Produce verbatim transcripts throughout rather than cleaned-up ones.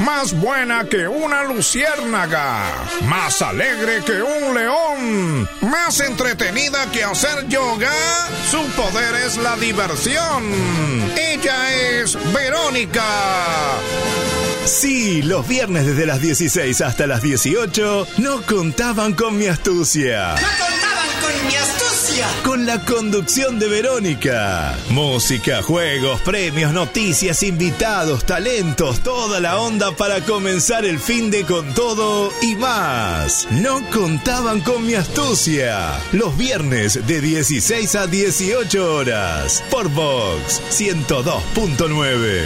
más buena que una luciérnaga, más alegre que un león, más entretenida que hacer yoga. Su poder es la diversión. Ella es Verónica. Sí, los viernes desde las dieciséis hasta las dieciocho no contaban con mi astucia. ¡No contaban con mi astucia! Con la conducción de Verónica. Música, juegos, premios, noticias, invitados, talentos, toda la onda para comenzar el finde con todo y más. No contaban con mi astucia. Los viernes de dieciséis a dieciocho horas. Por Vox ciento dos punto nueve.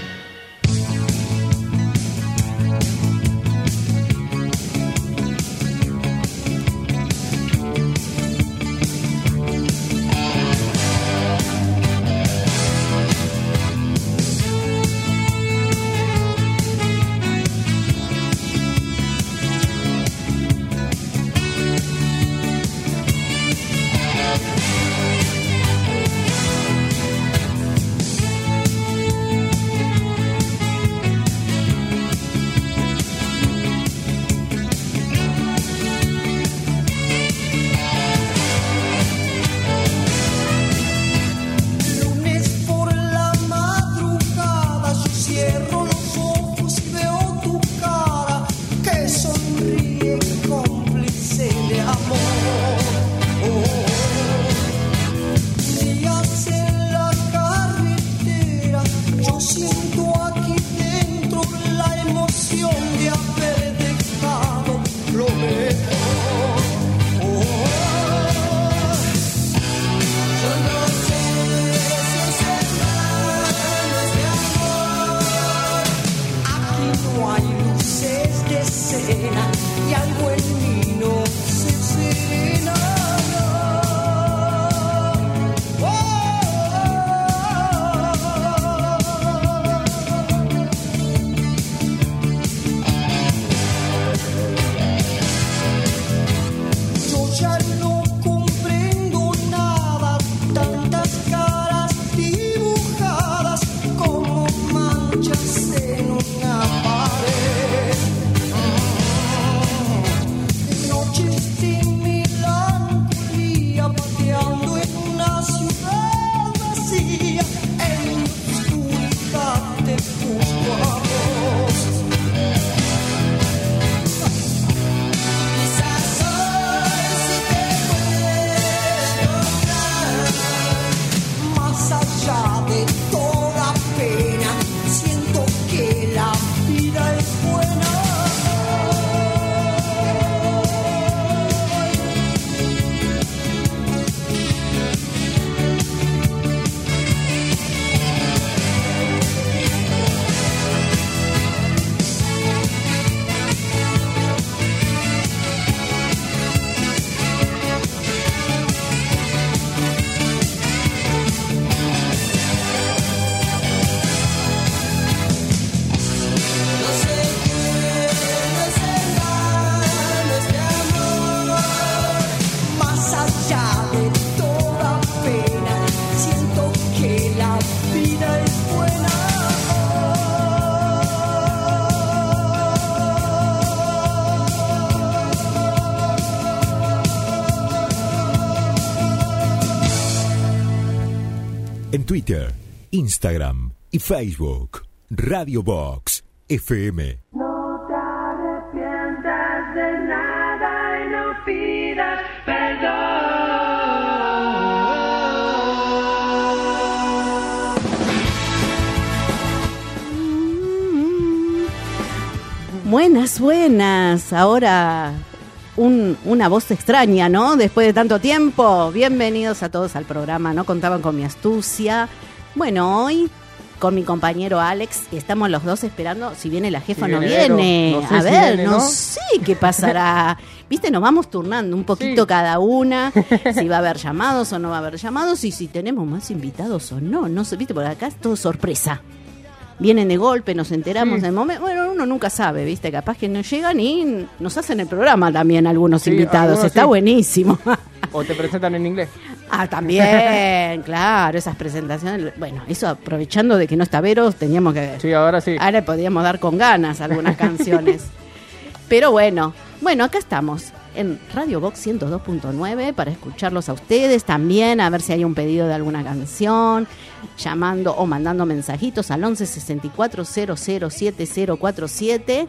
Twitter, Instagram y Facebook. Radio Vox F M. No te arrepientas de nada y no pidas perdón. Buenas, buenas. Ahora un, una voz extraña, ¿no? Después de tanto tiempo. Bienvenidos a todos al programa. No contaban con mi astucia. Bueno, hoy con mi compañero Alex estamos los dos esperando si viene la jefa o no viene. No sé a si ver, viene, no, ¿no? sé qué pasará. Viste, nos vamos turnando un poquito Sí. cada una, si va a haber llamados o no va a haber llamados y si tenemos más invitados o no. No sé, viste, por acá es todo sorpresa. Vienen de golpe, nos enteramos Sí. del momento. Bueno, uno nunca sabe, viste, capaz que no llegan y nos hacen el programa también algunos Sí, invitados. algunos Está sí. buenísimo. ¿O te presentan en inglés? Ah, también, claro, esas presentaciones. Bueno, eso aprovechando de que no está Vero, teníamos que ver. Sí, ahora sí. Ahora podíamos dar con ganas algunas canciones. Pero bueno, bueno, acá estamos en Radio Box ciento dos punto nueve para escucharlos a ustedes también, a ver si hay un pedido de alguna canción, llamando o mandando mensajitos al once sesenta y cuatro cero cero siete cero cuatro siete,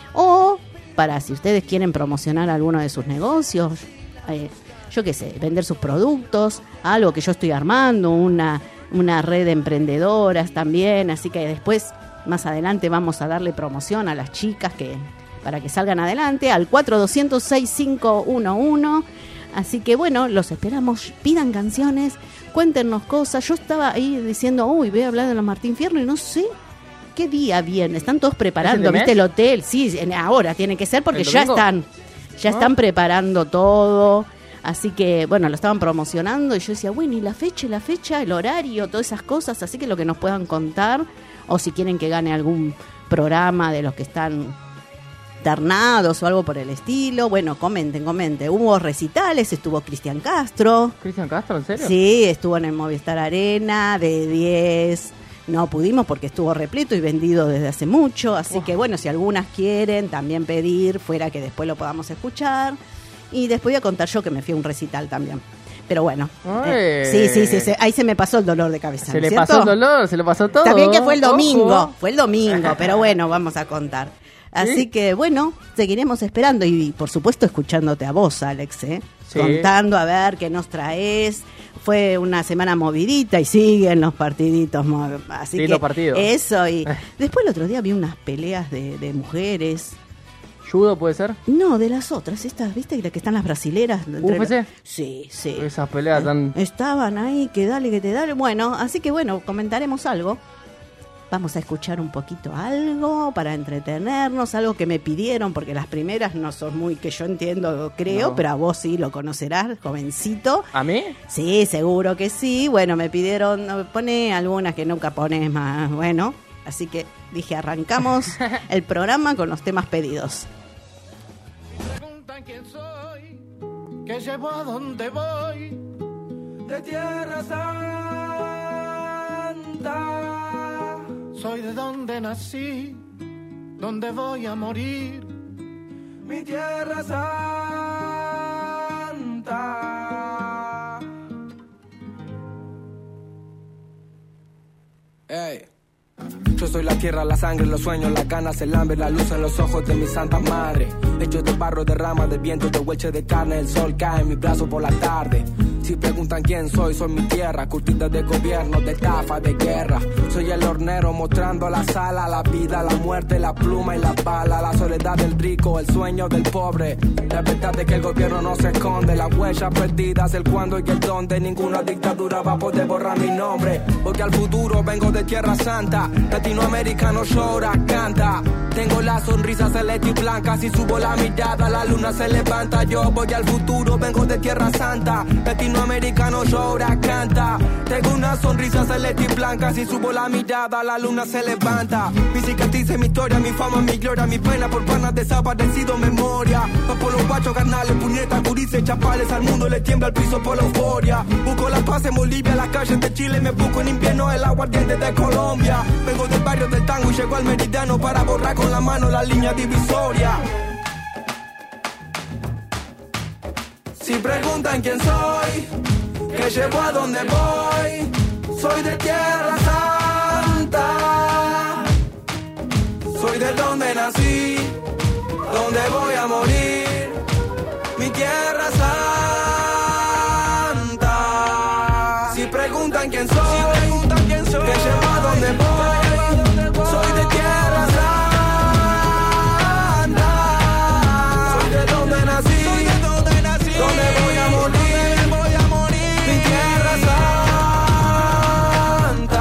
o para si ustedes quieren promocionar alguno de sus negocios, eh, yo qué sé, vender sus productos, algo que yo estoy armando, una, una red de emprendedoras también, así que después, más adelante, vamos a darle promoción a las chicas que para que salgan adelante, al cuatro doscientos sesenta y cinco once. Así que bueno, los esperamos, pidan canciones, cuéntenos cosas. Yo estaba ahí diciendo, uy, voy a hablar de la Martín Fierro y no sé qué día viene. Están todos preparando, ¿viste el hotel? Sí, en, ahora tiene que ser porque ya están, ya están preparando todo. Así que, bueno, lo estaban promocionando y yo decía, bueno, y la fecha, y la fecha, el horario, todas esas cosas. Así que lo que nos puedan contar, o si quieren que gane algún programa de los que están ternados o algo por el estilo, bueno, comenten, comenten. Hubo recitales, estuvo Cristian Castro. ¿Cristian Castro, en serio? Sí, estuvo en el Movistar Arena, de diez. No pudimos porque estuvo repleto y vendido desde hace mucho, así oh. que bueno, si algunas quieren también pedir, fuera que después lo podamos escuchar. Y después voy a contar yo que me fui a un recital también. Pero bueno, eh, sí, sí, sí, sí, ahí se me pasó el dolor de cabeza. Se le ¿cierto? pasó el dolor, se le pasó todo. También que fue el domingo, Ojo. fue el domingo, pero bueno, vamos a contar. Así ¿Sí? que bueno, seguiremos esperando y por supuesto escuchándote a vos, Alex, ¿eh? Sí. Contando a ver qué nos traes. Fue una semana movidita y siguen los partiditos, así sí, que partidos. Eso y después el otro día vi unas peleas de, de mujeres. ¿Judo puede ser? No, de las otras, estas, ¿viste? Que están las brasileras. ¿U F C? Sí, sí. Esas peleas tan... Estaban ahí, que dale, que te dale. Bueno, así que bueno, comentaremos algo. Vamos a escuchar un poquito algo para entretenernos, algo que me pidieron, porque las primeras no son muy que yo entiendo, creo, no. Pero a vos sí lo conocerás, jovencito. ¿A mí? Sí, seguro que sí. Bueno, me pidieron, pone algunas que nunca pones más, bueno. Así que dije, arrancamos el programa con los temas pedidos. Preguntan quién soy, qué llevo a dónde voy, de Tierra Santa. Soy de donde nací, donde voy a morir, mi Tierra Santa. Hey. Yo soy la tierra, la sangre, los sueños, las ganas, el hambre, la luz en los ojos de mi santa madre. Hecho de barro, de ramas, de viento, de hueche de carne, el sol cae en mi brazo por la tarde. Si preguntan quién soy, soy mi tierra, curtida de gobierno, de estafa, de guerra. Soy el hornero mostrando la sala, la vida, la muerte, la pluma y la bala, la soledad del rico, el sueño del pobre. La verdad es que el gobierno no se esconde, las huellas perdidas, el cuándo y el dónde. Ninguna dictadura va a poder borrar mi nombre, porque al futuro vengo de Tierra Santa. Latinoamericano llora, canta. Tengo la sonrisa celeste y blanca. Si subo la mirada, la luna se levanta. Yo voy al futuro, vengo de Tierra Santa. Latinoamericano llora, canta. Tengo una sonrisa celeste y blanca. Si subo la mirada, la luna se levanta. Mi cicatriz es mi historia, mi fama, mi gloria. Mi pena por panas desaparecido, memoria. Va por los guachos, carnales, puñetas, gurises, chapales. Al mundo le tiembla el piso por la euforia. Busco la paz en Bolivia, las calles de Chile. Me busco en invierno el aguardiente de Colombia. Vengo del barrio del tango y llego al meridiano para borrar con la mano la línea divisoria. Si preguntan quién soy, qué llevo a dónde voy, soy de Tierra Santa. Soy de donde nací, donde voy a morir, mi Tierra Santa. Si preguntan quién soy, si preguntan quién soy, qué llevo a dónde voy, soy de Tierra Santa. Soy de donde nací, soy de donde nací, donde voy a morir, voy a morir, mi Tierra Santa.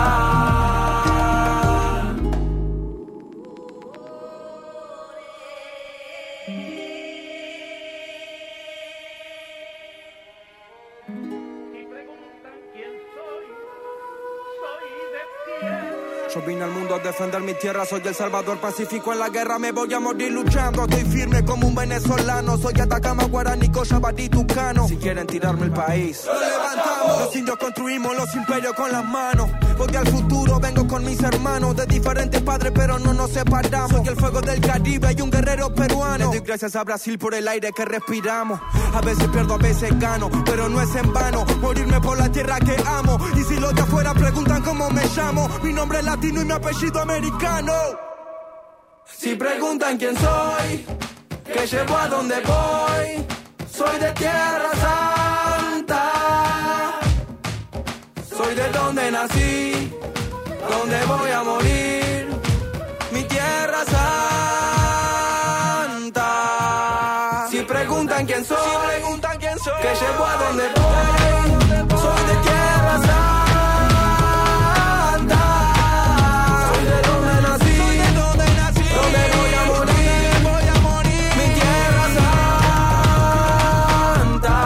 Vine al mundo a defender mi tierra, soy el salvador pacífico en la guerra, me voy a morir luchando. Estoy firme como un venezolano, soy Atacama, Guaraní, Cochabamba, Tucano. Si quieren tirarme el país, lo levantamos. Los indios construimos los imperios con las manos. Voy al futuro, vengo con mis hermanos, de diferentes padres pero no nos separamos. Soy el fuego del Caribe y un guerrero peruano. Le doy gracias a Brasil por el aire que respiramos. A veces pierdo, a veces gano, pero no es en vano morirme por la tierra que amo. Y si los de afuera preguntan cómo me llamo, mi nombre es latino y mi apellido americano. Si preguntan quién soy, qué llevo, a dónde voy, soy de Tierra Santa. Soy de donde nací, donde voy a morir, mi Tierra Santa. Si preguntan quién soy, si preguntan quién soy, qué llevo, a dónde voy, soy de Tierra Santa. Soy de donde nací, de donde nací, donde voy a morir, voy a morir, mi Tierra Santa.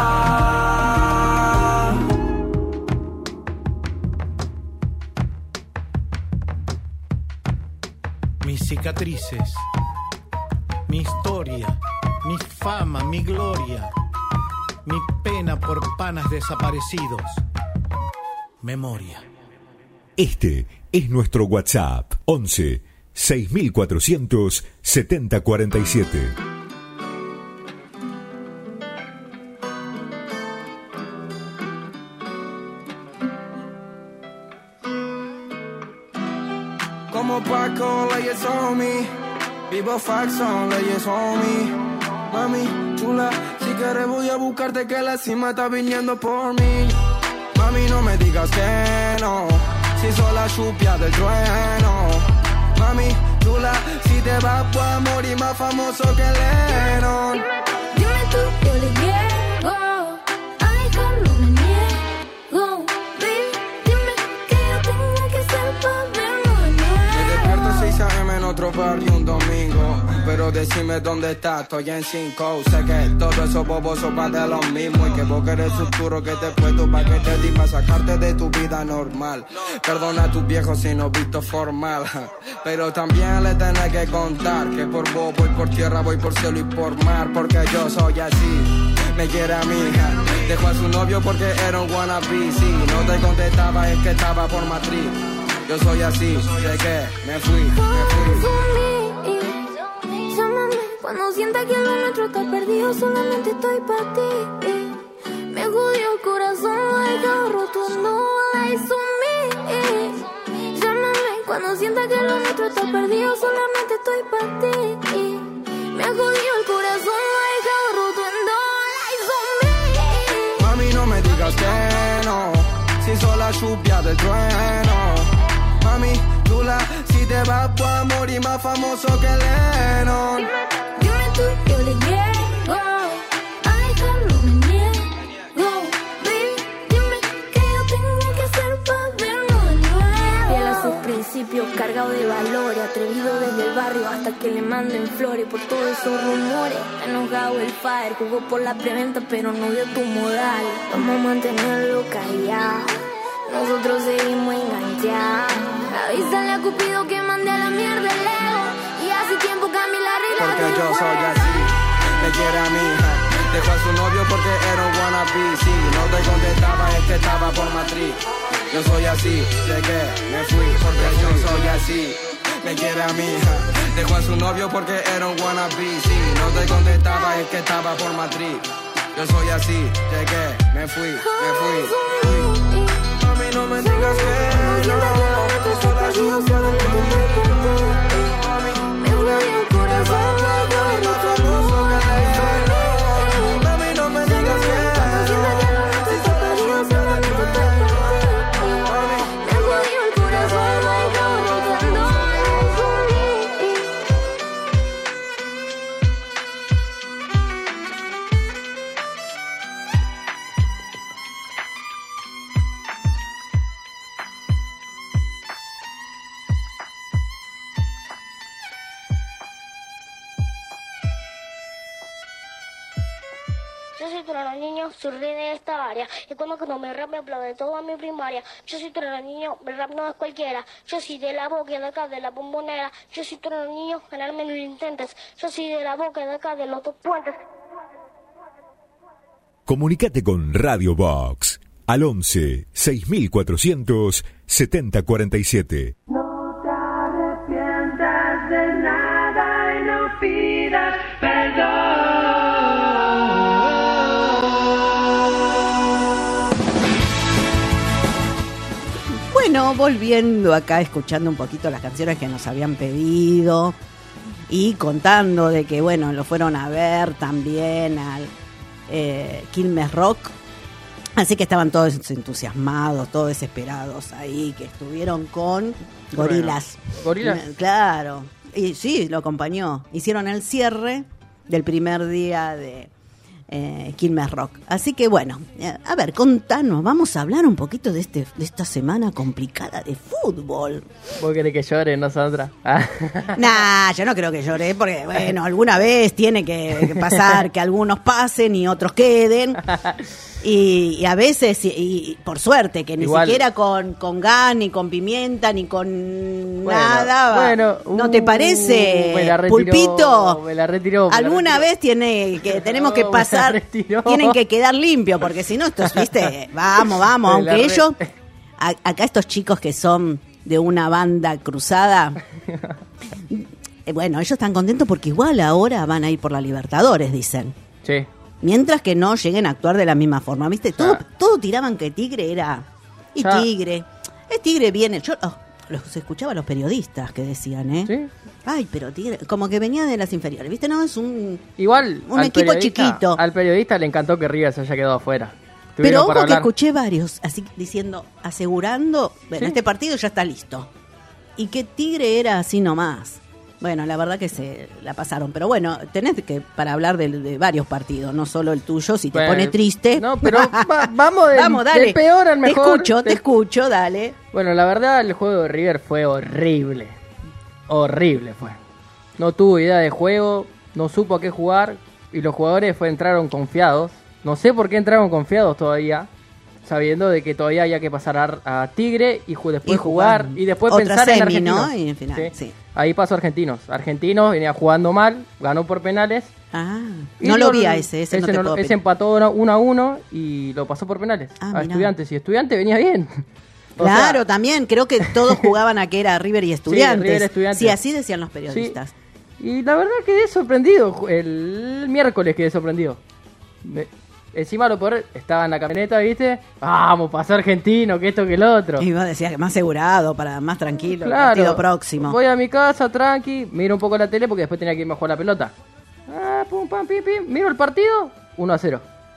Mis cicatrices, mi historia, mi fama, mi gloria, mi pena por panas desaparecidos. Memoria. Este es nuestro WhatsApp once seis mil cuatrocientos setenta cuarenta y siete. Como Paco, leyes on me. Vivo Faxon, leyes on me. Mami, chula, si quieres voy a buscarte que la cima está viniendo por mí. Mami, no me digas que no, si soy la chupia del trueno. Mami, chula, si te vas voy a morir más famoso que Lennon. Dime, dime tú, yo le llego, a dejarlo me niego. Baby, dime que yo tengo que hacer para verlo de nuevo. Me despierto a seis a eme en otro barrio un domingo, pero decime dónde estás, estoy en cinco. Sé que todo eso boboso va de lo mismo, y que vos querés futuro que te puesto pa' que te di, pa' sacarte de tu vida normal. Perdona a tus viejos si no visto formal, pero también le tenés que contar que por vos voy por tierra, voy por cielo y por mar, porque yo soy así. Me quiere a mi hija, dejó a su novio porque era un wannabe. Si no te contestaba es que estaba por matriz. Yo soy así, de que me fui, me fui. Llámame cuando sienta que lo nuestro está perdido, solamente estoy para ti. Me jodió el corazón, lo he dejado roto, no hay me. Llámame cuando sienta que lo nuestro está perdido, solamente estoy para ti. Me jodió el corazón, lo he dejado roto, no hay me. Mami, no me digas que no, si soy la chupia del trueno. Mami, chula, si te vas voy a morir más famoso que Lennon. Dime, dime tú, yo le llego, a dejarlo me niego. Baby, dime que yo tengo que hacer para verlo de nuevo. Fiel a sus principios, cargado de valores, atrevido desde el barrio hasta que le manden flores por todos esos rumores. Enojado el fire, jugó por la preventa pero no dio tu modal. Vamos a mantenerlo callado, nosotros seguimos enganchados. Avísale a Cupido que mande a la mierda el ego, y hace tiempo cambié la regla. Porque yo soy así, me quiere a mi hija, dejó a su novio porque era un wannabe. Si no te contestaba es que estaba por matriz. Yo soy así, de que me fui, porque yo soy así. Me quiere a mi hija, dejó a su novio porque era un wannabe. Si no te contestaba es que estaba por matriz. Yo soy así, de que me fui, me fui. Mami, no me digas que no, soy la lluvia del mundo. Mami, me jodió el corazón, lo he dejado roto, no hay Mami, no me digas que no, si soy la lluvia del mundo. Mami, me jodió el corazón, lo he dejado roto, no hay soy todos los niños, soy rey de esta área. Y cuando cuando me rap me aplaude toda mi primaria. Yo soy todos los niños, el rap no es cualquiera. Yo soy de la boca de acá, de la bombonera. Yo soy todos los niños, ganarme no lo intentes. Yo soy de la boca de acá, de los dos puentes. Comunicate con Radio Box al once seis mil cuatrocientos setenta cuarenta y siete. No te arrepientas de nada y no pidas perdón. Bueno, volviendo acá, escuchando un poquito las canciones que nos habían pedido y contando de que, bueno, lo fueron a ver también al eh, Quilmes Rock. Así que estaban todos entusiasmados, todos desesperados ahí, que estuvieron con Gorillaz. ¿Gorillaz? Claro. Y sí, lo acompañó. Hicieron el cierre del primer día de eh, Quilmes Rock. Así que bueno, eh, a ver, contanos, vamos a hablar un poquito de este de esta semana complicada de fútbol. ¿Vos querés que llore nosotras? Ah. Nah, yo no creo que llore, porque bueno, alguna vez tiene que, que pasar que algunos pasen y otros queden. Y, y a veces, y, y por suerte, que ni Igual. siquiera con, con gas, ni con pimienta, ni con Bueno, nada. bueno, ¿No te uh, parece, me la retiró, Pulpito? me la retiró, me la Alguna retiró. vez tiene que tenemos No, que me la pasar, retiró. tienen que quedar limpios, porque si no, estos, viste, vamos, vamos, Me la aunque re- ellos, a- acá estos chicos que son de una banda cruzada, eh, bueno, ellos están contentos porque igual ahora van a ir por la Libertadores, dicen. Sí. Mientras que no lleguen a actuar de la misma forma, ¿viste? Todo, todo tiraban que Tigre era... Y Ya. Tigre... Es Tigre viene... Yo oh, los escuchaba a los periodistas que decían, ¿eh? ¿Sí? Ay, pero Tigre... Como que venía de las inferiores, ¿viste? No, es un... Igual, Un al equipo periodista- chiquito. Al periodista le encantó que River se haya quedado afuera. Pero Tuvieron para ojo que hablar. escuché varios, así diciendo, asegurando... Bueno, Sí. este partido ya está listo. Y que Tigre era así nomás. Bueno, la verdad que se la pasaron. Pero bueno, tenés que para hablar de, de varios partidos, no solo el tuyo, si te Bueno, pone triste. no, pero va- vamos del- vamos, dale. del peor al mejor. Te escucho, te Del- escucho, dale. Bueno, la verdad, el juego de River fue horrible. Horrible fue. No tuvo idea de juego, no supo a qué jugar y los jugadores fue, entraron confiados. No sé por qué entraron confiados todavía, sabiendo de que todavía había que pasar a, a Tigre y ju- después Y jugar jugar y después otra pensar en semi, Argentinos. ¿no? Y en final, sí. Ahí pasó Argentinos. Argentinos venía jugando mal, ganó por penales. Ah, Y no lo lo- vi a ese, ese, no te no- puedo ese opinar. empató uno- uno a uno y lo pasó por penales Ah, a mirá. Estudiantes. Y Estudiantes venía bien. O Claro, sea, también, creo que todos jugaban a que era River y Estudiantes. River, Estudiantes. Sí, así decían los periodistas. Y la verdad quedé sorprendido. El miércoles quedé sorprendido. Me- encima lo peor, estaba en la camioneta, ¿viste? Vamos, pasó Argentino, que esto que el otro. Y vos decías que más asegurado, para más tranquilo, el Claro, partido próximo. voy a mi casa, tranqui, miro un poco la tele porque después tenía que irme a jugar la pelota. Ah, pum, pam, pim, pim. Miro el partido, uno a cero.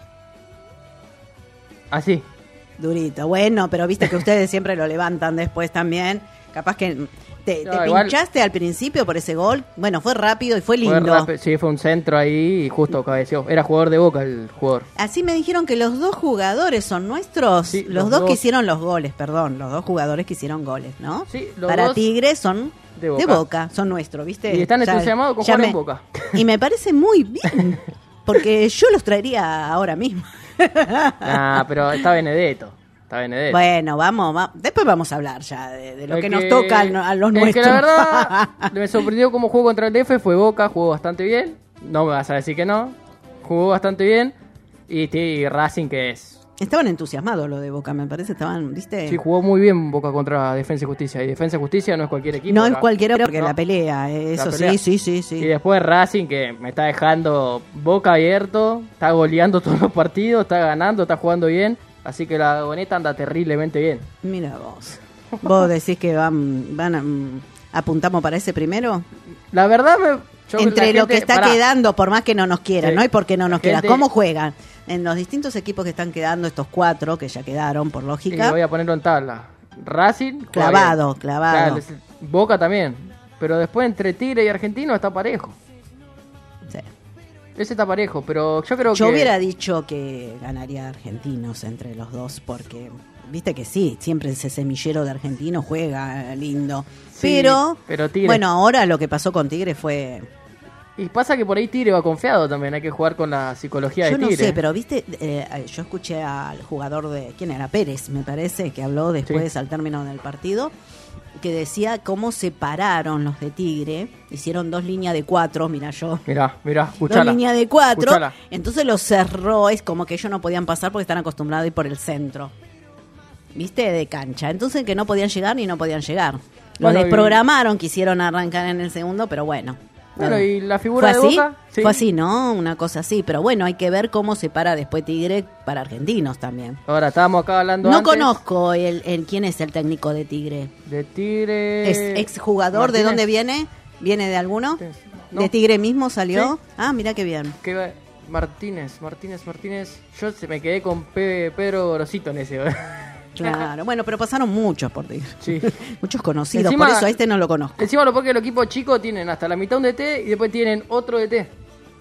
Así. Durito. Bueno, pero viste que ustedes siempre lo levantan después también. Capaz que te, No, te igual- pinchaste al principio por ese gol. Bueno, fue rápido y fue Fue lindo. rápido, sí, fue un centro ahí y justo cabeció. Era jugador de Boca el jugador. Así me dijeron que los dos jugadores son nuestros. Sí, los, los dos, dos. que hicieron los goles, perdón. Los dos jugadores que hicieron goles, ¿no? Sí, los Para dos Tigre son de de Boca. Boca, son nuestros, ¿viste? Y están Ya- entusiasmados con ya jugar me- en Boca. Y me parece muy bien, porque yo los traería ahora mismo. Ah, pero está Benedetto. Está Benedetto. Bueno, vamos, va- después vamos a hablar ya de, de lo El que, nos toca a, a los el nuestros. que la verdad me sorprendió cómo jugó contra el D F fue Boca, jugó bastante bien. No me vas a decir que no. Jugó bastante bien. Y, sí, Racing que es. Estaban entusiasmados lo de Boca, me parece, estaban, ¿viste? Sí, jugó muy bien Boca contra Defensa y Justicia. Y Defensa y Justicia no es cualquier equipo. no es acá. cualquiera porque No. la pelea, eh, eso La pelea. sí, sí, sí, sí. Y después Racing que me está dejando Boca abierto. Está goleando todos los partidos. Está ganando, está jugando bien. Así que la Goneta anda terriblemente bien. Mira vos. ¿Vos decís que van, van a, mm, apuntamos para ese primero? La verdad me... yo- Entre la lo que gente- está pará. quedando, por más que no nos quieran, Sí. ¿no? Y porque no nos La quieran. gente- ¿Cómo juegan? En los distintos equipos que están quedando, estos cuatro, que ya quedaron, por Y lógica. voy a ponerlo en tabla. Racing. juega Clavado, bien. clavado. Claro, es- Boca también. Pero después entre Tigre y Argentino está parejo. Sí. Ese está parejo, pero yo creo Yo que... hubiera dicho que ganaría Argentinos entre los dos, porque viste que sí, siempre ese semillero de Argentino juega lindo. Sí, pero, pero Tigre- bueno, ahora lo que pasó con Tigre fue Y pasa que por ahí Tigre va confiado también, hay que jugar con la psicología Yo de no Tigre. sé, pero viste, eh, yo escuché al jugador de, ¿quién era? Pérez, me parece, que habló después Sí. al término del partido, que decía cómo separaron los de Tigre, hicieron dos líneas de cuatro, mira yo, Mirá, mirá, escuchala. dos líneas de cuatro, Escuchala. entonces los cerró, es como que ellos no podían pasar porque están acostumbrados a ir por el centro, viste, de cancha, entonces que no podían llegar ni no podían llegar. Los Bueno, y- desprogramaron, quisieron arrancar en el segundo, pero bueno. Bueno, y la ¿Fue figura de así? Boca. Sí. Fue así, ¿no? Una cosa así. Pero bueno, hay que ver cómo se para después Tigre para argentinos también. Ahora, estábamos acá hablando No antes conozco el, el quién es el técnico de Tigre. de Tigre. ¿Es exjugador? ¿De Martínez. dónde viene? ¿Viene de alguno? No. ¿De Tigre mismo salió? Sí. Ah, mira qué bien. ¿Qué va? Martínez, Martínez, Martínez. Yo se me quedé con Pe- Pedro Grosito en ese. Claro, bueno, pero pasaron muchos por Tigre. Sí. Muchos conocidos, Encima- por eso a este no lo conozco. Encima lo porque los equipos chicos tienen hasta la mitad un D T y después tienen otro D T.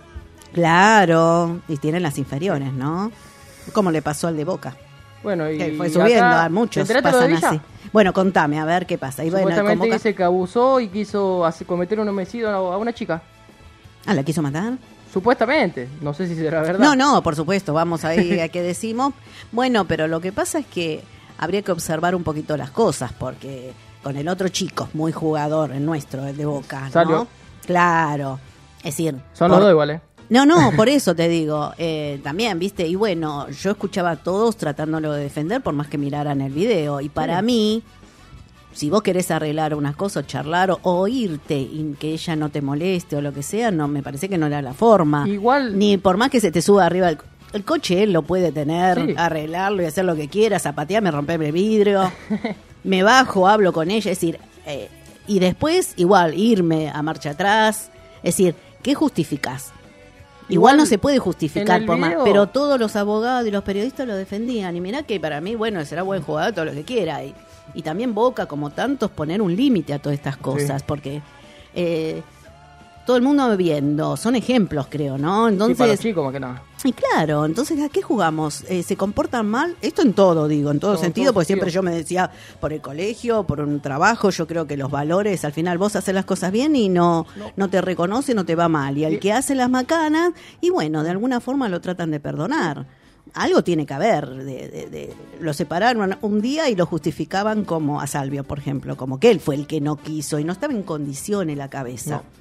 Claro, y tienen las inferiores, ¿no? Como le pasó al de Boca. Bueno, y Que fue subiendo, acá, a muchos ¿te enteraste lo de pasan Villa? así. Bueno, contame, a ver qué pasa. Y bueno, Supuestamente con Boca- dice que abusó y quiso hacer- cometer un homicidio a una chica. Ah, ¿la quiso matar? Supuestamente. No sé si será verdad. No, no, por supuesto, vamos a ir a qué decimos. Bueno, pero lo que pasa es que habría que observar un poquito las cosas, porque con el otro chico, muy jugador, el nuestro, el de Boca, ¿no? Salió. Claro, es decir... Son por- los dos iguales. No, no, por eso te digo, eh, también, viste, y bueno, yo escuchaba a todos tratándolo de defender por más que miraran el video, y para mí, si vos querés arreglar unas cosas, charlar o, o irte y que ella no te moleste o lo que sea, no, me parece que no era la forma. Igual- Ni por más que se te suba arriba el, el coche, él lo puede tener, Sí. arreglarlo y hacer lo que quiera, zapatearme, romperme el vidrio, me bajo, hablo con ella, es decir, eh, y después igual irme a marcha atrás, es decir, ¿qué justificás? Igual, Igual, no se puede justificar en el por más, video- pero todos los abogados y los periodistas lo defendían. Y mirá que para mí, bueno, será buen jugador, todo lo que quiera. Y, y también Boca, como tantos, poner un límite a todas estas cosas, Sí. porque eh, todo el mundo viendo, son ejemplos, creo, ¿no? Sí, para los Entonces, chicos más que nada. y claro, entonces, ¿a qué jugamos? Eh, ¿Se comportan mal? Esto en todo, digo, en todo No, en sentido, todo porque siempre sentido. yo me decía, por el colegio, por un trabajo, yo creo que los valores, al final vos haces las cosas bien y no, no. te reconoce, no te va mal. Y al Y- que hace las macanas, y bueno, de alguna forma lo tratan de perdonar. Algo tiene que haber. De, de- de- lo separaron un día y lo justificaban como a Salvio, por ejemplo, como que él fue el que no quiso y no estaba en condiciones la cabeza. No.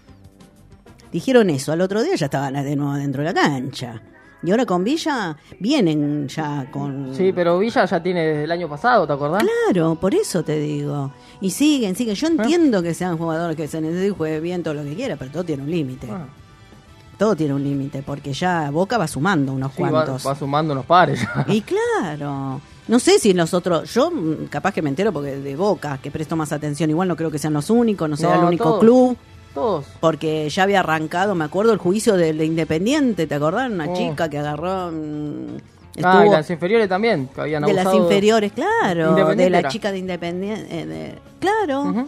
Dijeron eso, al otro día ya estaban de nuevo dentro de la cancha. Y ahora con Villa vienen ya con... Sí, pero Villa ya tiene desde el año pasado, ¿te acordás? Claro, por eso te digo. Y siguen, siguen. Ah. Yo entiendo que sean jugadores que se necesiten y juegue bien todo lo que quiera, pero todo tiene un límite. Ah, Todo tiene un límite, porque ya Boca va sumando unos sí, va, cuantos. va sumando unos pares ya. Y claro, no sé si los otros, yo mm, capaz que me entero porque de Boca, que presto más atención, igual no creo que sean los únicos, no será No, el único todos. club. Todos. Porque ya había arrancado, me acuerdo, el juicio del de Independiente, ¿te acordás? Una Oh. chica que agarró... mm, Ah, y estuvo las inferiores también, que habían de las abusado. inferiores, claro. Independiente De la era. chica de Independiente. eh, de- claro. Ujú.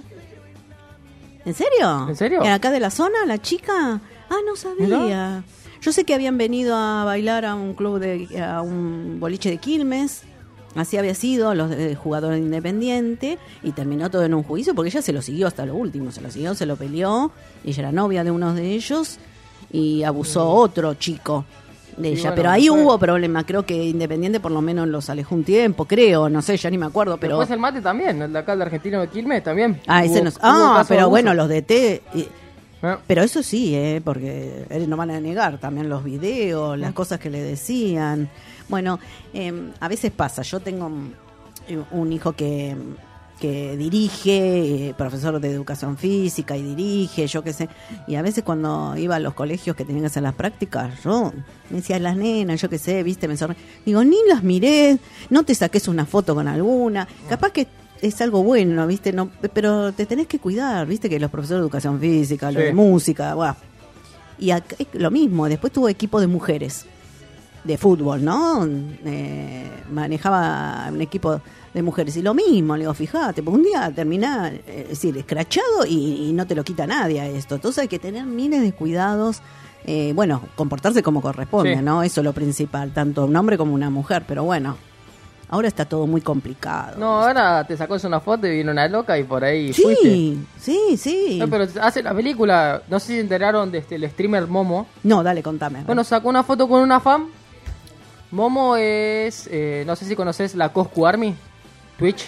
¿En serio? ¿En serio? ¿Era acá de la zona, la chica? Ah, no sabía. Yo sé que habían venido a bailar a un club, de a un boliche de Quilmes. Así había sido, los de, jugadores de Independiente, y terminó todo en un juicio porque ella se lo siguió hasta lo último, se lo siguió, se lo peleó, y ella era novia de uno de ellos, y abusó otro chico de Y ella. bueno, pero ahí después- hubo problema, creo que Independiente por lo menos los alejó un tiempo, creo, no sé, ya ni me acuerdo, pero... Después el mate también, el de acá, el de Argentino de Quilmes también. Ah, ese Hubo- no- hubo ah, caso de pero abuso. bueno, los de T... y- Ah, Pero eso sí, ¿eh? Porque ellos no van a negar también los videos, las cosas que le decían. Bueno, eh, a veces pasa, yo tengo un, un hijo que, que dirige, eh, profesor de educación física y dirige, yo qué sé, y a veces cuando iba a los colegios que tenían que hacer las prácticas, yo me decía, las nenas, yo qué sé, viste, me sonre... Digo, ni las miré, no te saques una foto con alguna, capaz que es algo bueno, ¿viste? No, pero te tenés que cuidar, ¿viste? Que los profesores de educación física, los Sí. de música, buah. Y acá es lo mismo, después tuvo equipo de mujeres de fútbol, ¿no? Eh, manejaba un equipo de mujeres y lo mismo, le digo, fíjate, porque un día termina, eh, es decir, escrachado y, y no te lo quita nadie a esto. Entonces hay que tener miles de cuidados, eh, bueno, comportarse como corresponde, Sí. ¿no? Eso es lo principal, tanto un hombre como una mujer, pero bueno. Ahora está todo muy complicado. No, ahora te sacó una foto y vino una loca y por ahí Sí, fuiste. sí, sí. No, pero hace la película, no sé si se enteraron de este, el streamer Momo. No, dale, contame. Bueno, sacó una foto con una fan. Momo es, eh, no sé si conoces la Coscu Army, Twitch.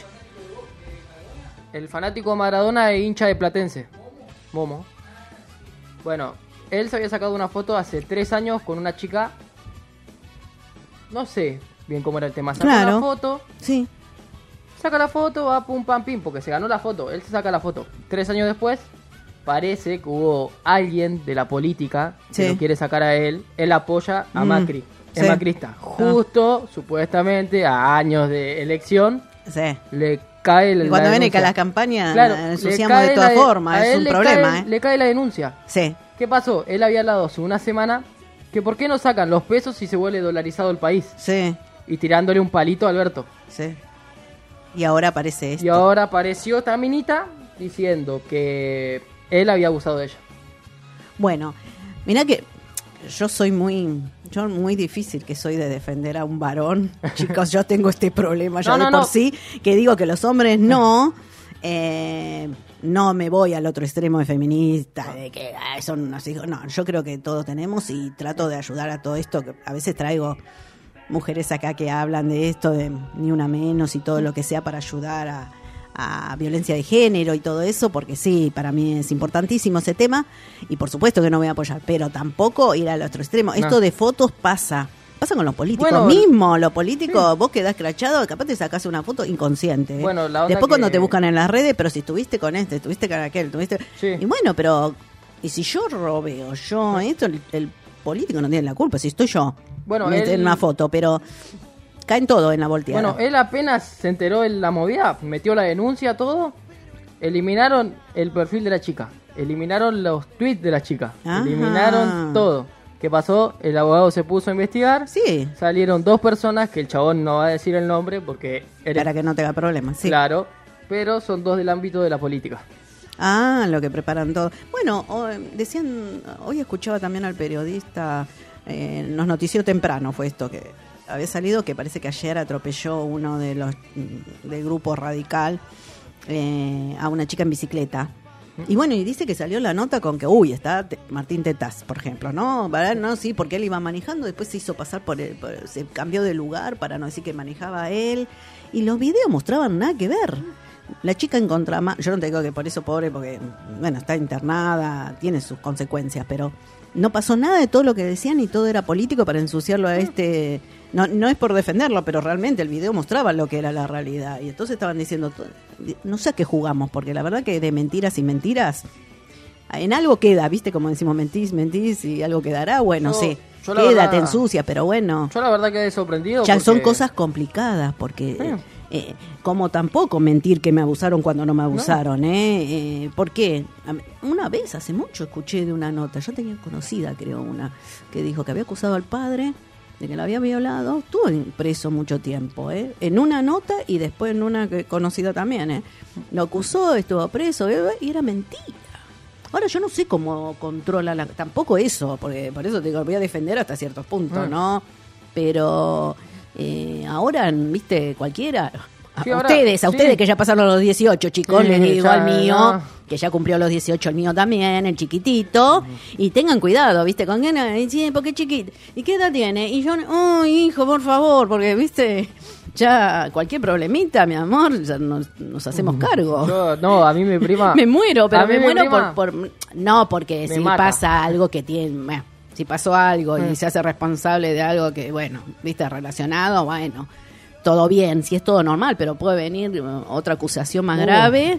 El fanático de Maradona e hincha de Platense, Momo. Bueno, él se había sacado una foto hace tres años con una chica. No sé bien cómo era el tema. Sacó Claro. la foto. Sí. Saca la foto, va pum pam pim, porque se ganó la foto. Él se saca la foto. Tres años después, parece que hubo alguien de la política que Sí. lo quiere sacar a él. Él apoya a Mm, Macri. Es sí. macrista. Justo, supuestamente, a años de elección, Sí. le cae la Y cuando viene denuncia. que las campañas Claro, la le ensuciamos cae de todas la formas, a es él un le problema, cae- ¿eh? Le cae la denuncia. Sí. ¿Qué pasó? Él había hablado hace una semana que por qué no sacan los pesos si se vuelve dolarizado el país. Sí. Y tirándole un palito a Alberto. Sí. Y ahora aparece esto. Y ahora apareció esta minita diciendo que él había abusado de ella. Bueno, mirá que yo soy muy, yo muy difícil que soy de defender a un varón. Chicos, yo tengo este problema ya No, de no, por no. sí, que digo que los hombres no. Eh, no me voy al otro extremo de feminista, de que ay, son unos hijos. No, yo creo que todos tenemos y trato de ayudar a todo esto. Que a veces traigo mujeres acá que hablan de esto, de ni una menos y todo lo que sea para ayudar a, a violencia de género y todo eso, porque sí, para mí es importantísimo ese tema y por supuesto que no voy a apoyar, pero tampoco ir al otro extremo. No. Esto de fotos pasa. Pasa con los políticos Bueno, mismos, los políticos, vos quedás crachado, capaz te sacás una foto inconsciente. ¿eh? Bueno, la onda Después cuando que- te buscan en las redes, pero si estuviste con este, estuviste con aquel, estuviste... Sí. Y bueno, pero... ¿Y si yo robé o yo esto? El, el político no tiene la culpa, si estoy yo Bueno, en él- una foto, pero caen todo en la volteada. Bueno, él apenas se enteró de la movida, metió la denuncia, todo. Eliminaron el perfil de la chica. Eliminaron los tweets de la chica. Ajá. Eliminaron todo. ¿Qué pasó? El abogado se puso a investigar. Sí, Salieron dos personas, que el chabón no va a decir el nombre porque eres para que no tenga problemas, sí. claro, pero son dos del ámbito de la política. Ah, lo que preparan todo. Bueno, o- decían, hoy escuchaba también al periodista, eh, nos notició temprano fue esto que había salido, que parece que ayer atropelló uno de los mm, del grupo radical eh, a una chica en bicicleta. Y bueno, y dice que salió la nota con que, uy, está Te- Martín Tetaz, por ejemplo, ¿no? ¿Verdad? No, sí, porque él iba manejando, después se hizo pasar por, el, por- se cambió de lugar para no decir que manejaba él. Y los videos mostraban nada que ver. La chica en contramano, yo no te digo que por eso pobre, porque, bueno, está internada, tiene sus consecuencias, pero no pasó nada de todo lo que decían y todo era político para ensuciarlo a este... No, no es por defenderlo, pero realmente el video mostraba lo que era la realidad. Y entonces estaban diciendo, to- no sé a qué jugamos, porque la verdad que de mentiras y mentiras, en algo queda, ¿viste? Como decimos, mentís, mentís y algo quedará, bueno, Yo- sí, yo la queda, verdad- te ensucia, pero bueno... Yo la verdad quedé sorprendido. Ya son porque- cosas complicadas, porque Sí. eh, como tampoco mentir que me abusaron cuando no me abusaron, ¿eh? Eh, ¿Por qué? A mí- Una vez, hace mucho, escuché de una nota, yo tenía conocida, creo, una, que dijo que había acusado al padre de que la había violado, estuvo en- preso mucho tiempo, ¿eh? En una nota y después en una que- conocida también, ¿eh? Lo acusó, estuvo preso, eh, y era mentira. Ahora yo no sé cómo controla la, tampoco eso, porque por eso te digo, voy a defender hasta ciertos puntos, Ah. ¿no? Pero eh, ahora, viste, cualquiera, a Sí, ahora- ustedes, a sí. ustedes que ya pasaron los dieciocho, chicos, Sí, les digo ya, al mío, no. que ya cumplió los dieciocho, el mío también, el chiquitito, y tengan cuidado, viste, con quién, ay, sí, porque chiquito, ¿y qué edad tiene? Y yo, ay, hijo, por favor, porque, viste, ya cualquier problemita, mi amor, ya nos, nos hacemos cargo. Yo- no, a mí mi prima... Me muero, pero a mí me mi muero prima- por, por... No, porque Me si mata. pasa algo que tiene... bueno, si pasó algo y Mm. se hace responsable de algo que, bueno, viste, relacionado, bueno, todo bien, si es todo normal, pero puede venir uh, otra acusación más Uh. grave,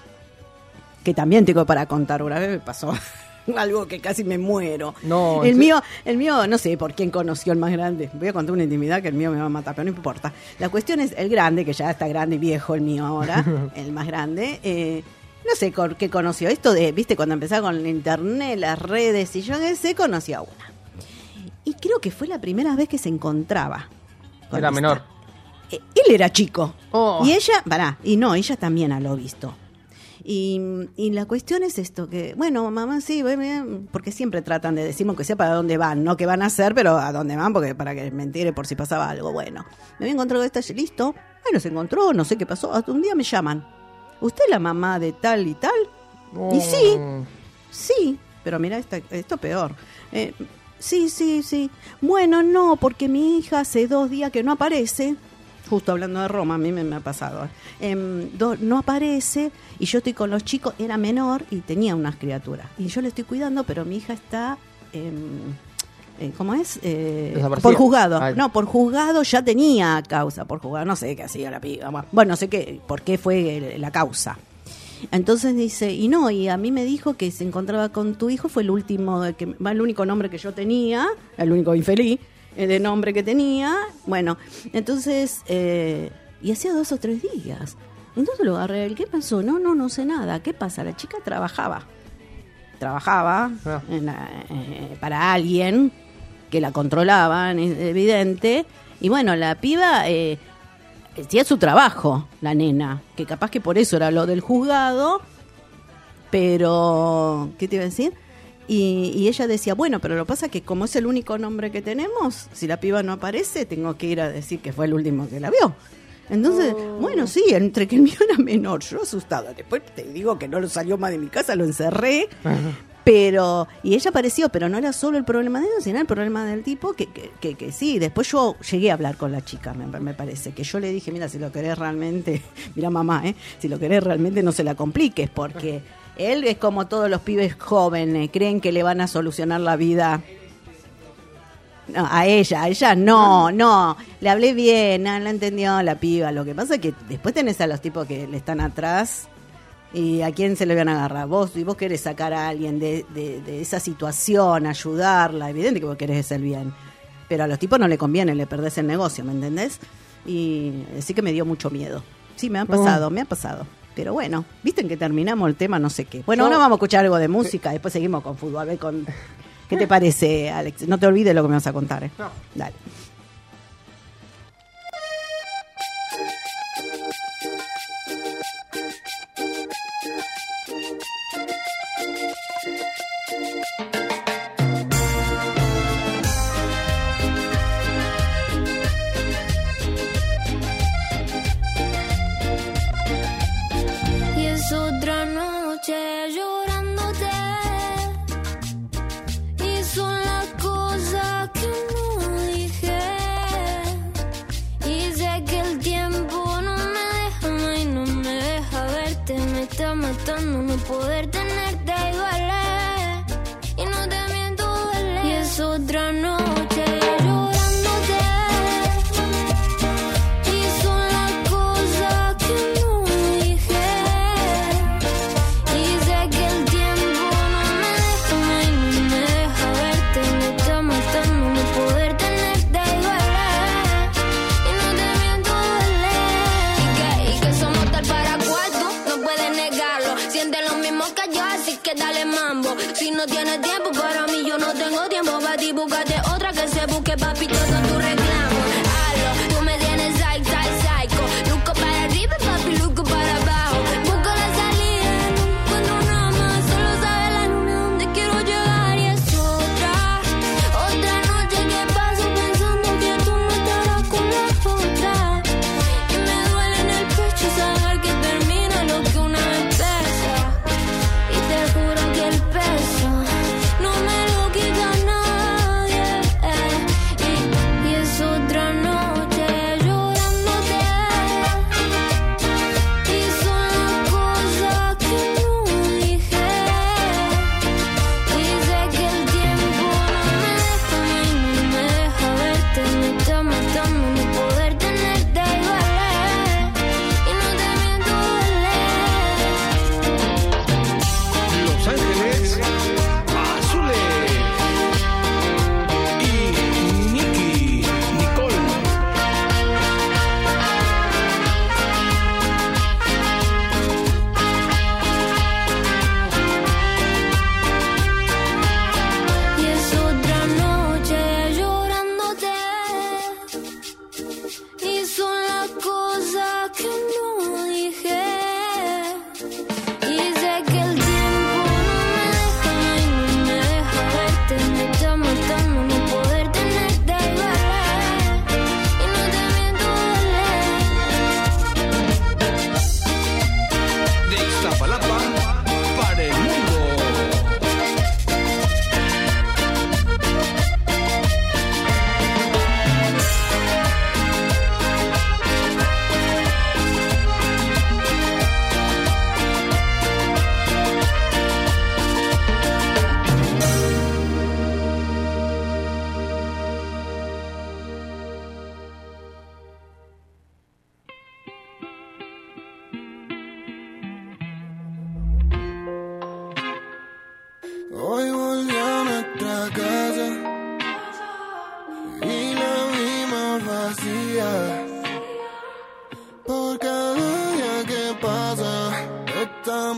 que también tengo para contar. Una vez me pasó algo que casi me muero. No, el en se- mío, el mío, no sé por quién conoció el más grande. Voy a contar una intimidad que el mío me va a matar, pero no importa. La cuestión es el grande, que ya está grande y viejo el mío ahora, el más grande. Eh, no sé por qué conoció esto de, viste, cuando empezaba con el internet, las redes, y yo qué sé, conoció a una. Y creo que fue la primera vez que se encontraba. con Era esta. menor. Eh, Él era chico. Oh. Y ella, pará, y no, ella también a lo visto. Y, y la cuestión es esto, que, bueno, mamá, sí, voy bien, porque siempre tratan de decirme que sea para dónde van, no qué van a hacer, pero a dónde van, porque para que me entere por si pasaba algo. Bueno, me había encontrado esta, listo, bueno, se encontró, no sé qué pasó, hasta un día me llaman. ¿Usted es la mamá de tal y tal? Oh. Y sí, sí, pero mira, esta, esto peor. Eh, sí, sí, sí. Bueno, no, porque mi hija hace dos días que no aparece. Justo hablando de Roma, a mí me, me ha pasado. Eh, do, no aparece y yo estoy con los chicos, era menor y tenía unas criaturas. Y yo le estoy cuidando, pero mi hija está, eh, eh, ¿cómo es? Eh, por juzgado. Ay. No, por juzgado ya tenía causa, por juzgado, no sé qué hacía la piba. Bueno, no sé qué, por qué fue la causa. Entonces dice, y no, y a mí me dijo que se encontraba con tu hijo, fue el último, que, el único nombre que yo tenía, el único infeliz de nombre que tenía. Bueno, entonces, eh, y hacía dos o tres días. Entonces lo agarré, ¿qué pasó? No, no, no sé nada. ¿Qué pasa? La chica trabajaba. Trabajaba ah. en la, eh, para alguien que la controlaban, es evidente. Y bueno, la piba eh, hacía su trabajo, la nena, que capaz que por eso era lo del juzgado, pero, ¿qué te iba a decir? Y, y ella decía, bueno, pero lo que pasa es que como es el único nombre que tenemos, si la piba no aparece, tengo que ir a decir que fue el último que la vio. Entonces, oh. bueno, sí, entre que el mío era menor, yo asustada. Después te digo que no lo salió más de mi casa, lo encerré. Pero, y ella apareció, pero no era solo el problema de ella, sino el problema del tipo, que, que, que, que sí. Después yo llegué a hablar con la chica, me, me parece, que yo le dije, mira, si lo querés realmente, mira mamá, ¿eh? si lo querés realmente no se la compliques, porque él es como todos los pibes jóvenes, creen que le van a solucionar la vida. No, a ella, a ella no, no, le hablé bien, no la entendió la piba. Lo que pasa es que después tenés a los tipos que le están atrás y a quién se le van a agarrar. Vos, si vos querés sacar a alguien de, de, de esa situación, ayudarla, evidente que vos querés hacer bien, pero a los tipos no le conviene, le perdés el negocio, ¿me entendés? Y sí que me dio mucho miedo. Sí, me ha pasado, oh. me ha pasado. Pero bueno, viste en que terminamos el tema, no sé qué. Bueno, Yo, ahora vamos a escuchar algo de música, después seguimos con fútbol, a ver con... ¿Qué te parece, Alex? No te olvides lo que me vas a contar, ¿eh? No. Dale. Y es otra noche llorándote. Son las cosas que no dije. Y sé que el tiempo no me deja y no me deja verte. Me está matando no poder tenerte y duele. Y no te miento, duele. Y es otra noche llorándote. Y son las cosas que no dije. Y sé que el tiempo no me deja y no me deja verte. Me está matando no poder tenerte y duele. Y no te miento, duele. Y que, y que somos tal para cuarto, no puedes negarlo. Siente lo mismo que yo, así que dale mambo. Si no tienes tiempo para mí, yo no tengo tiempo para ti. Búscate otra que se busque, papi, todo tu reclamo. Hazlo, tú me tienes psych, psych, psycho. Luco para arriba, papi, luco para abajo. Busco la salida, no encuentro nada más. Solo sabe la luna donde quiero llegar. Y es otra, otra noche que paso pensando que tú no estarás con la otra. Y me duele en el pecho saber que termina lo que una vez empieza. Y te juro que el peso no me lo quita nadie. Y, y es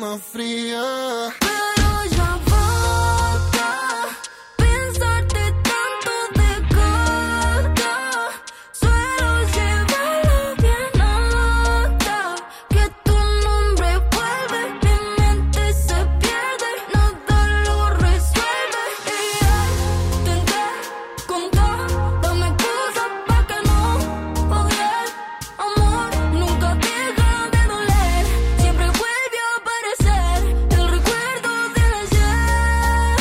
más fría. Pero ya basta pensarte tanto de gata. Suelo llevarlo bien alta. Que tu nombre vuelve, mi mente se pierde, nada lo resuelve. Y ya intenté con toda mi excusa pa' que no odies. Amor, nunca deja de doler. Siempre vuelve a aparecer el recuerdo del ayer.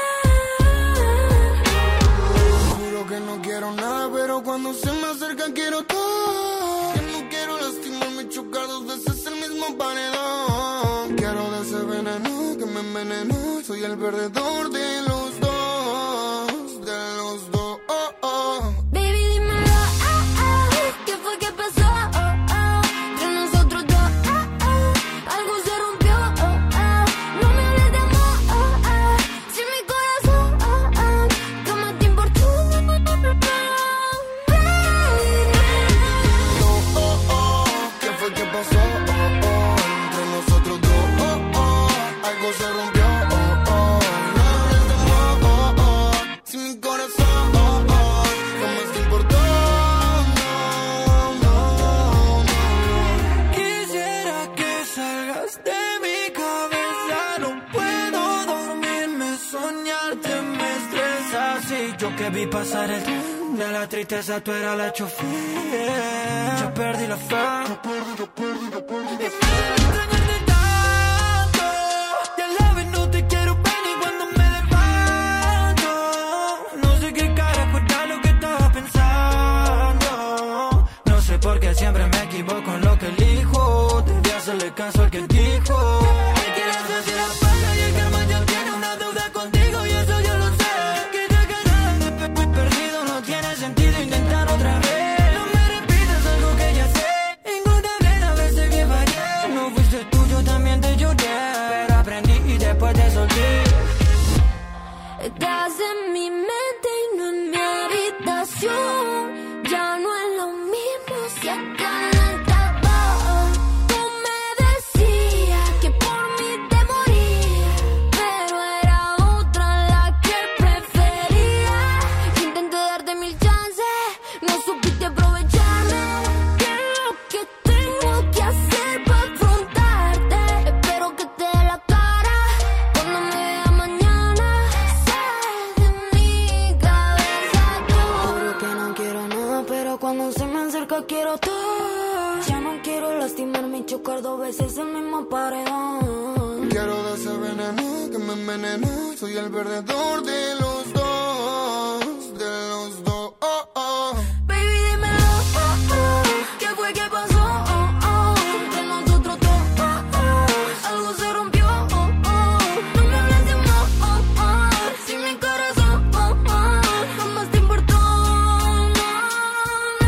Juro que no quiero nada, pero cuando se me acercan quiero todo. Que no quiero lastimarme y chocar dos veces el mismo paredón. Quiero de ese veneno que me envenenó. Soy el perdedor de los dos, de los dos. Oh, oh. Baby, dímelo, ah, ah, ¿qué fue que pasó? Oh, oh, entre nosotros dos, ah, ah, algo se rompió, oh, ah, no me hables de amor, oh, ah, si mi corazón, oh, ah, ¿qué más te importó? Oh, oh, oh, ¿qué fue que pasó? Oh, oh, entre nosotros dos, oh, oh, algo se rompió, oh, oh, no me hables de amor, oh, oh, si mi corazón, oh, oh, jamás te importó, no, no, no. Quisiera que salgas de mi cabeza, no puedo dormirme, soñarte me estresa. Sí, yo que vi pasar el tren de la tristeza, tú eras la chofer. Ya perdí la fe. Extrañarte tanto, y a la vez no te quiero ver ni cuando me levanto. No sé qué carajo era lo que estaba pensando. No sé por qué siempre me equivoco en lo que elijo. Debí hacerle caso al que dijo. Me quieres decir la pasa y el karma ya tiene una deuda contigo, y eso yo lo sé. Que te quedas de pe- pe- perdido, no tiene sentido intentar otra vez. No me repitas algo que ya sé. Ingotable las veces que fallé. No fuiste tú, yo también te lloré, pero aprendí y después te solté. Estás en mi mente y no en mi habitación. Ya no es lo mismo si acá no estaba. Tú me decías que por mí te morías, pero era otra la que prefería. Intenté darte mil chances, no supiste aprovecharme. ¿Qué es lo que tengo que hacer para afrontarte? Espero que te dé la cara cuando me vea mañana. Sal de mi cabeza tú. Juro que no quiero nada, pero cuando se me acerca quiero todo. Ya no quiero lastimarme y chocar dos veces el mismo paredón. Quiero de ese veneno que me envenenó. Soy el perdedor de los dos, de los dos. Oh, oh. Baby, dímelo, oh, oh, ¿qué fue que pasó? Oh, oh, entre nosotros dos, oh, oh, algo se rompió, oh, oh, no me hables de amor, oh, oh, si mi corazón, oh, oh, jamás te importó, no, no.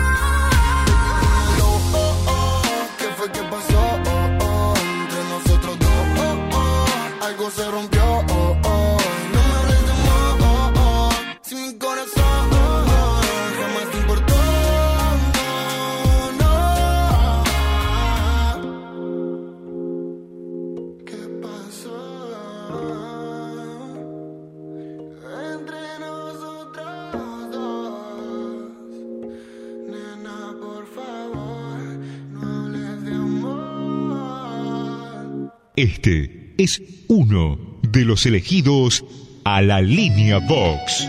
No, oh, oh, ¿qué fue que pasó? Oh, oh, entre nosotros dos, oh, oh, algo se rompió, oh, oh, no me hables de amor, oh, oh, si mi corazón, oh, oh, jamás te importó, no, no. ¿Qué pasó entre nosotros dos? Nena, por favor, no hables de amor. Este es uno de los elegidos a la línea Vox.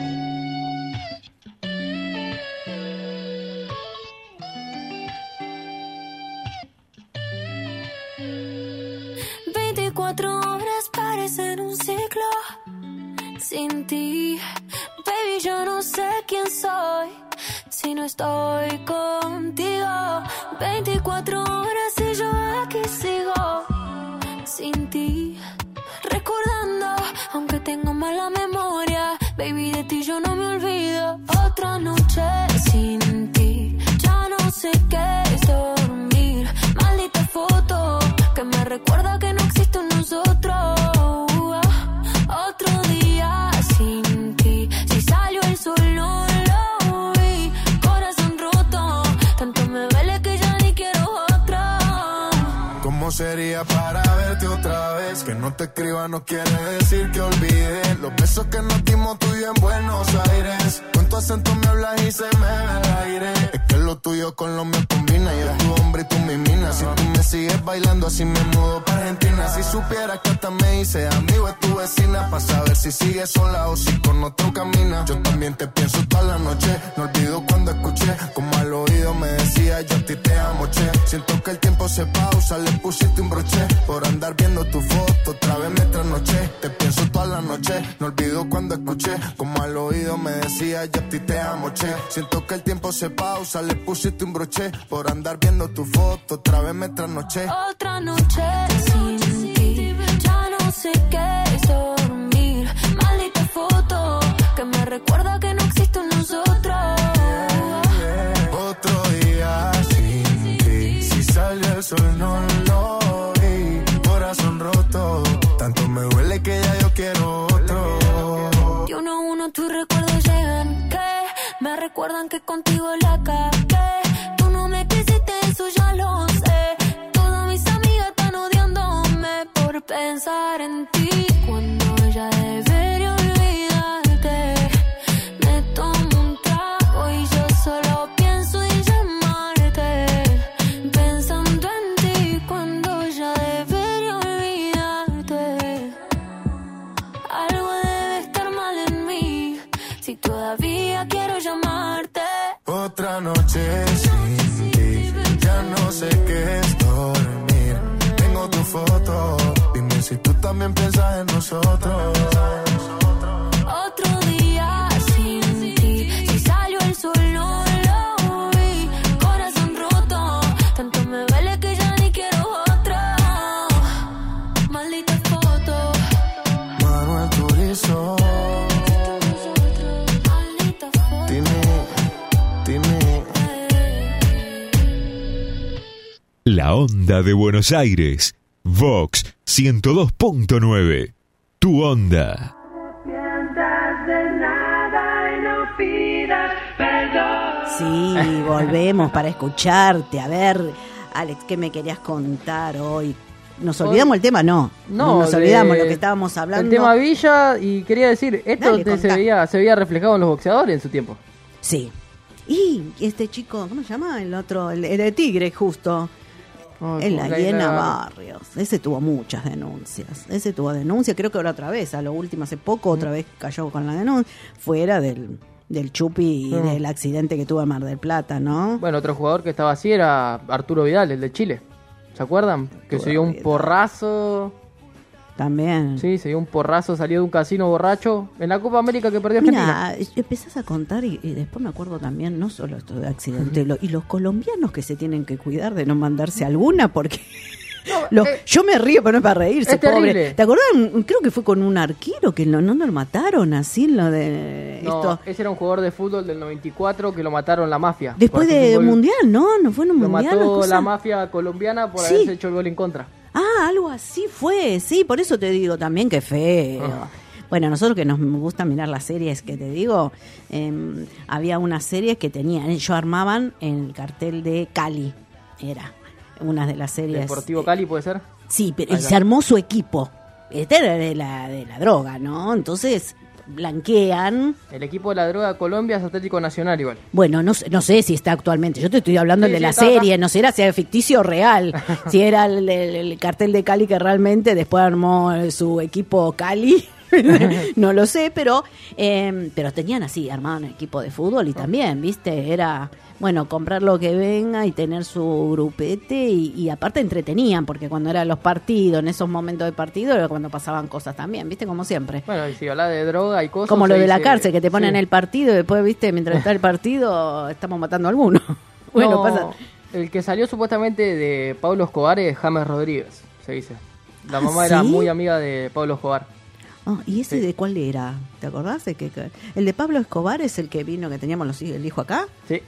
veinticuatro horas parecen un ciclo sin ti. Baby, yo no sé quién soy si no estoy contigo. veinticuatro horas y yo aquí sigo sin ti. Recordando, aunque tengo mala memoria, baby, de ti yo no me olvido. Otra noche sin ti, ya no sé qué es dormir. Maldita foto que me recuerda que no existe un nosotros. Otro día sin ti, si salió el sol no lo vi. Corazón roto, tanto me duele que ya ni quiero otro. ¿Cómo sería para verte otra vez. Que no te escriba no quiere decir que olvide los besos que nos dimos tú y yo en Buenos Aires. Con tu acento me hablas y se me ve el aire. Es que lo tuyo con lo mío combina. Yo tu hombre y tú mi mina. Si tú me sigues bailando así me mudo para Argentina. Si supieras que hasta me hice amigo de tu vecina, pa' saber si sigues sola o si con otro camina. Yo también te pienso toda la noche. No olvido cuando escuché como al oído me decía yo a ti te amo, che. Siento que el tiempo se pausa, le pusiste un broche por andar viendo tu foto, otra vez me trasnoché. Te pienso toda la noche, no olvido cuando escuché como al oído me decía yo a ti te amo, che. Siento que el tiempo se pausa, le pusiste un broche por andar viendo tu foto, otra vez me trasnoché. Otra noche sin ti, ya no sé qué es dormir. Maldita foto que me recuerda que no existe nosotros. Otro día sin ti, si sale el sol no lo vi. Corazón roto, tanto me duele que ya yo quiero otro. Y uno a uno tus recuerdos llegan, que me recuerdan que contigo la cagué. Tú no me quisiste, eso ya lo sé. Todas mis amigas están odiándome por pensar en ti. Cuando ya debería olvidarte, me tomo un trago y yo solo pienso en llamarte. Pensando en ti cuando ya debería olvidarte. Algo debe estar mal en mí si todavía quiero llamarte. Otra noche sin ti, ya no sé qué es dormir. Tengo tu foto, dime si tú también piensas en nosotros. Otro día sin ti, si salió el sol no lo vi. Corazón roto, tanto me duele que ya ni quiero otra. Maldita foto, Manuel Turizo. maldita foto. Dime, dime. La onda de Buenos Aires. Vox ciento dos punto nueve. Tu onda. Piensas de nada y no pidas perdón. Sí, volvemos para escucharte. A ver, Alex, ¿qué me querías contar hoy? ¿Nos olvidamos el tema? No, no, No, nos de- olvidamos lo que estábamos hablando. El tema Villa, y quería decir, esto Dale, te- se, contá. veía, se veía reflejado en los boxeadores en su tiempo. Sí. Y este chico, ¿cómo se llama? El otro, el, el de Tigre, justo. Ay, En como la que Hiena era- Barrios. Ese tuvo muchas denuncias. Ese tuvo denuncias. Creo que ahora otra vez, a lo último, hace poco, otra vez cayó con la denuncia. Fuera del, del Chupi y Mm. del accidente que tuvo en Mar del Plata, ¿no? Bueno, otro jugador que estaba así era Arturo Vidal, el de Chile. ¿Se acuerdan? Que Arturo se dio un Vidal. porrazo. También. Sí, se dio un porrazo, salió de un casino borracho en la Copa América que perdió Argentina. Mira, empezás a contar y, y después me acuerdo también, no solo esto de accidente, lo- y los colombianos que se tienen que cuidar de no mandarse alguna, porque los- eh, yo me río, pero no es para reírse, es terrible. pobre. ¿Te acordás? Creo que fue con un arquero que no, no lo mataron así en lo de No, esto. ese era un jugador de fútbol del noventa y cuatro que lo mataron la mafia. Después por hacer de un gol. Mundial, ¿no? ¿No fue en un Lo Mundial? mató cosa? la mafia colombiana por Sí. haberse hecho el gol en contra. Ah, algo así fue, sí, por eso te digo también que feo. Ah. Bueno, nosotros que nos gusta mirar las series que te digo, eh, había una serie que tenían, ellos armaban el cartel de Cali, era una de las series. Deportivo Cali, ¿puede ser? Sí, pero y Ahí va. se armó su equipo. Este era de la, de la droga, ¿no? Entonces blanquean. El equipo de la droga de Colombia es Atlético Nacional igual. Bueno, no, sé- no sé si está actualmente. Yo te estoy hablando Sí, de sí, la está serie, acá. no sé era si era ficticio o real. Si era el, el- el cartel de Cali que realmente después armó eh, su equipo Cali. No lo sé, pero eh, pero tenían así, armaban equipo de fútbol y también, ¿viste? Era, bueno, comprar lo que venga y tener su grupete y, y aparte entretenían, porque cuando eran los partidos, en esos momentos de partido, era cuando pasaban cosas también, ¿viste? Como siempre. Bueno, y si habla de droga y cosas... Como lo se de la dice- cárcel, que te ponen sí. el partido y después, ¿viste? Mientras está el partido, estamos matando a alguno. Bueno, No, pasa. el que salió supuestamente de Pablo Escobar es James Rodríguez, se dice. La Ah, mamá era ¿sí? muy amiga de Pablo Escobar. Ah, ¿y ese Sí. de cuál era? ¿Te acordás? De que, que- el de Pablo Escobar es el que vino, que teníamos los, hij- el hijo acá. Sí.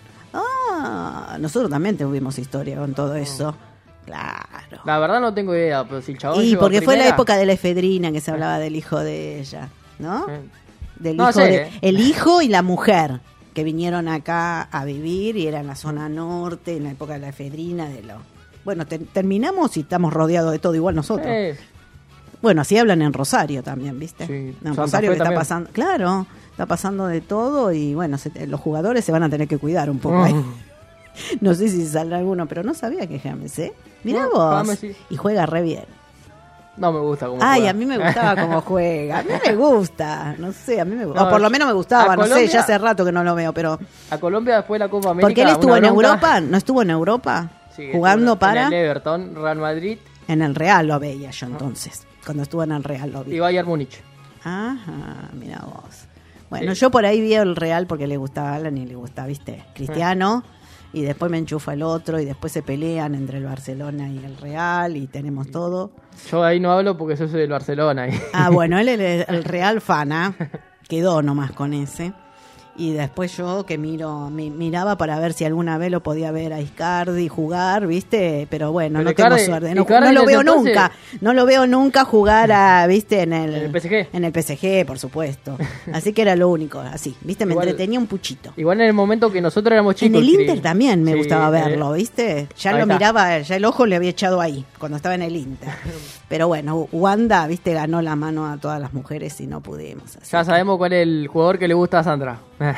Ah, nosotros también tuvimos historia con todo eso. Claro. La verdad no tengo idea, pero si el chabón Y llegó porque fue la primera- época de la efedrina que se hablaba del hijo de ella, ¿no? Sí. Del No hijo sé, de, eh. el hijo y la mujer que vinieron acá a vivir y era en la zona norte, en la época de la efedrina, de lo Bueno, te- terminamos y estamos rodeados de todo igual nosotros. Eh, Bueno, así hablan en Rosario también, ¿viste? Sí, En Santa Rosario Fe que está también. pasando, claro, está pasando de todo y bueno, se- los jugadores se van a tener que cuidar un poco Oh. ahí. No sé si saldrá alguno, pero no sabía que James, ¿eh? Mirá No, vos. James sí. Y juega re bien. no me gusta como Ay, juega. a mí me gustaba cómo juega. A mí me gusta. No sé, a mí me gusta. No, o por lo menos me gustaba, a no sé, Colombia- ya hace rato que no lo veo, pero... A Colombia después de la Copa América. Porque él estuvo una en bronca. Europa, ¿no estuvo en Europa? Sí, jugando estuvo para... En el Everton, Real Madrid En el Real lo veía yo entonces. Cuando estuvo en el Real lo vi. y Bayern Múnich. Ajá, mira vos. Bueno, Sí. yo por ahí vi el Real porque le gustaba a Alan y le gusta, ¿viste? Cristiano. Y después me enchufa el otro y después se pelean entre el Barcelona y el Real y tenemos todo. Yo ahí no hablo porque yo soy del Barcelona. y- Ah, bueno, él es el Real fana. Quedó nomás con ese. Y después yo que miro, mi- miraba para ver si alguna vez lo podía ver a Icardi jugar, ¿viste? Pero bueno, Pero no tengo Icardi- suerte. No, Icardi no lo desde veo entonces- nunca. No lo veo nunca jugar a, ¿viste? En el, En el P S G. En el P S G, por supuesto. Así que era lo único, así, ¿viste? Me Igual- entretenía un puchito. Igual en el momento que nosotros éramos En chicos. el Cris. Inter también me Sí, gustaba eh, verlo, ¿viste? Ya ahí lo está. miraba, ya el ojo le había echado ahí, cuando estaba en el Inter. Pero bueno, Wanda, ¿viste? Ganó la mano a todas las mujeres y no pudimos. así Ya que- sabemos cuál es el jugador que le gusta a Sandra.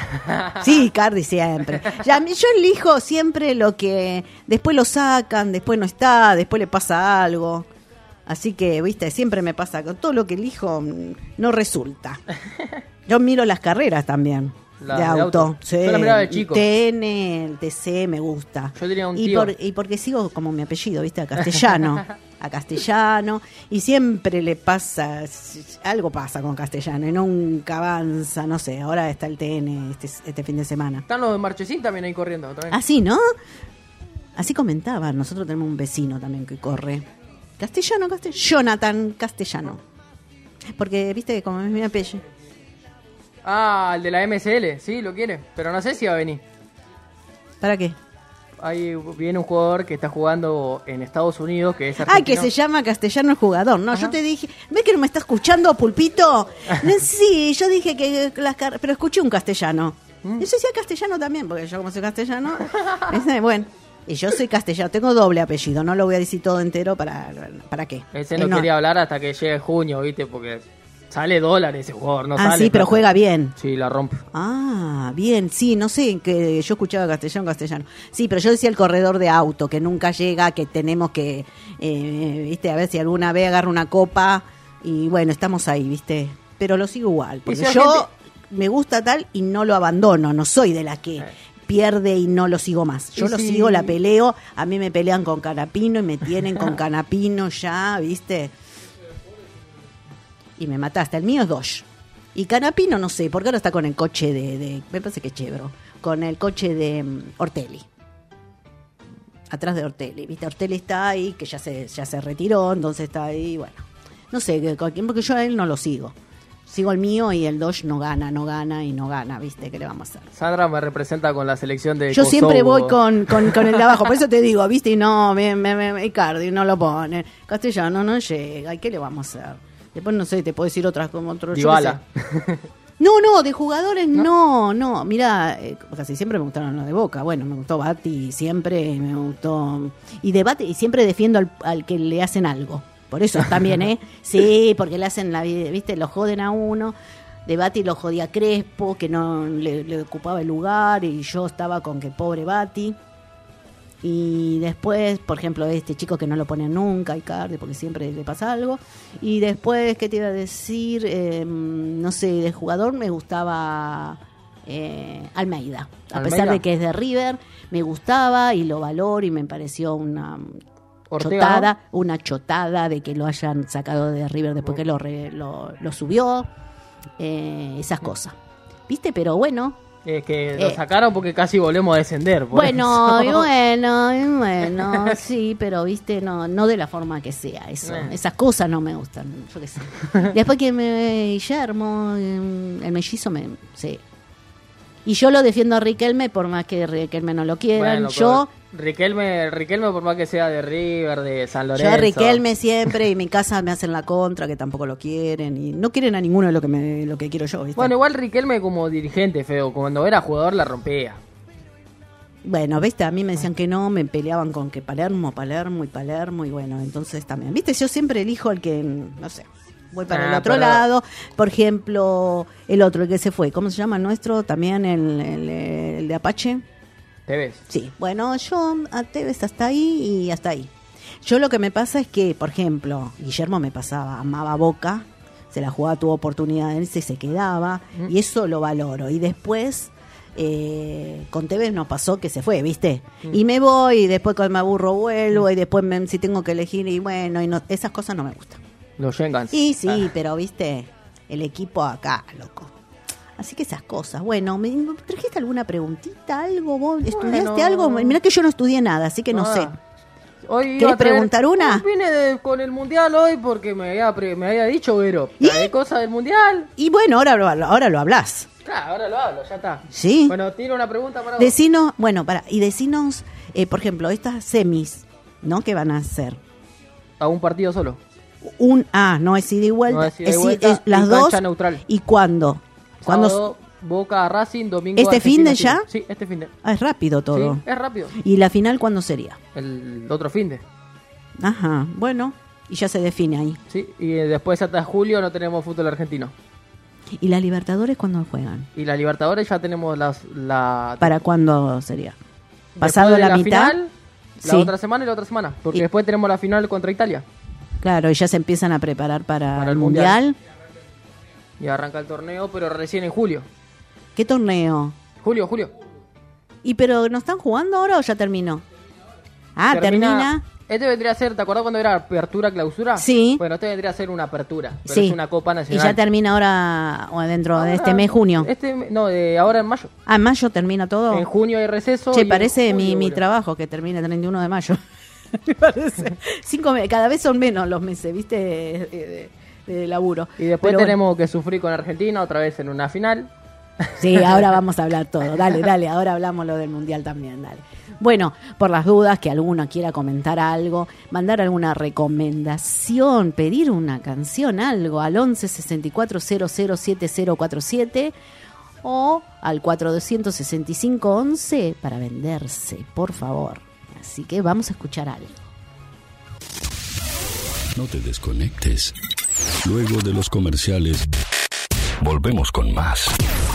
Sí, Cardi siempre. Ya, yo elijo siempre lo que después lo sacan, después no está, después le pasa algo. Así que, viste, siempre me pasa con todo lo que elijo mm, no resulta. Yo miro las carreras también. La de de auto. auto. Sí, Yo la miraba de chico. el T N, el T C me gusta. Yo tenía un y, tío. por- y porque sigo como mi apellido, ¿viste? A Castellano. A Castellano. Y siempre le pasa, algo pasa con Castellano y nunca avanza, no sé. Ahora está el T N este, este fin de semana. Están los de Marchesín también ahí corriendo. También. Así, ¿no? Así comentaban. Nosotros tenemos un vecino también que corre. Castellano, Castellano. Jonathan Castellano. Porque, viste, como es mi apellido. Ah, el de la M S L, sí, lo quiere. Pero no sé si va a venir. ¿Para qué? Ahí viene un jugador que está jugando en Estados Unidos, que es Ah, argentino. que se llama Castellano el jugador. No, yo te dije, ¿ves que no me está escuchando, Pulpito? No, sí, yo dije que las car- pero escuché un castellano. Mm. Yo decía castellano también, porque yo como soy castellano, ese, bueno, y yo soy castellano, tengo doble apellido, no lo voy a decir todo entero para, ¿para qué? Ese Eh, no, quería hablar hasta que llegue junio, ¿viste? Porque sale dólares ese jugador, no Ah, sale. sí, pero plata. juega bien. Sí, la rompe. Ah, bien, sí, no sé, que yo escuchaba castellano, castellano. Sí, pero yo decía el corredor de auto, que nunca llega, que tenemos que, eh, viste, a ver si alguna vez agarra una copa y bueno, estamos ahí, viste. Pero lo sigo igual, porque si yo gente- me gusta tal y no lo abandono, no soy de la que pierde y no lo sigo más. Yo Y lo si- sigo, la peleo, a mí me pelean con Canapino y me tienen con Canapino ya, viste. Y me mataste. El mío es Dodge. Y Canapino no sé, porque ahora está con el coche de, de me parece que es Chevro, con el coche de mm, Ortelli. Atrás de Ortelli, ¿viste? Ortelli está ahí, que ya se ya se retiró, entonces está ahí, bueno. No sé, que con quién, porque yo a él no lo sigo. Sigo el mío y el Dodge no gana, no gana y no gana, ¿viste? ¿Qué le vamos a hacer? Sandra me representa con la selección de Yo siempre Kosovo. voy con, con, con el de abajo, por eso te digo, ¿viste? Y no, me, me, me, Icardi no lo pone. Castellano no llega, ¿y qué le vamos a hacer? Después no sé, te puedo decir otras como otro. yo qué Dybala. sé. No, no, de jugadores no, no. Mira, eh, casi siempre me gustaron los de Boca. Bueno, me gustó Bati siempre, me gustó. Y de Bati, y siempre defiendo al, al que le hacen algo. Por eso también, ¿eh? Sí, porque le hacen la vida, ¿viste? Lo joden a uno. De Bati lo jodía Crespo, que no le, le ocupaba el lugar, y yo estaba con que pobre Bati. Y después, por ejemplo, este chico que no lo ponen nunca, Icardi, porque siempre le pasa algo. Y después, ¿qué te iba a decir? Eh, no sé, de jugador me gustaba eh, Almeida. A Almeida. pesar de que es de River, me gustaba y lo valoro y me pareció una Ortega, chotada, una chotada de que lo hayan sacado de River después que lo, re- lo, lo subió. Eh, esas cosas. ¿Viste? Pero bueno. Es que lo Eh. sacaron porque casi volvemos a descender. por Bueno, y eso. bueno, y bueno, sí, pero viste, no, no de la forma que sea, eso, Eh. esas cosas no me gustan, yo qué sé. Después que me Guillermo, eh, el mellizo me, sí. Y yo lo defiendo a Riquelme por más que Riquelme no lo quieran. Bueno, yo, pero Riquelme, Riquelme por más que sea de River, de San Lorenzo. yo a Riquelme siempre y en mi casa me hacen la contra, que tampoco lo quieren y no quieren a ninguno de lo que me, lo que quiero yo, ¿viste? Bueno, igual Riquelme como dirigente, feo, cuando era jugador la rompía. Bueno, viste, a mí me decían que no, me peleaban con que Palermo, Palermo y Palermo, y bueno, entonces también, viste, yo siempre elijo el que, no sé, voy para Ah, el otro pero- lado. Por ejemplo, el otro, el que se fue, ¿cómo se llama el nuestro? También el, el, el de Apache. Tevez. Sí, bueno, yo a Tevez hasta ahí y hasta ahí. Yo lo que me pasa es que, por ejemplo, Guillermo me pasaba, amaba Boca, se la jugaba, tuvo oportunidades y se quedaba, Mm. y eso lo valoro. Y después, eh, con Tevez nos pasó que se fue, ¿viste? Mm. Y me voy, y después cuando me aburro vuelvo, y después me- si tengo que elegir, y bueno, y no, esas cosas no me gustan. Los Jengans. Y sí, Ah. pero viste, el equipo acá, loco. Así que esas cosas. Bueno, ¿me me trajiste alguna preguntita, algo? ¿Vos estudiaste Bueno. algo? Mirá que yo no estudié nada, así que no Ah. sé. Hoy iba ¿Querés a traer- preguntar una? Hoy Vine de- con el mundial hoy porque me había, pre- me había dicho Vero. ¿Trae cosas del mundial? Y bueno, ahora lo, ahora lo hablas. Claro, ahora lo hablo, ya está. ¿Sí? Bueno, tiene una pregunta para vos. Decinos, bueno, para, y decinos, eh, por ejemplo, estas semis, ¿no? ¿Qué van a hacer? A un partido solo. Un, ah, no es ida y vuelta. No es ida y i- vuelta es las y dos. cancha neutral. ¿Y cuándo? ¿Cuándo? Sábado, Boca, Racing, domingo. ¿Este fin de Argentina, ya? Chile. Sí, este fin de. Ah, es rápido todo. Sí, es rápido. ¿Y la final cuándo sería? El otro fin de. Ajá, bueno, y ya se define ahí. Sí, y eh, después hasta julio no tenemos fútbol argentino. ¿Y la Libertadores cuándo juegan? Y la Libertadores ya tenemos las, la... ¿Para cuándo sería? después ¿Pasado de la, mitad? final, la Sí. otra semana y la otra semana. Porque Y- después tenemos la final contra Italia. Claro, y ya se empiezan a preparar para, Para el el mundial. Mundial. Y arranca el torneo, pero recién en julio. ¿Qué torneo? Julio, julio. ¿Y pero no están jugando ahora o ya terminó? Ah, termina. Este vendría a ser, ¿te acordás cuando era apertura, clausura? Sí. Bueno, este vendría a ser una apertura. Pero Sí. es una Copa Y Nacional. ya termina ahora o dentro de Ahora, este mes, junio. Este, me- no, de ahora en mayo. Ah, en mayo termina todo. En junio hay receso. y Che, en parece mi, julio, mi boludo. trabajo que termina el treinta y uno de mayo. Me parece. Cinco me- cada vez son menos los meses, ¿viste? De, de- de laburo. Y después Pero bueno. tenemos que sufrir con Argentina otra vez en una final. Sí, ahora vamos a hablar todo. Dale, dale, ahora hablamos lo del mundial también, dale. Bueno, por las dudas que alguno quiera comentar algo, mandar alguna recomendación, pedir una canción, algo, al once sesenta y cuatro cero cero siete cero cuatro siete o al cuatrocientos sesenta y cinco once para venderse, por favor. Así que vamos a escuchar algo. No te desconectes. Luego de los comerciales, volvemos con más.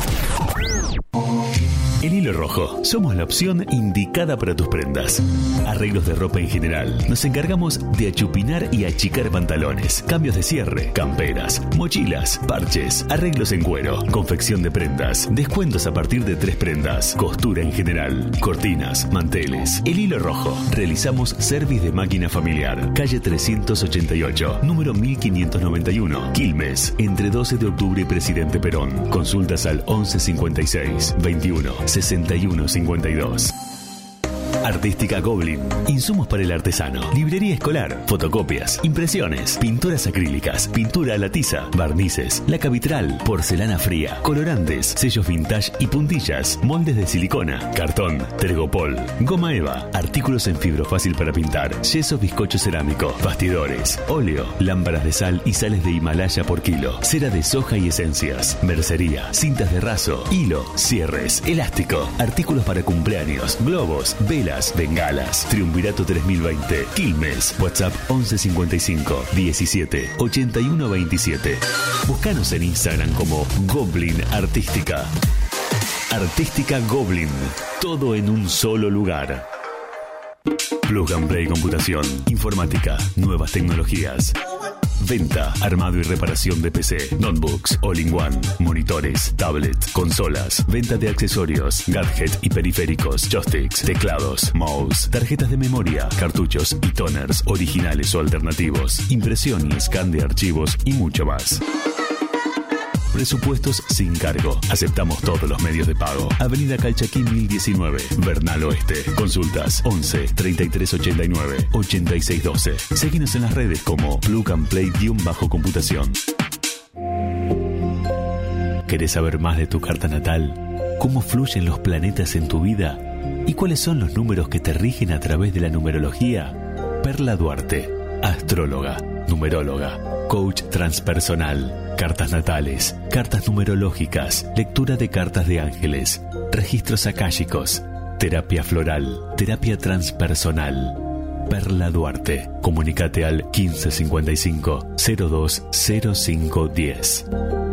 El Hilo Rojo. Somos la opción indicada para tus prendas. Arreglos de ropa en general. Nos encargamos de achupinar y achicar pantalones, cambios de cierre, camperas, mochilas, parches, arreglos en cuero, confección de prendas, descuentos a partir de tres prendas, costura en general, cortinas, manteles. El Hilo Rojo. Realizamos service de máquina familiar. Calle trescientos ochenta y ocho, número mil quinientos noventa y uno, Quilmes, entre doce de octubre y Presidente Perón. Consultas al once cincuenta y seis veintiuno sesenta y uno cincuenta y dos. Artística Goblin. Insumos para el artesano. Librería escolar. Fotocopias. Impresiones. Pinturas acrílicas. Pintura a la tiza. Barnices. Laca vitral. Porcelana fría. Colorantes. Sellos vintage y puntillas. Moldes de silicona. Cartón. Tergopol. Goma eva. Artículos en fibro fácil para pintar. Yeso bizcocho cerámico. Bastidores. Óleo. Lámparas de sal y sales de Himalaya por kilo. Cera de soja y esencias. Mercería. Cintas de raso. Hilo. Cierres. Elástico. Artículos para cumpleaños. Globos. Velas. Bengalas. Triunvirato tres mil veinte. Quilmes. WhatsApp once cincuenta y cinco diecisiete ochenta y uno veintisiete. Búscanos en Instagram como Goblin Artística. Artística Goblin. Todo en un solo lugar. Plug and Play Computación. Informática. Nuevas tecnologías. Venta, armado y reparación de P C, notebooks, all-in-one, monitores, tablets, consolas, venta de accesorios, gadget y periféricos, joysticks, teclados, mouse, tarjetas de memoria, cartuchos y toners originales o alternativos, impresión y scan de archivos y mucho más. Presupuestos sin cargo. Aceptamos todos los medios de pago. Avenida Calchaquí mil diecinueve, Bernal Oeste. Consultas once treinta y tres ochenta y nueve ochenta y seis doce. Seguinos en las redes como Plug and Play-computación. ¿Querés saber más de tu carta natal? ¿Cómo fluyen los planetas en tu vida? ¿Y cuáles son los números que te rigen a través de la numerología? Perla Duarte, astróloga, numeróloga, coach transpersonal, cartas natales, cartas numerológicas, lectura de cartas de ángeles, registros akáshicos. terapia floral, terapia transpersonal. Perla Duarte. Comunicate al quince cincuenta y cinco cero dos cero cinco diez.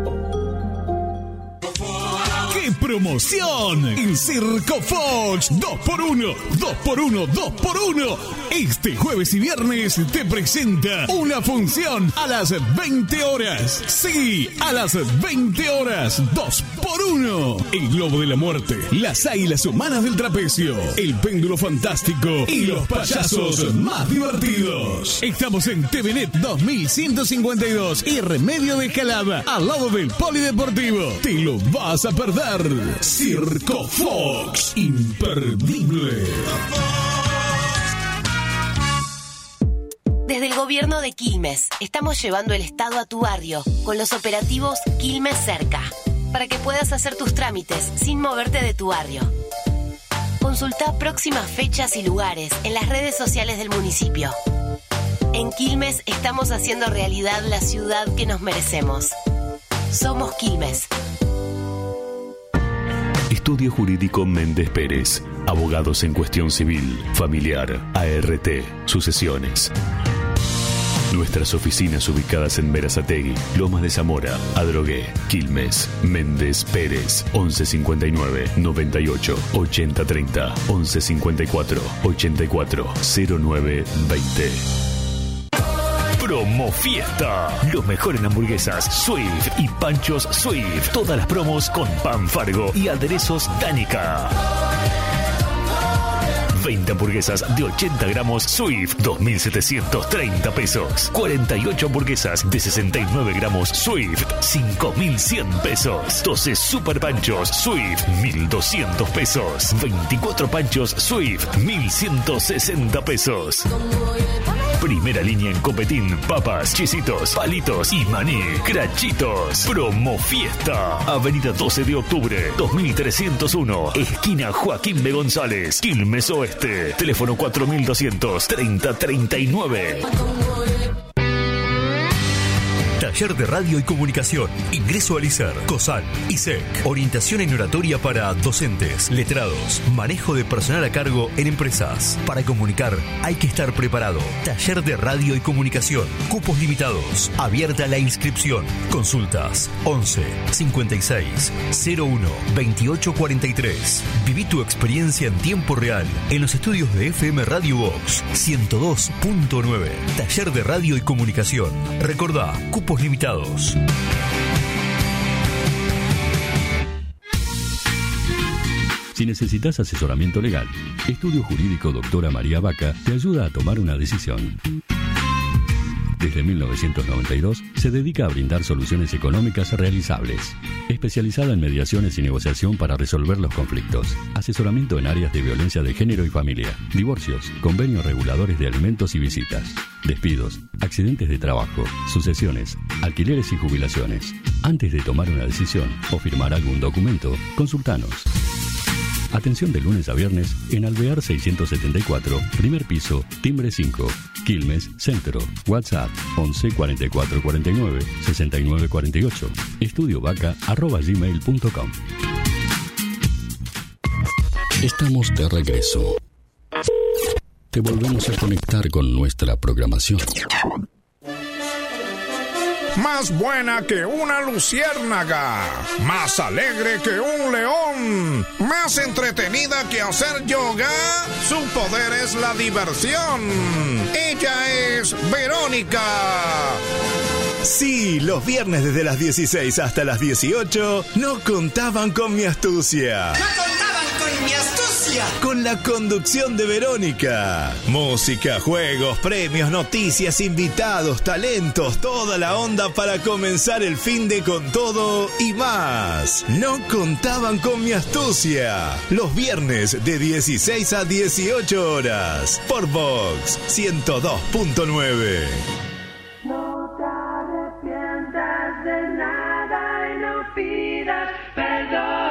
Promoción en Circo Fox, dos por uno, dos por uno, dos por uno. Este jueves y viernes te presenta una función a las veinte horas. Sí, a las veinte horas, dos por uno. El Globo de la Muerte, las Águilas Humanas del Trapecio, el Péndulo Fantástico y los payasos más divertidos. Estamos en T V Net dos mil ciento cincuenta y dos y Remedio de Escalada, al lado del Polideportivo. Te lo vas a perder. Circo Fox, imperdible. Desde el gobierno de Quilmes, estamos llevando el Estado a tu barrio con los operativos Quilmes Cerca, para que puedas hacer tus trámites sin moverte de tu barrio. Consulta próximas fechas y lugares en las redes sociales del municipio. En Quilmes estamos haciendo realidad la ciudad que nos merecemos. Somos Quilmes. Estudio Jurídico Méndez Pérez. Abogados en cuestión civil, familiar, A R T, sucesiones. Nuestras oficinas ubicadas en Berazategui, Lomas de Zamora, Adrogué, Quilmes. Méndez Pérez, once cincuenta y nueve, noventa y ocho, ochenta treinta, once cincuenta y cuatro, ochenta y cuatro, cero nueve veinte. Promo Fiesta. Lo mejor en hamburguesas Swift y panchos Swift. Todas las promos con pan Fargo y aderezos Danica. veinte hamburguesas de ochenta gramos Swift, dos mil setecientos treinta pesos. cuarenta y ocho hamburguesas de sesenta y nueve gramos Swift, cinco mil cien pesos. doce super panchos Swift, mil doscientos pesos. veinticuatro panchos Swift, mil ciento sesenta pesos. Primera línea en copetín, papas, chisitos, palitos y maní, crachitos. Promo Fiesta. Avenida doce de octubre, dos mil trescientos uno, esquina Joaquín B. González, Quilmes Oeste. Teléfono cuatro mil doscientos treinta treinta y nueve. Taller de Radio y Comunicación. Ingreso al I S E R, COSAL, I S E C. Orientación en oratoria para docentes, letrados. Manejo de personal a cargo en empresas. Para comunicar hay que estar preparado. Taller de Radio y Comunicación. Cupos limitados. Abierta la inscripción. Consultas once cincuenta y seis cero uno veintiocho cuarenta y tres. Viví tu experiencia en tiempo real en los estudios de F M Radio Vox ciento dos punto nueve. Taller de Radio y Comunicación. Recordá, cupos limitados. Si necesitas asesoramiento legal, Estudio Jurídico Doctora María Vaca te ayuda a tomar una decisión. Desde mil novecientos noventa y dos se dedica a brindar soluciones económicas realizables. Especializada en mediaciones y negociación para resolver los conflictos. Asesoramiento en áreas de violencia de género y familia. Divorcios, convenios reguladores de alimentos y visitas. Despidos, accidentes de trabajo, sucesiones, alquileres y jubilaciones. Antes de tomar una decisión o firmar algún documento, consultanos. Atención de lunes a viernes en Alvear seiscientos setenta y cuatro, primer piso, timbre cinco, Quilmes, Centro. WhatsApp once cuarenta y cuatro cuarenta y nueve sesenta y nueve cuarenta y ocho. Estudiovaca arroba gmail punto com. Estamos de regreso. Te volvemos a conectar con nuestra programación. Más buena que una luciérnaga, más alegre que un león, más entretenida que hacer yoga. Su poder es la diversión. Ella es Verónica. Sí, los viernes desde las dieciséis hasta las dieciocho no contaban con mi astucia. ¡No contaban con mi astucia! Con la conducción de Verónica. Música, juegos, premios, noticias, invitados, talentos, toda la onda para comenzar el fin de con todo y más. No contaban con mi astucia. Los viernes de dieciséis a dieciocho horas. Por Vox ciento dos punto nueve. No te arrepientas de nada y no pidas perdón.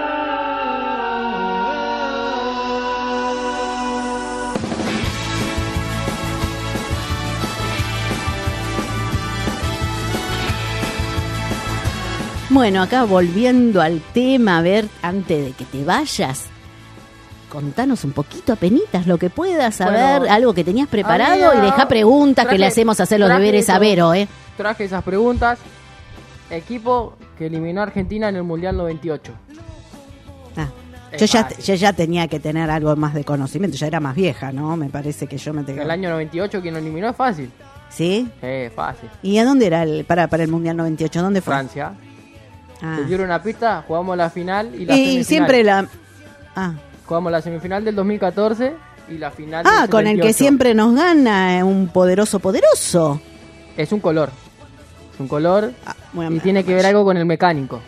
Bueno, acá volviendo al tema, a ver, antes de que te vayas, contanos un poquito, apenitas, lo que puedas saber, Bueno, algo que tenías preparado había- y deja preguntas que traje- le hacemos hacer los traje deberes a eso. Vero, ¿eh? Traje esas preguntas. Equipo que eliminó a Argentina en el Mundial noventa y ocho. Ah, Es yo, ya, fácil. yo ya tenía que tener algo más de conocimiento, ya era más vieja, ¿no? Me parece que yo me tengo... El año noventa y ocho quien lo eliminó es fácil. ¿Sí? Eh, fácil. ¿Y a dónde era el para, para el Mundial noventa y ocho? ¿Dónde fue? Francia. Ah. Te dieron una pista, jugamos la final y la Y semifinal. siempre la... Ah, Jugamos la semifinal del dos mil catorce y la final del ah con el que setenta y ocho. siempre nos gana, eh, un poderoso poderoso. Es un color. Es un color bueno, y tiene que ver algo con el mecánico.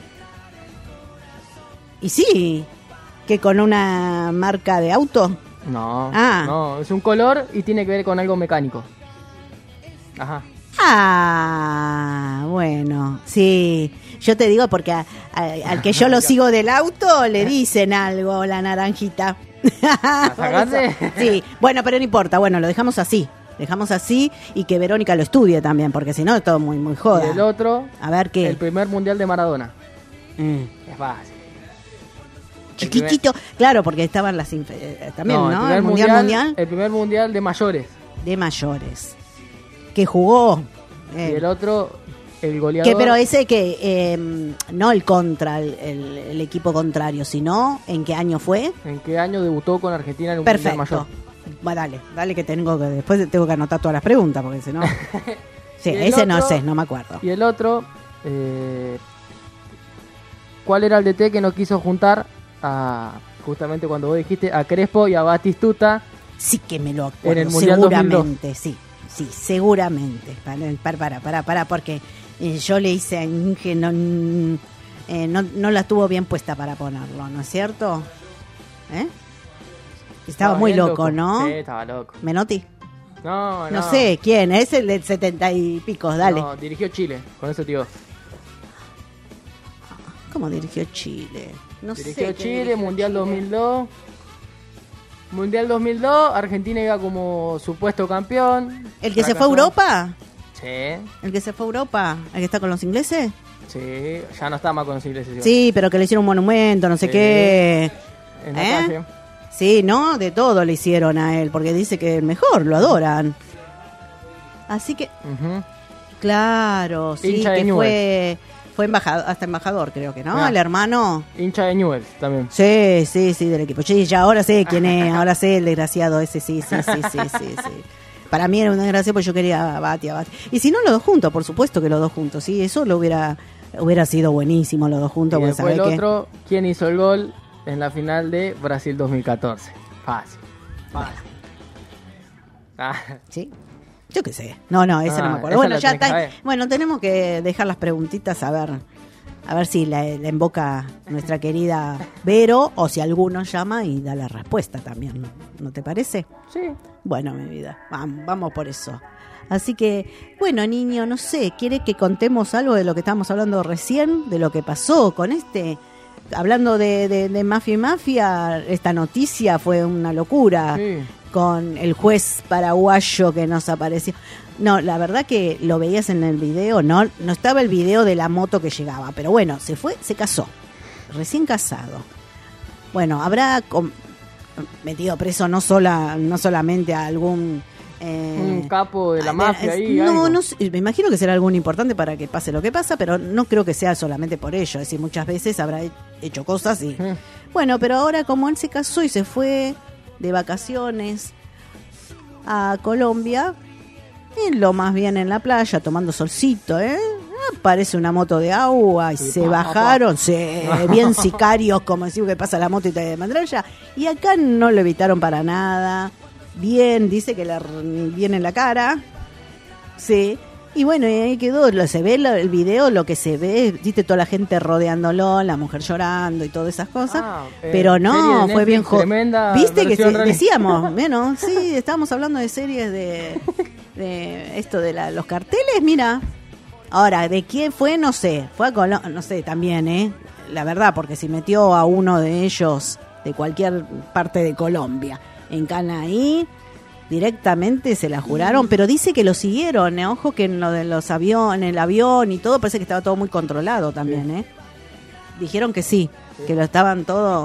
Y sí, que con una marca de auto. No, Ah. no, es un color y tiene que ver con algo mecánico. Ajá. Ah, bueno, sí. Yo te digo porque a- a- al que yo lo sigo del auto le dicen algo, la naranjita. sacaste? Sí, bueno, pero no importa. Bueno, lo dejamos así. Dejamos así y que Verónica lo estudie también, porque si no es todo muy, muy joda. Y el otro, A ver qué. el primer mundial de Maradona. Mm. Es fácil. Chiquitito, claro, porque estaban las inf- eh, también, ¿no? el El, primer mundial, mundial El primer mundial de mayores. de mayores. Que jugó. eh, Y el otro, el goleador. que pero ese que eh, no el contra el, el- el equipo contrario, sino en qué año fue. ¿En qué año debutó con Argentina en un Perfecto. mundial mayor? Bueno, dale, dale que tengo que después tengo que anotar todas las preguntas porque si no. Sí, Y el ese no otro- sé, no me acuerdo. Y el otro, eh, ¿cuál era el D T que no quiso juntar a, justamente cuando vos dijiste, a Crespo y a Batistuta? Sí que me lo acuerdo, En el Mundial dos mil dos. seguramente, sí, sí, seguramente. Para, para, para, para, para porque eh, yo le hice a Inge, no, mm, eh, no, no la tuvo bien puesta para ponerlo, ¿no es cierto? ¿Eh? Estaba, muy bien loco, ¿no? Sí, estaba loco. Menotti. No, no. No sé quién, es el del setenta y pico, dale. No, dirigió Chile, con eso te digo. ¿Cómo dirigió Chile? No Dirigió sé. quién Chile, dirigió Mundial Chile. dos mil dos. Mundial dos mil dos, Argentina iba como supuesto campeón. ¿El que se fue a Fracasó. Europa? Sí, ¿El que se fue a Europa? ¿El que está con los ingleses? sí, ya no está más con los ingleses. igual. Sí, pero que le hicieron un monumento, no sé Sí. qué. En la ¿Eh? calle. Sí, ¿no? De todo le hicieron a él, porque dice que es el mejor, lo adoran. Así que, Ujú. claro, sí, Hincha de que Newell's. fue, fue embajador, hasta embajador creo que, ¿no? Ah. El hermano. Hincha de Newell's también. Sí, sí, sí, del equipo. Sí, ya ahora sé quién es, ahora sé el desgraciado ese, sí, sí, sí, sí, sí, sí. Para mí era una desgracia porque yo quería a Bati, a Bati. Y si no, los dos juntos, por supuesto que los dos juntos, sí, eso lo hubiera, hubiera sido buenísimo, los dos juntos, Y porque después el sabés que... otro, ¿quién hizo el gol en la final de Brasil dos mil catorce? Fácil. Fácil. Ah, ¿Sí? Yo qué sé. No, no, ese no Ah, me acuerdo. esa Bueno, la ya tenés que está. saber. Bueno, tenemos que dejar las preguntitas a ver, a ver si la, la invoca nuestra querida Vero o si alguno llama y da la respuesta también. ¿No, ¿No te parece? sí. Bueno, mi vida, vamos, vamos por eso. Así que, bueno, niño, no sé, ¿quiere que contemos algo de lo que estábamos hablando recién? De lo que pasó con este... Hablando de, de, de Mafia y Mafia, esta noticia fue una locura. Sí. Con el juez paraguayo que nos apareció. No, la verdad que lo veías en el video, no, no estaba el video de la moto que llegaba, pero bueno, se fue, se casó, recién casado. Bueno, habrá com- metido preso no sola, no solamente a algún eh, Un capo de la ah, mafia es- ahí. No, algo. no sé, me imagino que será algún importante para que pase lo que pasa, pero no creo que sea solamente por ello. Es decir, muchas veces habrá he- hecho cosas y... Mm. Bueno, pero ahora como él se casó y se fue de vacaciones a Colombia, en lo más bien en la playa, tomando solcito, ¿eh? Aparece una moto de agua y Sí, se pa, bajaron, se, bien sicarios, como decimos que pasa la moto y te desmadralla. Y acá no lo evitaron para nada. Bien, dice que le r- viene en la cara. Sí. Y bueno, y ahí quedó, lo- se ve lo- el video, lo que se ve, viste toda la gente rodeándolo, la mujer llorando y todas esas cosas. Ah, eh, pero serie no, de fue bien Netflix, jo- tremenda Viste que versión se- realista. decíamos, bueno, sí, estábamos hablando de series de, de esto de la- los carteles, mira. Ahora, ¿de quién fue? No sé. Fue a Colombia, no sé, también, ¿eh? La verdad, porque si metió a uno de ellos de cualquier parte de Colombia en Canaí, directamente se la juraron, pero dice que lo siguieron, ¿eh? Ojo que en lo de los aviones, en el avión y todo, parece que estaba todo muy controlado también, ¿eh? Dijeron que sí, que lo estaban todo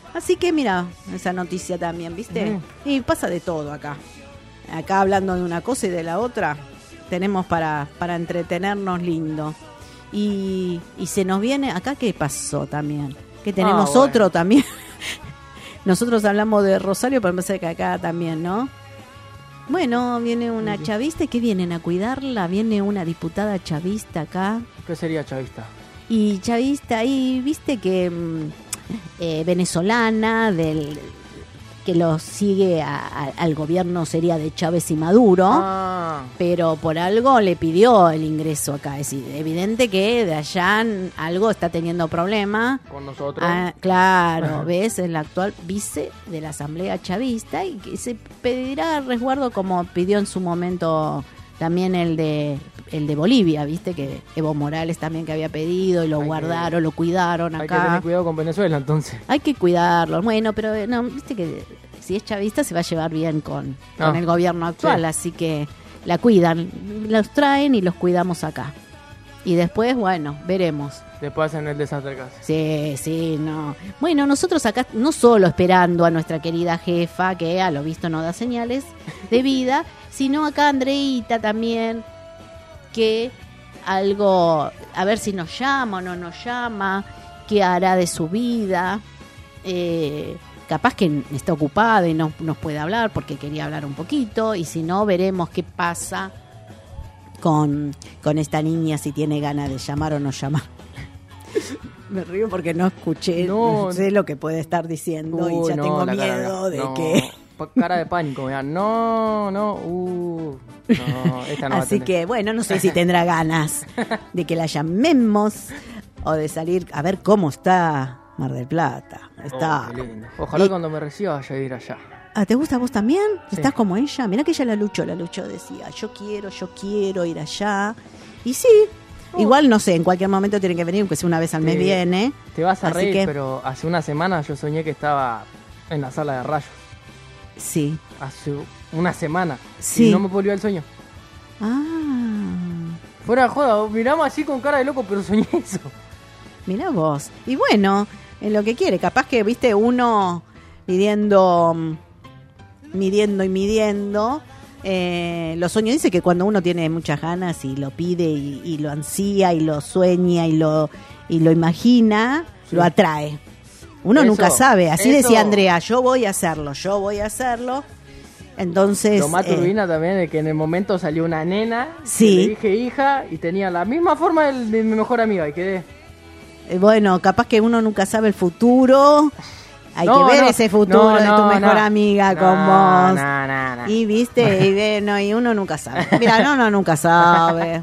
Así que mira, esa noticia también, ¿viste? Ujú. Y pasa de todo acá. Acá hablando de una cosa y de la otra, tenemos para, para entretenernos lindo. Y, y se nos viene, acá ¿qué pasó también? Que tenemos Ah, bueno. otro también. Nosotros hablamos de Rosario, pero me parece que acá también, ¿no? Bueno, viene una Sí. chavista, ¿y qué vienen a cuidarla? Viene una diputada chavista acá. ¿Qué sería chavista? Y chavista, y viste que mm, eh, venezolana, del que lo sigue a- a- al gobierno sería de Chávez y Maduro, Ah, pero por algo le pidió el ingreso acá. Es decir, evidente que de allá n- algo está teniendo problema. con nosotros. Ah, claro, ves, es la actual vice de la Asamblea Chavista y que se pedirá resguardo como pidió en su momento también el de el de Bolivia, viste que Evo Morales también que había pedido y lo Hay que- guardaron, lo cuidaron Hay que acá. tener cuidado con Venezuela, entonces. Hay que cuidarlo. Bueno, pero eh, no, viste que si es chavista se va a llevar bien con, con Ah, el gobierno actual, sí. así que la cuidan, los traen y los cuidamos acá. Y después, bueno, veremos. Después hacen el desastre acá. Sí, sí, no. Bueno, nosotros acá no solo esperando a nuestra querida jefa, que a lo visto no da señales de vida, sino acá Andreita también, que algo, a ver si nos llama o no nos llama, qué hará de su vida. Eh, capaz que está ocupada y no nos puede hablar porque quería hablar un poquito, y si no, veremos qué pasa con, con esta niña, si tiene ganas de llamar o no llamar. Me río porque no escuché, no, No. sé lo que puede estar diciendo y Uy, ya no, tengo la cara, miedo de no. que... Pa- Cara de pánico, mira. No, no, uh, no, esta no va a Así tener. que, bueno, no sé si tendrá ganas de que la llamemos o de salir a ver cómo está Mar del Plata. Está... Oh, qué lindo. Ojalá Y- cuando me reciba vaya a ir allá. Ah, ¿te gusta a vos también? Sí. ¿Estás como ella? Mirá que ella la luchó, la luchó, decía, yo quiero, yo quiero ir allá. Y sí, Oh. igual no sé, en cualquier momento tiene que venir, aunque sea una vez al mes Te- viene. Te vas a Así reír, que- pero hace una semana yo soñé que estaba en la sala de rayos. Sí. Hace una semana. Sí. Y no me volvió el sueño. Ah, Fuera de joda, miramos así con cara de loco, pero soñé eso. mirá vos. Y bueno, en lo que quiere, capaz que, viste, uno midiendo, mm, midiendo y midiendo. Eh, los sueños, dice que cuando uno tiene muchas ganas y lo pide y, y lo ansía y lo sueña y lo, y lo imagina, Sí. lo atrae. Uno Eso- nunca sabe, así eso- decía Andrea, yo voy a hacerlo, yo voy a hacerlo. Entonces, Lo más eh, turbina también es que en el momento salió una nena. Sí. que Le dije hija y tenía la misma forma del- de mi mejor amiga y quedé. eh, bueno, capaz que uno nunca sabe el futuro. Hay No, que ver no, ese futuro no, de tu no, mejor no. amiga No, con vos. no, no, no. Y viste, y, ve, no, y uno nunca sabe. Mira, no, no, nunca sabe.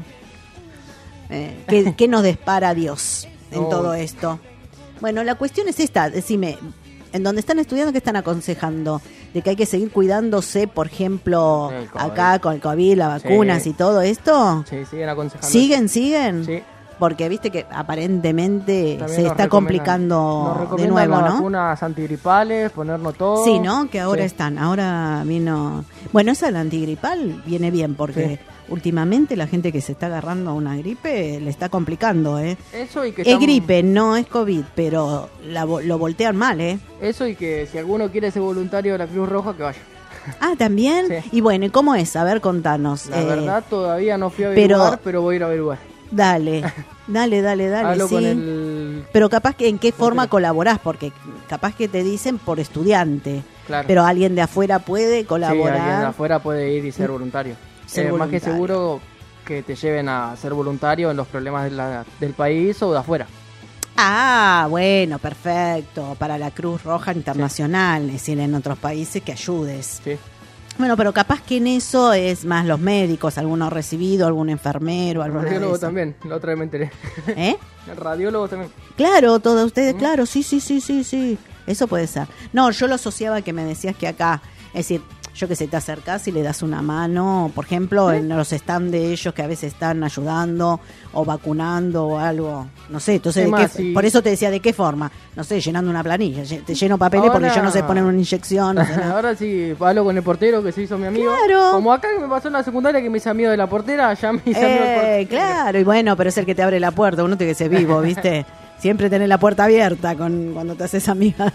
Eh, ¿qué, qué nos despara Dios en No. todo esto? Bueno, la cuestión es esta, decime, en donde están estudiando, ¿qué están aconsejando? De que hay que seguir cuidándose, por ejemplo, El COVID. acá con el COVID, las vacunas Sí. y todo esto. Sí, siguen aconsejando. ¿Siguen, siguen? Sí. Porque viste que aparentemente También se nos está recomiendan- complicando nos de recomiendan nuevo, las ¿no? vacunas antigripales, ponernos todo. Sí, ¿no? Que ahora Sí. están. Ahora vino... Bueno, esa la antigripal viene bien porque Sí. últimamente la gente que se está agarrando a una gripe le está complicando, ¿eh? Eso y que Es estamos- gripe, no es COVID, pero la vo- lo voltean mal, ¿eh? Eso y que si alguno quiere ser voluntario de la Cruz Roja, que vaya. Ah, ¿también? Sí. Y bueno, ¿y cómo es? A ver, contanos. La Eh, verdad todavía no fui a pero- averiguar, pero, voy a ir a averiguar. Dale, dale, dale, dale, Hablo sí. con el... Pero capaz que en qué forma colaborás, porque capaz que te dicen por estudiante, Claro. pero alguien de afuera puede Sí, colaborar. alguien de afuera puede ir y ser voluntario. Ser Eh, Más que voluntario. seguro que te lleven a ser voluntario en los problemas de la- del país o de afuera. Ah, bueno, perfecto. Para la Cruz Roja Internacional, es decir, en otros países que ayudes. Sí. Bueno, pero capaz que en eso es más los médicos, alguno recibido, algún enfermero, El alguna de radiólogo esas. también, la otra vez me enteré. ¿Eh? El radiólogo también. Claro, todos ustedes, claro, sí, sí, sí, sí, sí. Eso puede ser. No, yo lo asociaba que me decías que acá, es decir, yo que sé, te acercás y le das una mano, por ejemplo, en los stands de ellos que a veces están ayudando o vacunando o algo, no sé, entonces, Es ¿de más, qué- si- por eso te decía, ¿de qué forma? No sé, llenando una planilla, lle- te lleno papeles porque Ahora- yo no sé poner una inyección, no sé nada. Ahora sí, hablo con el portero que se hizo mi amigo. Claro. Como acá que me pasó en la secundaria que me hice amigo de la portera, ya me hice amigo del Eh, portero. claro, y bueno, pero es el que te abre la puerta, uno tiene que ser vivo, ¿viste? Siempre tenés la puerta abierta con cuando te haces amiga.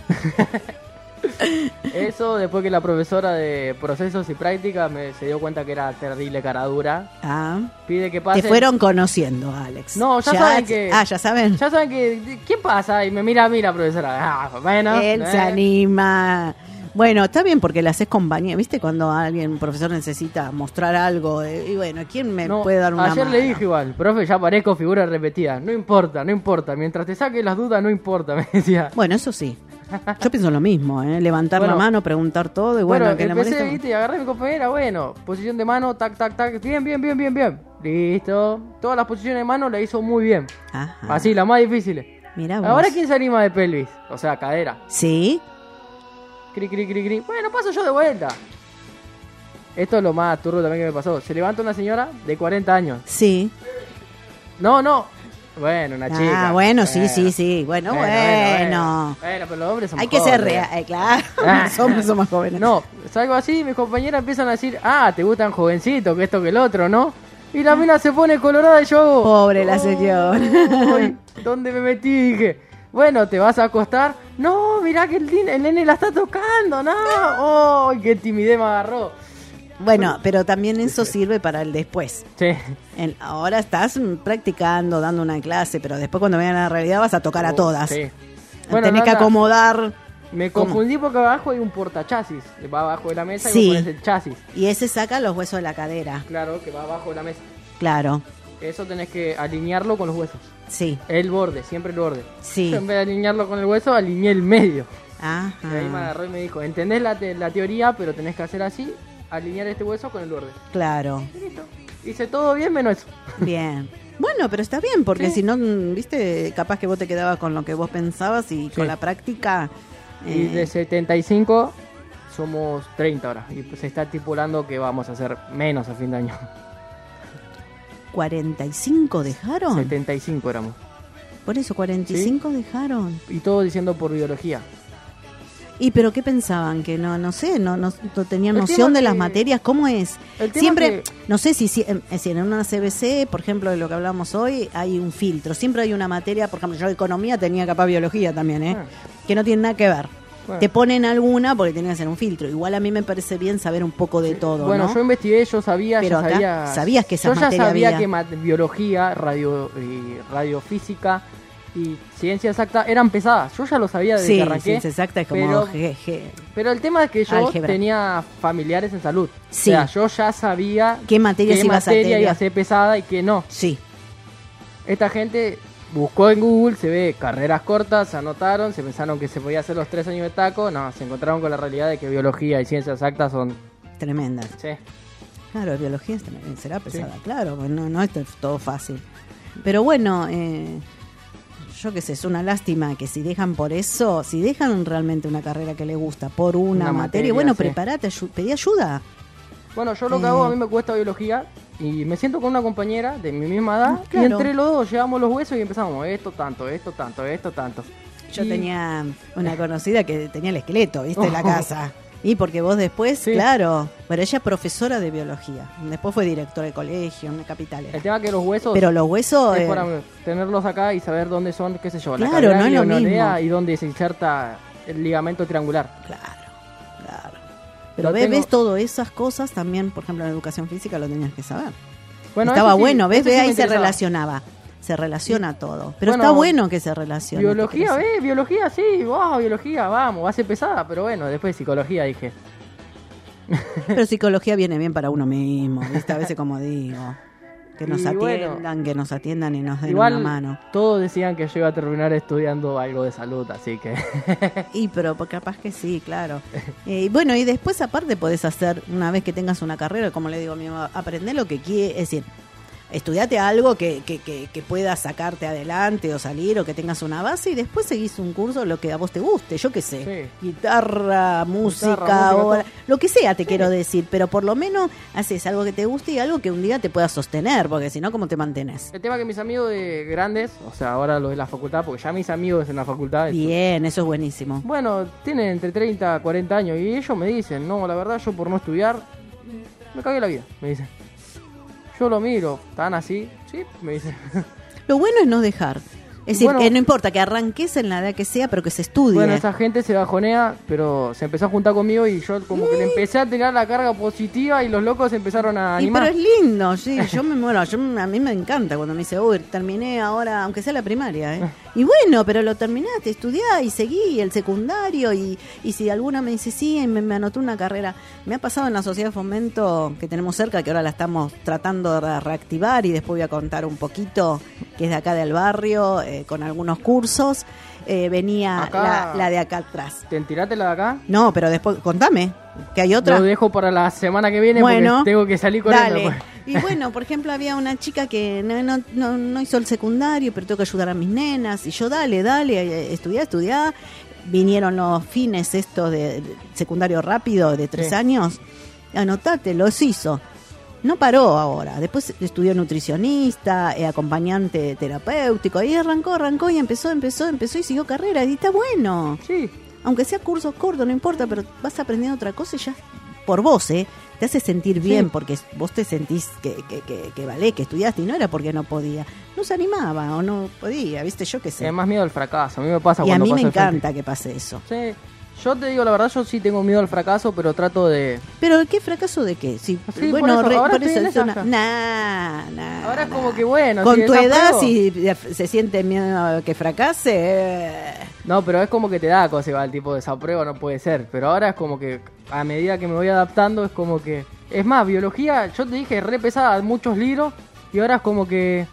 Eso, después que la profesora de procesos y prácticas me se dio cuenta que era terrible cara dura. Ah. Pide que pase. Te fueron conociendo, Alex. No, ya, ya saben que... Ah, ya saben. Ya saben que... ¿Qué pasa? Y me mira a mí la profesora. Ah, bueno. Él eh. se anima. Bueno, está bien porque le haces compañía. ¿Viste cuando alguien, un profesor necesita mostrar algo? Eh, y bueno, ¿quién me No, puede dar una ayer mano? le dije igual, profe, ya parezco figura repetida. No importa, no importa. Mientras te saques las dudas, no importa, me decía. Bueno, eso sí. Yo pienso lo mismo, ¿eh? Levantar Bueno, la mano, preguntar todo y bueno, Bueno, que le empecé, molesta. viste, y agarré a mi compañera, bueno, posición de mano, tac, tac, tac, bien, bien, bien, bien, bien. Listo. Todas las posiciones de mano la hizo muy bien. Ajá. Así, las más difíciles. Mirá vos. Ahora, ¿quién se anima de pelvis? O sea, cadera. ¿Sí? Cri, cri, cri, cri. Bueno, paso yo de vuelta. Esto es lo más turbo también que me pasó. Se levanta una señora de cuarenta años. Sí. No, no. Bueno, una chica. Ah, bueno, sí, sí, sí. Bueno, bueno. Bueno, bueno, pero los hombres son Hay más que ser jóvenes. real, eh, claro. Los hombres son más jóvenes. No, salgo así, mis compañeras empiezan a decir, ah, te gustan jovencitos, que esto que el otro, ¿no? Y la mina se pone colorada y yo hago, Pobre la señora. "Uy, ¿dónde me metí?" Dije, bueno, ¿te vas a acostar? No, mirá que el, din- el nene la está tocando, no. ¡Oh, qué timidez me agarró! Bueno, pero también eso sirve para el después. Sí. En- ahora estás mm, practicando, dando una clase, pero después cuando vean la realidad vas a tocar a Oh, todas. sí. Bueno, Tenés que Nanda, acomodar. Me ¿Cómo? confundí porque abajo hay un portachasis. Va abajo de la mesa y Sí. vos pones el chasis. Y ese saca los huesos de la cadera. Claro, que va abajo de la mesa. Claro. Eso tenés que alinearlo con los huesos. Sí. El borde, siempre el borde. Sí. Yo en vez de alinearlo con el hueso, alineé el medio. Ajá. Y ahí me agarró y me dijo, entendés la, te- la teoría, pero tenés que hacer así, alinear este hueso con el borde. Claro. Y listo. Hice todo bien menos eso. Bien. Bueno, pero está bien, porque Sí. si no, mm, viste, capaz que vos te quedabas con lo que vos pensabas y con Sí. la práctica. Y eh, de setenta y cinco somos treinta ahora. Y pues se está estipulando que vamos a hacer menos a fin de año. ¿cuarenta y cinco dejaron? setenta y cinco éramos. Por eso, cuarenta y cinco dejaron. Y todo diciendo por biología. ¿Y pero qué pensaban? Que no no sé, no, no, no tenían El noción tema de las que- materias. ¿Cómo es? El tema Siempre, que- no sé si, si es decir, en una C B C, por ejemplo, de lo que hablamos hoy, hay un filtro. Siempre hay una materia, por ejemplo, yo economía tenía capaz biología también, ¿eh? Ah. Que no tiene nada que ver. Bueno. Te ponen alguna porque tenía que hacer un filtro. Igual a mí me parece bien saber un poco de todo, Bueno, ¿no? yo investigué, yo sabía, Pero ya acá sabía, sabías que esas yo ya materias sabía había. que ma- biología, radio, y radiofísica y ciencia exacta eran pesadas. Yo ya lo sabía desde Sí, que arranqué. ciencia exacta es como pero, G G. pero el tema es que yo Álgebra. tenía familiares en salud. Sí. O sea, yo ya sabía ¿Qué materias qué ibas a materia tener? iba a ser pesada y qué no. Sí. Esta gente buscó en Google, se ve carreras cortas, se anotaron, se pensaron que se podía hacer los tres años de taco. No, se encontraron con la realidad de que biología y ciencia exacta son... Tremendas. Sí. Claro, biología es tremenda, será pesada, claro, pues no, no es todo fácil. Pero bueno, eh, yo qué sé, es una lástima que si dejan por eso, si dejan realmente una carrera que les gusta por una, Una materia, materia, bueno, sí. prepárate, ayu- pedí ayuda. Bueno, yo lo que Eh. hago, a mí me cuesta biología y me siento con una compañera de mi misma edad Claro. y entre los dos llevamos los huesos y empezamos esto tanto, esto tanto, esto tanto. Yo Y- tenía una conocida que tenía el esqueleto, ¿viste? En la Oh. casa. Y porque vos después, Sí. claro, bueno, ella es profesora de biología, después fue directora de colegio en la capital. era. El tema es que los huesos Pero los huesos... es eh, para tenerlos acá y saber dónde son, qué sé yo, la Claro, cadera no es lo glenoidea mismo. y dónde se inserta el ligamento triangular. Pero Lo ves, tengo- ves todas esas cosas también, por ejemplo, en educación física lo tenías que saber. Bueno, Estaba ese sí, bueno, ves, ese ve sí me ahí se interesaba. relacionaba. Se relaciona todo. Pero Bueno, está bueno que se relacione. Biología, ¿te ve, biología, sí, wow, biología, vamos, va a ser pesada, pero bueno, después psicología dije. parece? Pero psicología viene bien para uno mismo, ¿viste? A veces como digo, que nos Y bueno, atiendan, que nos atiendan y nos den Igual una mano. todos decían que yo iba a terminar estudiando algo de salud, así que... Y pero pues, capaz que sí, claro. Eh, y bueno, y después aparte podés hacer, una vez que tengas una carrera, como le digo a mi mamá, aprender lo que quieres, es decir, estudiate algo que, que, que, que pueda sacarte adelante o salir o que tengas una base y después seguís un curso lo que a vos te guste, yo qué sé, guitarra, música, música, o- todo. lo que sea te quiero decir, pero por lo menos haces algo que te guste y algo que un día te pueda sostener, porque si no, ¿cómo te mantenés? El tema es que mis amigos de grandes, o sea, ahora los de la facultad, porque ya mis amigos en la facultad... Bien, eso es buenísimo. Bueno, tienen entre treinta y cuarenta años y ellos me dicen, no, la verdad yo por no estudiar me cagué la vida, me dicen. Yo lo miro, tan así, sí, me dicen. Lo bueno es no dejar. Es decir, Bueno. que no importa que arranques en la edad que sea, pero que se estudie. Bueno, esa gente se bajonea, pero se empezó a juntar conmigo y yo como que le empecé a tirar la carga positiva y los locos se empezaron a Y animar. pero es lindo, sí, yo me muero, yo, a mí me encanta cuando me dice, uy, terminé ahora, aunque sea la primaria, ¿eh? Y bueno, pero lo terminaste, estudiá y seguí el secundario y, y si alguna me dice, sí, me, me anotó una carrera. Me ha pasado en la Sociedad de Fomento que tenemos cerca, que ahora la estamos tratando de reactivar y después voy a contar un poquito, que es de acá del barrio, eh, con algunos cursos. Eh, venía Acá- la, la de acá atrás. ¿Te tiraste la de acá? No, pero después, contame, que hay otra. Lo dejo para la semana que viene Bueno, porque tengo que salir corriendo. dale. pues. Y bueno, por ejemplo, había una chica que no, no, no, no hizo el secundario, pero tengo que ayudar a mis nenas. Y yo, dale, dale, eh, estudiá, estudiá. Vinieron los fines estos de, de secundario rápido de tres Sí. años. Anotate, los hizo. No paró ahora. Después estudió nutricionista, eh, acompañante terapéutico. Ahí arrancó, arrancó y empezó, empezó, empezó y siguió carrera. Y está bueno. Sí. Aunque sea cursos cortos, no importa, pero vas aprendiendo otra cosa y ya por vos, ¿eh? Te hace sentir bien Sí. porque vos te sentís que, que, que, que valé, que estudiaste y no era porque no podía. No se animaba o no podía, ¿viste? Yo qué sé. Es más miedo al fracaso. A mí me pasa Y a cuando mí me paso al frente. encanta que pase eso. Sí. Yo te digo la verdad, yo sí tengo miedo al fracaso, pero trato de... Pero ¿qué fracaso de qué? Sí, Sí, bueno, por eso, re- ahora por estoy eso en es esa una... ya. Nah, nah, Ahora es nah. como que bueno... Con si tu desapruebo- edad, si se siente miedo a que fracase... eh. No, pero es como que te da cosa igual, tipo desapruebo no puede ser. Pero ahora es como que a medida que me voy adaptando es como que... Es más, biología, yo te dije, re pesada, muchos libros. Y ahora es como que...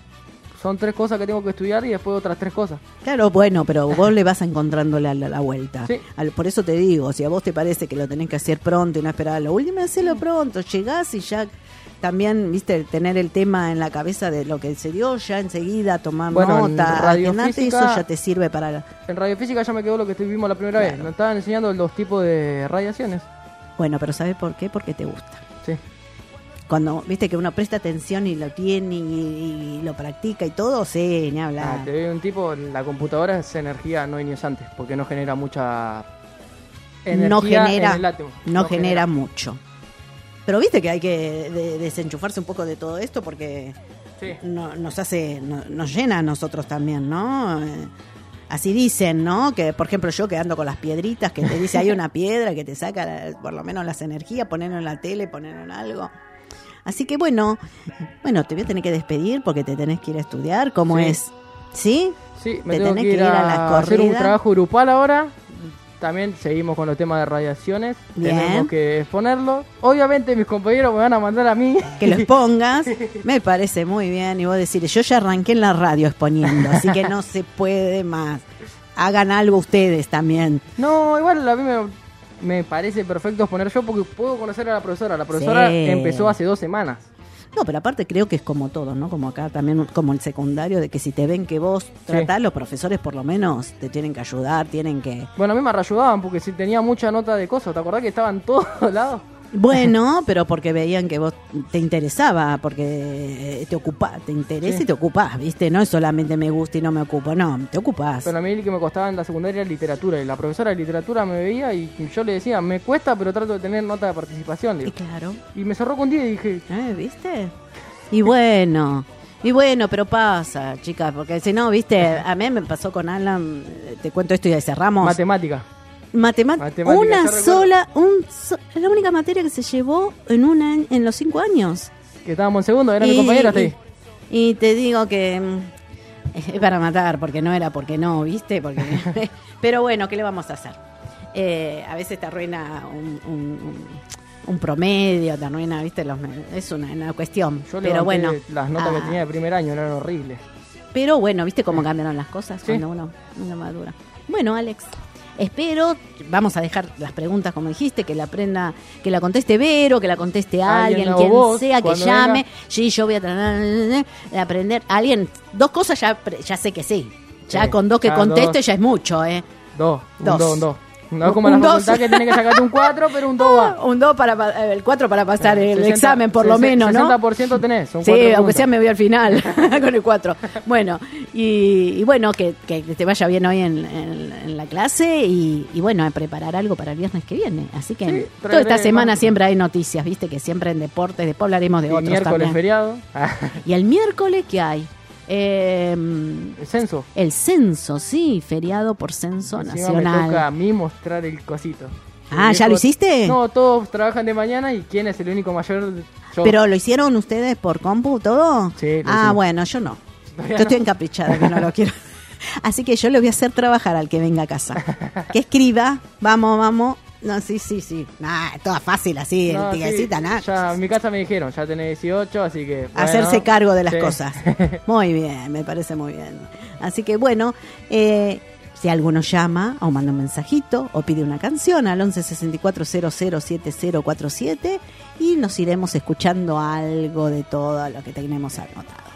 Son tres cosas que tengo que estudiar y después otras tres cosas. Claro, bueno, pero vos le vas encontrando la, la, la vuelta. Sí. Al- por eso te digo, si a vos te parece que lo tenés que hacer pronto y no esperar a lo último, hacelo pronto. Llegás y ya también, viste, tener el tema en la cabeza de lo que se dio, ya enseguida tomar Bueno, en nota, agendate, radiofísica- eso ya te sirve para... la- En radiofísica ya me quedó lo que vimos la primera vez. Nos estaban enseñando los tipos de radiaciones. Bueno, pero ¿sabes por qué? Porque te gusta. Sí. Cuando, viste, que uno presta atención y lo tiene y, y lo practica y todo, sí, ni hablar. Ah, te doy un tipo, la computadora es energía no ionizante, porque no genera mucha energía no genera, en el átomo. no genera mucho. Pero viste que hay que de- desenchufarse un poco de todo esto porque Sí. no- nos hace, no- nos llena a nosotros también, ¿no? Eh, Así dicen, ¿no? Que, por ejemplo, yo que ando con las piedritas, que te dice, hay una piedra que te saca la- por lo menos las energías, ponerlo en la tele, ponerlo en algo. Así que bueno, bueno, te voy a tener que despedir porque te tenés que ir a estudiar, ¿cómo Sí. es? ¿Sí? Sí, me te tengo tenés que ir a, la hacer un corrida. trabajo grupal ahora. También seguimos con los temas de radiaciones. Bien. Tenemos que exponerlo. Obviamente mis compañeros me van a mandar a mí. Que lo expongas, me parece muy bien. Y vos decís, yo ya arranqué en la radio exponiendo, así que no se puede más. Hagan algo ustedes también. No, igual a mí me, me parece perfecto exponer yo porque puedo conocer a la profesora. La profesora Sí. empezó hace dos semanas. No, pero aparte creo que es como todo, ¿no? Como acá también, como el secundario, de que si te ven que vos tratás, los profesores por lo menos te tienen que ayudar, tienen que... Bueno, a mí me ayudaban porque si tenía mucha nota de cosas. ¿Te acordás que estaban en todos lados? Bueno, pero porque veían que vos te interesaba, porque te ocupás, te interesa Sí. y te ocupás, ¿viste? No es solamente me gusta y no me ocupo, no, te ocupás. Pero a mí el que me costaba en la secundaria era literatura. Y la profesora de literatura me veía y yo le decía, me cuesta, pero trato de tener nota de participación. digo. Y claro. Y me cerró con diez y dije... ¿Eh? ¿Viste? Y bueno, y bueno, pero pasa, chicas, porque si no, ¿viste? A mí me pasó con Alan, te cuento esto y ya cerramos. Matemática. Matemática, Matemática, una yo recuerdo. sola, un so- es la única materia que se llevó en un año, en los cinco años. Que estábamos en segundo, era Y- mi compañera hasta y- ahí. Y te digo que mm, es para matar, porque no era porque no, ¿viste? Porque pero bueno, ¿qué le vamos a hacer? Eh, a veces te arruina un, un, un- un promedio, te arruina, ¿viste? Los, es una, una cuestión. Yo pero levanté bueno, las notas ah, que tenía de primer año eran horribles. pero bueno, ¿viste cómo cambiaron las cosas Sí. cuando uno, uno madura? Bueno, Alex, espero, vamos a dejar las preguntas como dijiste, que la aprenda, que la conteste Vero, que la conteste Alguien, alguien, o quien vos, sea, que cuando llame. venga. Sí, yo voy a tratar de aprender. Alguien, dos cosas ya, pre- ya sé que sí. Ya Sí, con dos que ya conteste dos. ya es mucho, ¿eh? Dos, Dos. un dos, un dos. No Un- como en un la dos. facultad que tiene que sacarte un cuatro, pero un dos va. Un dos para pa- eh, el cuatro para pasar el sesenta, examen, por lo sesenta, menos, ¿no? sesenta por ciento tenés, son Sí, cuatro aunque puntos. sea me voy al final con el cuatro. Bueno, y, y bueno, que, que te vaya bien hoy en, en- en la clase y, y bueno, a preparar algo para el viernes que viene. Así que Sí, toda traeré esta semana más. siempre hay noticias, viste, que siempre en deportes, después hablaremos de Y otros miércoles también. feriado. Y el miércoles, ¿qué hay? Eh, el censo. El censo, sí, feriado por censo Encima nacional. me toca a mí mostrar el cosito. Ah, ¿ya lo hiciste? No, todos trabajan de mañana y ¿quién es el único mayor? Yo. ¿Pero lo hicieron ustedes por compu todo? Sí. Lo ah, hicimos. bueno, yo no. Todavía Yo estoy no. encaprichada que no lo quiero. Así que yo le voy a hacer trabajar al que venga a casa. Que escriba, vamos, vamos. No, sí, sí, sí. Nah, toda fácil así, No, el sí, tiguecita, nada. ya en mi casa me dijeron, ya tenés dieciocho, así que... bueno, Hacerse cargo de las sí. cosas. Muy bien, me parece muy bien. Así que bueno, eh, si alguno llama o manda un mensajito o pide una canción al once sesenta y cuatro cero cero siete cero cuatro siete y nos iremos escuchando algo de todo lo que tenemos anotado.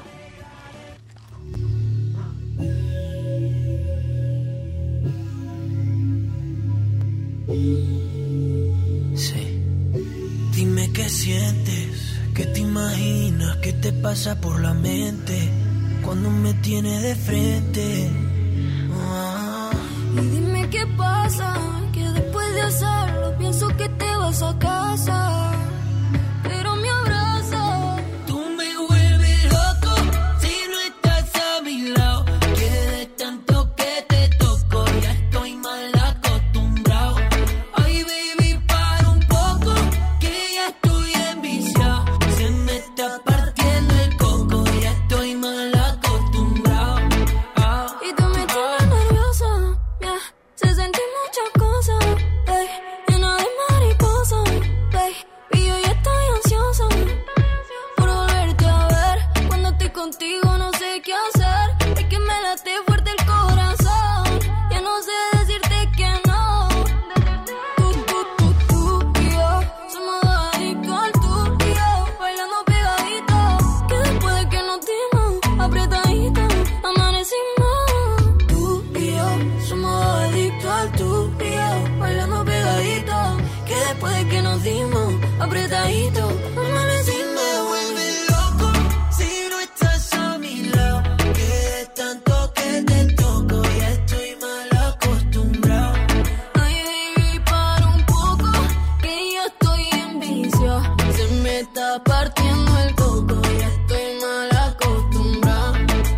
Sí. Dime qué sientes, qué te imaginas, qué te pasa por la mente cuando me tienes de frente. Ah. Y dime qué pasa, que después de hacerlo pienso que te vas a casa, pero me abraza. Tú me vuelves loco si no estás a mi lado. Que de tanto que te toco ya estoy mal acostumbrado. Ay, baby, para un poco que ya estoy enviciado. Se me está partiendo el coco, ya estoy mal acostumbrado. Ah. Y tú me tienes nerviosa, yeah. Se sienten muchas cosas, ey, llena de mariposas, ey, y yo ya estoy ansiosa por volverte a ver. Cuando estoy contigo no sé qué hacer, es que me late fuerte el corazón, ya no sé decirte que no. Tú, tú, tú, tú y yo somos adictos al tú y yo, bailando pegadito, que después de que nos dimos apretadito, amanecimos. Tú y yo somos adictos al tú y yo, bailando pegadito, que después de que nos dimos apretadito, amanecimos. Me vuelve loco si no estás a mi lado. Que de tanto que te toco ya estoy mal acostumbrado. Ay, baby, para un poco, que yo estoy en vicio. Se me está partiendo el coco, ya estoy mal acostumbrado.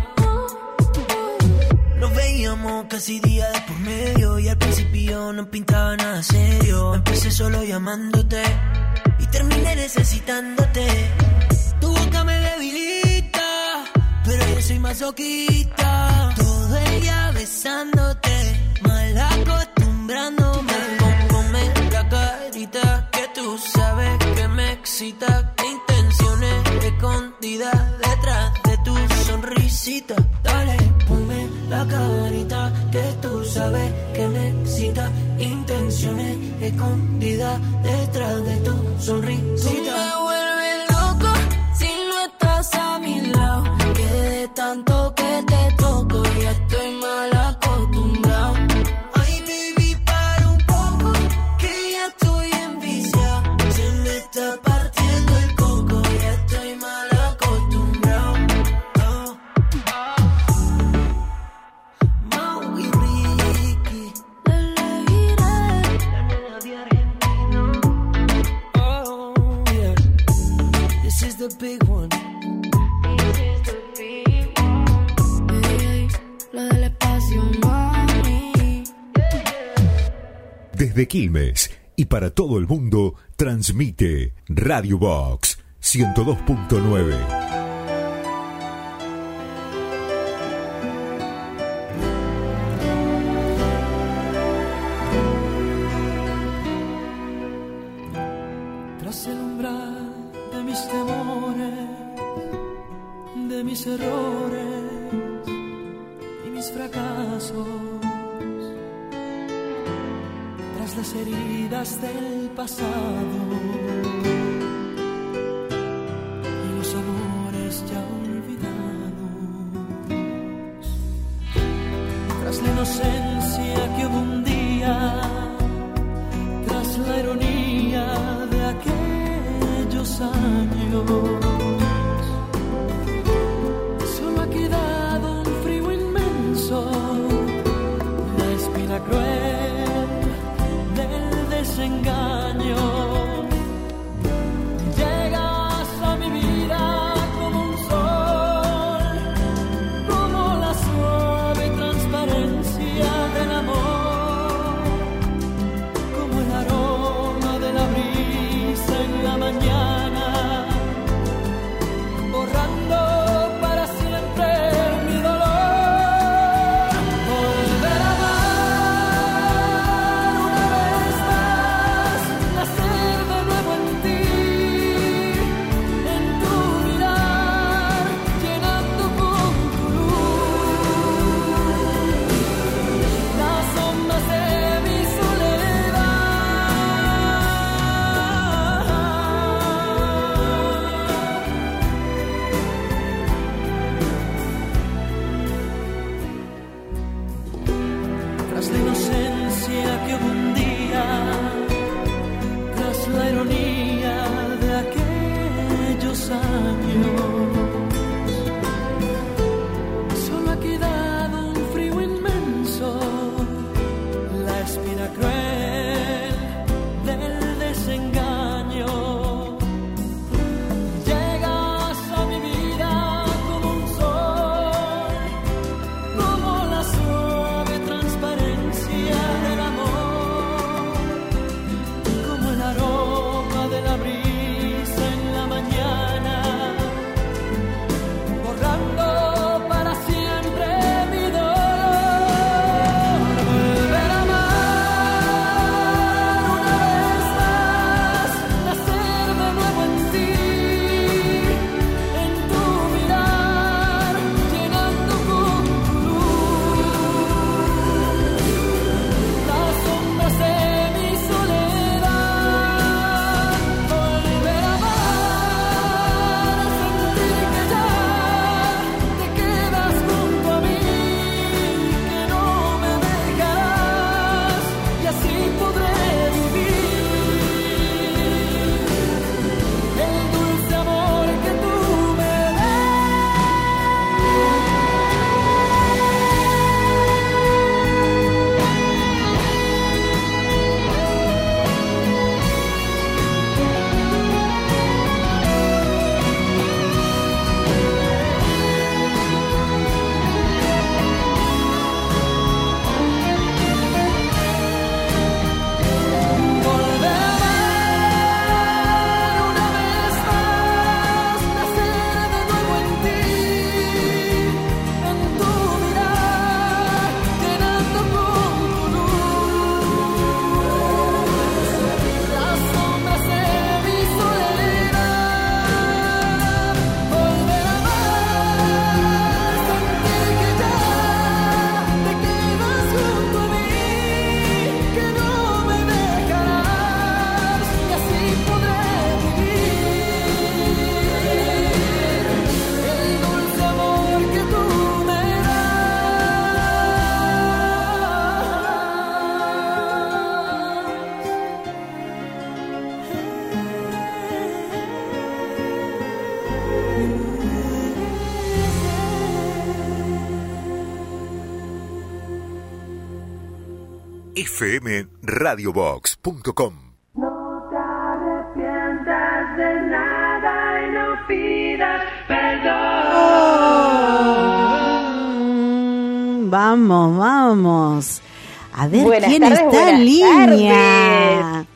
Nos veíamos casi día de por medio y al principio no pintaba nada serio. Empecé solo llamándote y terminé necesitándote. Tu boca me debilita, pero yo soy masoquista. Todo ella besándote, mal acostumbrándome. Come la carita que tú sabes que me excita. Intenciones escondidas detrás de tu sonrisita. Dale, ponme la carita que tú sabes que me excita. Intenciones escondidas detrás de tu sonrisita. Tú me vuelves loco si no estás a mi lado, que de tanto que te toco ya estoy mal acostumbrado. Ay, baby, para un poco que ya estoy enviciado. Se me está partiendo el coco, ya estoy mal acostumbrado. Oh, oh. Mau y Ricky, oh, yeah. This is the big one. Ey, lo del espacio, mami. Desde Quilmes y para todo el mundo, transmite Radio Box ciento dos punto nueve. Tras el umbral de mis temores, de mis errores y mis fracasos, tras las heridas del pasado y los amores ya olvidados, tras la inocencia que hubo un día, tras la ironía de aquellos años, solo ha quedado un frío inmenso, la espina cruel del desengaño. diferencia que hubo un día tras la ironía de aquellos años. Solo ha quedado un frío inmenso, la espina cruel del desengaño. Llegas a mi vida como un sol, como la suave transparencia del amor, como el aroma de la brisa en la mañana, borrando para siempre mi dolor. Volver a amar una vez más, nacer de nuevo en ti, en tu mirar, llenando con tu luz las sombras de mi soledad. Volver a amar, sentir que ya te quedas junto a mí, que no me dejarás y así podré vivir el dulce amor que tú me Volver a amar una vez más, nacer de nuevo en ti, en tu mirar, llenando con tu luz las sombras de mi soledad. Volver a amar, sentir que ya te quedas junto a mí, que no me dejarás y así podré vivir el dulce amor que tú me F M radio box punto com. No te arrepientas de nada y no pidas perdón. Mm, Vamos, vamos. A ver Buenas quién tardes, está en buenas línea.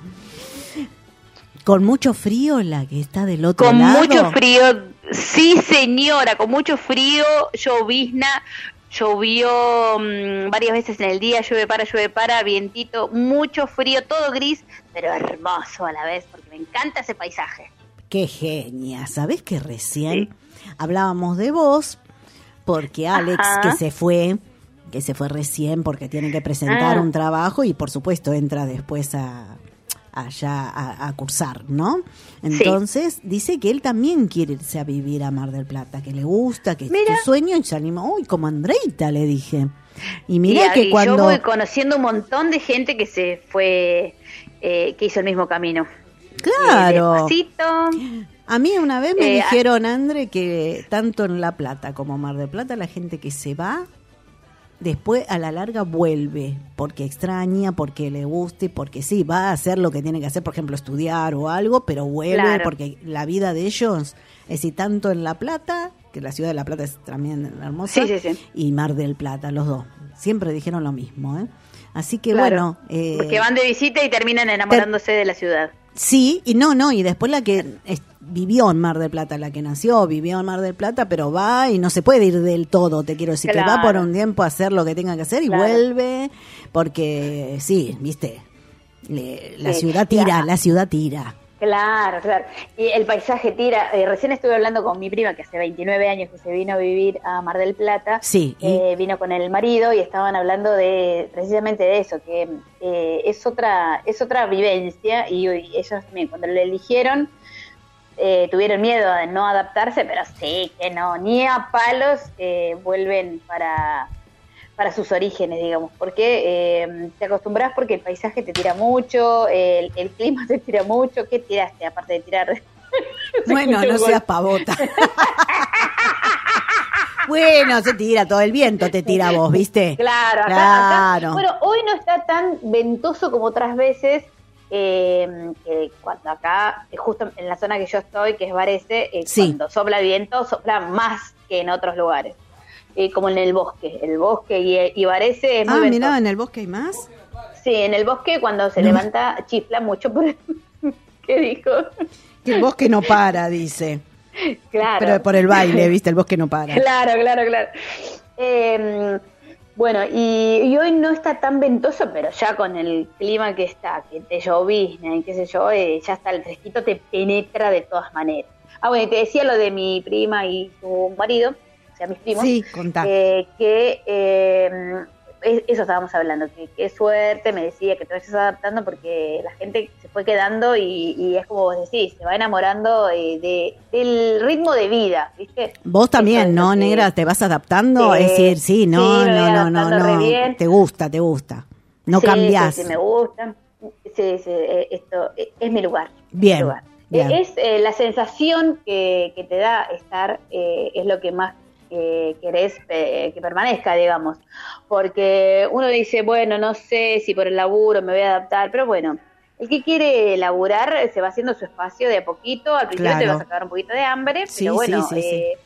Con mucho frío la que está del otro Con lado. mucho frío, sí señora, con mucho frío, llovizna, llovió mmm, varias veces en el día, llueve para, llueve para, vientito, mucho frío, todo gris, pero hermoso a la vez, porque me encanta ese paisaje. Qué genia. ¿Sabés que recién hablábamos de vos? Porque Alex, Ajá. que se fue, que se fue recién porque tiene que presentar Ah. un trabajo y por supuesto entra después a allá a, a cursar, ¿no? Entonces dice que él también quiere irse a vivir a Mar del Plata, que le gusta, que es Mira. su sueño, y se animó. Uy, como Andreita, le dije. Y mira y, que y cuando... yo voy conociendo un montón de gente que se fue, eh, que hizo el mismo camino. Claro. Eh, despacito. A mí una vez me Eh, dijeron, Andre, que tanto en La Plata como Mar del Plata la gente que se va, después a la larga vuelve, porque extraña, porque le guste, porque sí, va a hacer lo que tiene que hacer, por ejemplo, estudiar o algo, pero vuelve Claro. porque la vida de ellos es y tanto en La Plata, que la ciudad de La Plata es también hermosa, Sí, sí, sí. y Mar del Plata, los dos. Siempre dijeron lo mismo, ¿eh? Así que Claro. bueno... Eh, Porque van de visita y terminan enamorándose de la ciudad. Sí, y no, no, y después la que es- vivió en Mar del Plata, la que nació, vivió en Mar del Plata, pero va y no se puede ir del todo, te quiero decir, que va por Claro. un tiempo a hacer lo que tenga que hacer y Claro. vuelve, porque sí, viste, le- la Sí, ciudad tira, ya. la ciudad tira. Claro, claro. Y el paisaje tira. Eh, recién estuve hablando con mi prima, que hace veintinueve años que se vino a vivir a Mar del Plata. Sí, y- Eh, vino con el marido y estaban hablando de precisamente de eso, que eh, es otra es otra vivencia y, y ellos también cuando lo eligieron eh, tuvieron miedo de no adaptarse, pero sí, que no, ni a palos eh, vuelven para para sus orígenes, digamos, porque eh, te acostumbras porque el paisaje te tira mucho, el, el clima te tira mucho. ¿Qué tiraste aparte de tirar? Bueno, no seas pavota. Bueno, se tira, todo el viento te tira a vos, ¿viste? Claro, acá, Claro. acá- bueno, hoy no está tan ventoso como otras veces, eh, que cuando acá, eh, justo en la zona que yo estoy, que es Varese, eh, Sí. cuando sopla el viento, sopla más que en otros lugares, eh, como en el bosque. El bosque y, y Varese es muy Ah, ventoso. mirá, ¿en el bosque hay más? Sí, en el bosque cuando se No. levanta chifla mucho. Por... ¿Qué dijo? Que el bosque no para, dice. Claro. Pero por el baile, ¿viste? El bosque no para. Claro, claro, claro. Eh, bueno, y, y hoy no está tan ventoso, pero ya con el clima que está, que te llovizna y qué sé yo, eh, ya está el fresquito, te penetra de todas maneras. Ah, bueno, y te decía lo de mi prima y su marido, o sea, mis primos. Sí, contá. eh, que eh, es- eso estábamos hablando, que qué suerte, me decía, que te vayas adaptando porque la gente se fue quedando y, y es como vos decís, se va enamorando eh, de, del ritmo de vida, ¿viste? Vos también, Eso es ¿no, lo que- negra? ¿Te vas adaptando? Sí, es decir, sí, no, sí, me no, voy no, no, adaptando re no. bien. Te gusta, te gusta. No Sí, cambiás. Sí, sí, me gusta. Sí, sí, eh, esto eh, es mi lugar. Bien, mi lugar. bien. Eh, Es eh, la sensación que, que te da estar, eh, es lo que más eh, querés eh, que permanezca, digamos. Porque uno dice, bueno, no sé si por el laburo me voy a adaptar, pero bueno, el que quiere laburar se va haciendo su espacio de a poquito. Al principio te Claro. vas a sacar un poquito de hambre, Sí, pero bueno, sí, sí, sí. eh,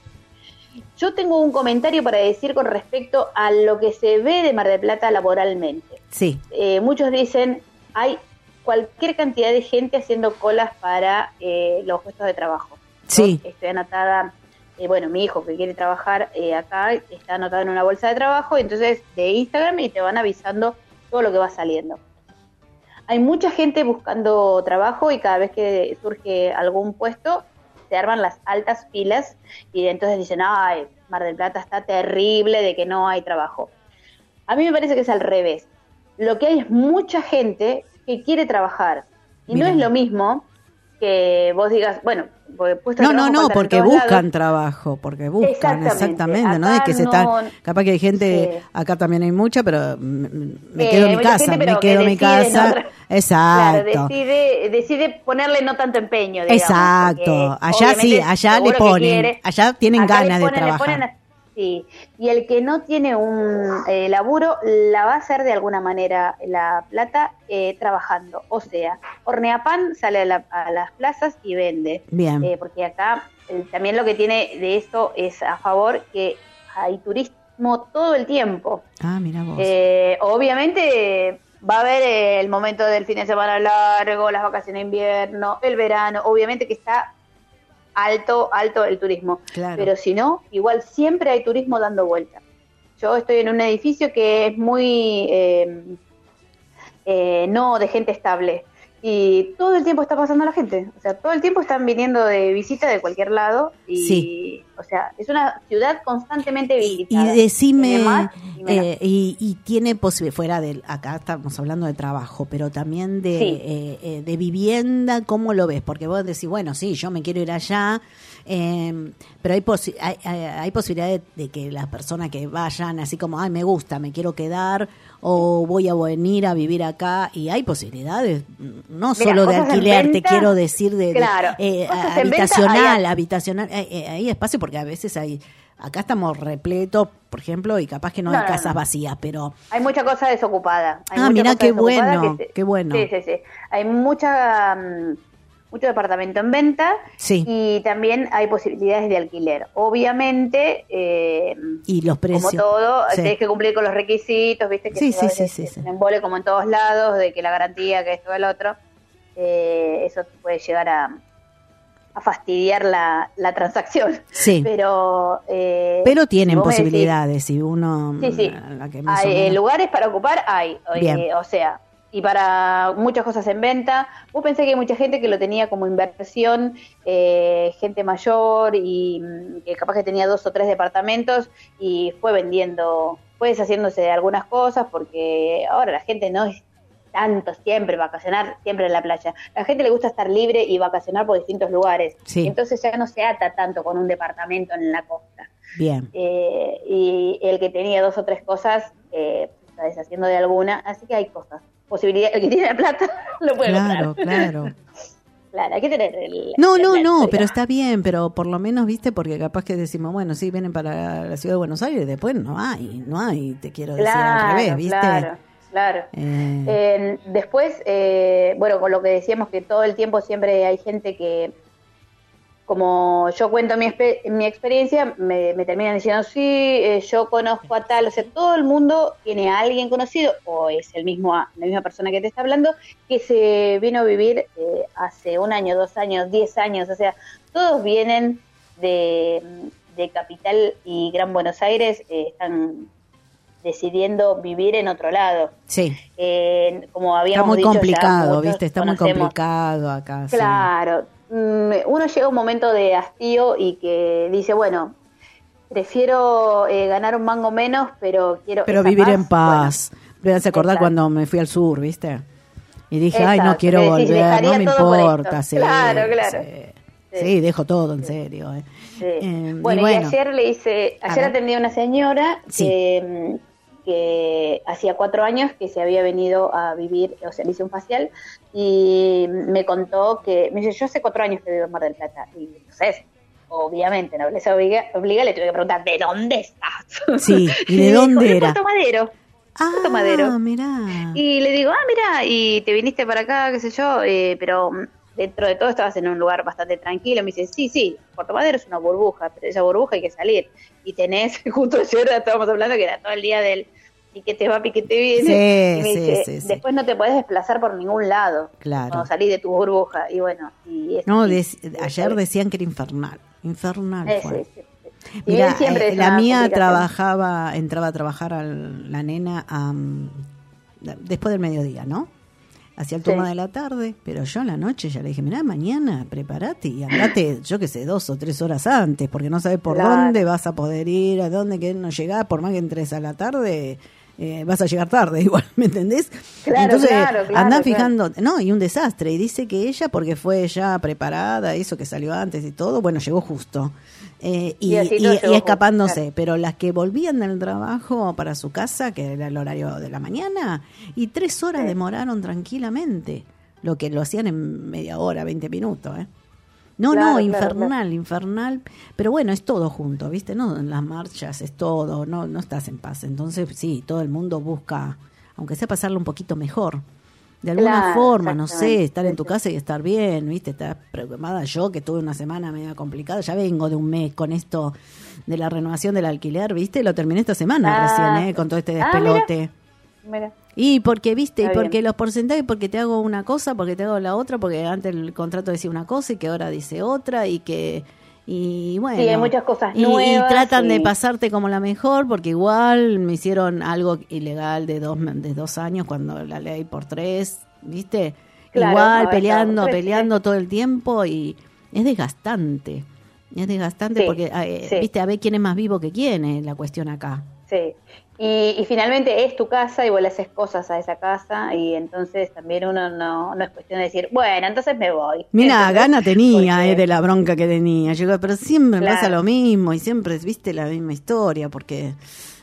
yo tengo un comentario para decir con respecto a lo que se ve de Mar del Plata laboralmente. Sí, Eh, muchos dicen, hay cualquier cantidad de gente haciendo colas para eh, los puestos de trabajo. sí. Yo estoy anotada, eh, bueno, mi hijo que quiere trabajar eh, acá está anotado en una bolsa de trabajo, entonces de Instagram y te van avisando todo lo que va saliendo. Hay mucha gente buscando trabajo y cada vez que surge algún puesto se arman las altas filas y entonces dicen, ay, Mar del Plata está terrible de que no hay trabajo. A mí me parece que es al revés. Lo que hay es mucha gente que quiere trabajar. Y Mira. no es lo mismo que vos digas, bueno, porque puestos de No, no, trabajo no, faltan en porque todos buscan lados. trabajo, porque buscan, Exactamente. exactamente, ¿no? Es Acá que se no- están, capaz que hay gente, Sí. acá también hay mucha, pero mm, me Eh, quedo en mi mucha casa, gente, me pero que quedo en mi decide en casa, otra- exacto, Claro, decide, decide ponerle no tanto empeño, digamos. exacto, porque allá sí, obviamente allá le seguro que ponen, quiere. allá tienen Acá le ganas de ponen, le trabajar. ponen a- sí, y el que no tiene un eh, laburo la va a hacer de alguna manera la plata eh, trabajando. O sea, hornea pan, sale a, la- a las plazas y vende. Bien. Eh, porque acá eh, también lo que tiene de esto es a favor que hay turismo todo el tiempo. Ah, mira vos. Eh, obviamente va a haber eh, el momento del fin de semana largo, las vacaciones de invierno, el verano, obviamente que está alto, alto el turismo. Claro. Pero si no, igual siempre hay turismo dando vuelta. Yo estoy en un edificio que es muy eh, eh, no de gente estable y todo el tiempo está pasando la gente, o sea, todo el tiempo están viniendo de visita de cualquier lado y, Sí. o sea, es una ciudad constantemente Y visitada. decime, Tiene más y menos. eh, y, y tiene posibilidad, fuera del, acá estamos hablando de trabajo, pero también de, Sí. eh, eh, de vivienda, ¿cómo lo ves? Porque vos decís, bueno, sí, yo me quiero ir allá, eh, pero hay, posi- hay, hay, hay posibilidad de, de que las personas que vayan así como, ay, me gusta, me quiero quedar, o voy a venir a vivir acá, y hay posibilidades, no Mira, solo de cosas en alquiler, te venta, quiero decir, de, de, claro, eh, cosas en venta habitacional, hay- habitacional, hay, hay- hay espacio porque a veces hay, acá estamos repletos, por ejemplo, y capaz que no, No, hay no, casas no. vacías, pero Hay mucha cosa desocupada. Hay Ah, mucha mirá cosa qué desocupada bueno, que se- qué bueno. Sí, sí, sí. Hay mucha, mm, mucho departamento en venta Sí. y también hay posibilidades de alquiler. Obviamente, eh, y los precios. como todo, Sí. tenés que cumplir con los requisitos, viste que Sí, a sí, sí, veces sí, es sí. un embole como en todos lados, de que la garantía, que esto, el otro. Eh, eso puede llegar a, a fastidiar la, la transacción. Sí. Pero, eh, Pero tienen si vos me decís- posibilidades, si uno... Sí, sí. la que más o Hay eh, menos- lugares para ocupar, hay. eh, Bien. o sea, y para muchas cosas en venta. Vos pensé que hay mucha gente que lo tenía como inversión, eh, gente mayor y mm, que capaz que tenía dos o tres departamentos y fue vendiendo, fue deshaciéndose de algunas cosas porque ahora la gente no es tanto siempre vacacionar, siempre en la playa. La gente le gusta estar libre y vacacionar por distintos lugares. Sí. Entonces ya no se ata tanto con un departamento en la costa. Bien. Eh, y el que tenía dos o tres cosas, eh, está deshaciendo de alguna, así que hay cosas. Posibilidad, el que tiene la plata lo puede Claro, comprar. claro. Claro, hay que tener el... No, el- no, el- no, el- pero está bien, pero por lo menos, viste, porque capaz que decimos, bueno, sí, vienen para la ciudad de Buenos Aires, después no hay, no hay, te quiero decir Claro, al revés, viste. claro, claro. Eh, Eh, después, eh, bueno, con lo que decíamos que todo el tiempo siempre hay gente que, como yo cuento mi, espe- mi experiencia, me, me terminan diciendo, sí, eh, yo conozco a tal, o sea, todo el mundo tiene a alguien conocido, o es el mismo la misma persona que te está hablando, que se vino a vivir eh, hace un año, dos años, diez años, o sea, todos vienen de, de Capital y Gran Buenos Aires, eh, están decidiendo vivir en otro lado. sí, Eh, como está habíamos muy dicho, ya complicado, muchos viste, está muy conocemos. complicado acá. sí. Claro, mm, uno llega a un momento de hastío y que dice, bueno, prefiero eh, ganar un mango menos, pero quiero Pero esa vivir paz. en paz. Me hace acordar exacto. cuando me fui al sur, viste. Y dije, ay, no Exacto, quiero que decís, volver, dejaría no me todo por importa. esto. Sí, Claro, claro. Sí, sí, dejo todo, en serio. eh. Sí. Eh, y bueno, y, bueno, ayer le hice, A ayer ver. atendí a una señora Sí. que, mm, que hacía cuatro años que se había venido a vivir, o sea, le hice un facial y me contó que, me dice, yo hace cuatro años que vivo en Mar del Plata y entonces, obviamente, nobleza obliga, obliga, le tuve que preguntar, ¿de dónde estás? Sí, ¿y de me dijo, dónde "De era?" Puerto Madero. Puerto Madero. Ah, mirá. Y le digo, ah, mira, y te viniste para acá, qué sé yo, eh, pero mm, dentro de todo estabas en un lugar bastante tranquilo. Me dice, sí, sí, Puerto Madero es una burbuja, pero esa burbuja hay que salir. Y tenés, justo ayer estábamos hablando que era todo el día del piquete va, piquete viene. Sí, y me sí, dice, sí, sí. después no te podés desplazar por ningún lado Claro. cuando salís de tu burbuja. Y bueno, y es No, y- dec- ayer decían que era infernal. Infernal eh, fue. sí, sí, sí. Y Mira, él siempre eh, es la una mía complicación. trabajaba, entraba a trabajar al- la nena am, después del mediodía, ¿no? Hacía el turno Sí. de la tarde, pero yo en la noche ya le dije, mirá, mañana prepárate y andate, yo qué sé, dos o tres horas antes, porque no sabes por Claro. dónde vas a poder ir, a dónde que no llegás, por más que entres a la tarde, eh, vas a llegar tarde igual, ¿me entendés? Claro, Entonces, claro, claro, andá claro. fijando, no, y un desastre, y dice que ella, porque fue ya preparada, eso que salió antes y todo, bueno, llegó justo. Eh, y, Y así y- todo y llegó escapándose, justo, claro. pero las que volvían del trabajo para su casa, que era el horario de la mañana, y tres horas demoraron tranquilamente, lo que lo hacían en media hora, veinte minutos, ¿eh? No, Claro, no, claro, infernal, claro. infernal, pero bueno, es todo junto, ¿viste? No, en las marchas es todo, no, no estás en paz, entonces sí, todo el mundo busca, aunque sea pasarlo un poquito mejor, de alguna Claro, forma, no sé, exactamente. estar en tu casa y estar bien, ¿viste? Estar preocupada. Yo, que tuve una semana media complicada, ya vengo de un mes con esto de la renovación del alquiler, ¿viste? Lo terminé esta semana Ah, recién, ¿eh? Con todo este ah, despelote. Mira. Y porque, ¿viste? Y Está porque bien. los porcentajes, porque te hago una cosa, porque te hago la otra, porque antes el contrato decía una cosa y que ahora dice otra y que... Y bueno, Sí, hay muchas cosas y, y nuevas tratan de y- pasarte como la mejor, porque igual me hicieron algo ilegal de dos, de dos años cuando la ley por tres, ¿viste? Claro, igual no, peleando, eso, sí, peleando todo el tiempo y es desgastante. Es desgastante Sí, porque, eh, sí. ¿viste? A ver quién es más vivo que quién es la cuestión acá. Sí, y, y finalmente es tu casa y vos le haces cosas a esa casa y entonces también uno no, no es cuestión de decir, bueno, entonces me voy. Mira, ¿Entendés? gana tenía Porque- eh, de la bronca que tenía, llegó, pero siempre me Claro. pasa lo mismo y siempre, viste, la misma historia, porque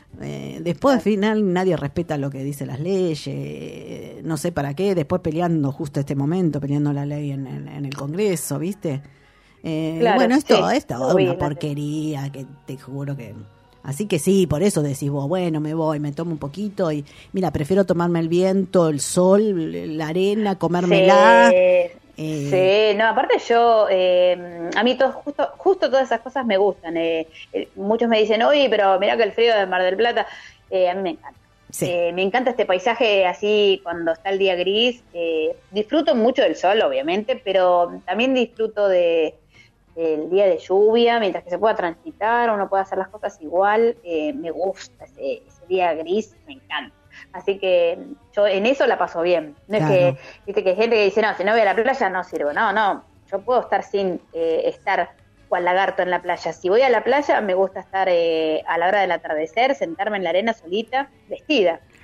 eh, después al final nadie respeta lo que dicen las leyes, eh, no sé para qué, después peleando justo este momento, peleando la ley en, el- en el Congreso, viste. Eh, Claro, bueno, esto sí, es toda lo una vi en la porquería que te juro que... Así que sí, por eso decís vos, bueno, me voy, me tomo un poquito y mira, prefiero tomarme el viento, el sol, la arena, comérmela. Sí, eh, sí, no, aparte yo, eh, a mí todo, justo, justo todas esas cosas me gustan. eh, eh, muchos me dicen, oye, pero mirá que el frío de Mar del Plata, eh, a mí me encanta. Sí. Eh, me encanta este paisaje así cuando está el día gris. eh, disfruto mucho del sol, obviamente, pero también disfruto de del día de lluvia, mientras que se pueda transitar, uno puede hacer las cosas igual. eh, me gusta ese, ese día gris, me encanta. Así que yo en eso la paso bien. No Claro. es que, viste que hay gente que dice, no, si no voy a la playa no sirvo. No, no, yo puedo estar sin eh, estar cual lagarto en la playa. Si voy a la playa, me gusta estar eh, a la hora del atardecer, sentarme en la arena solita, vestida.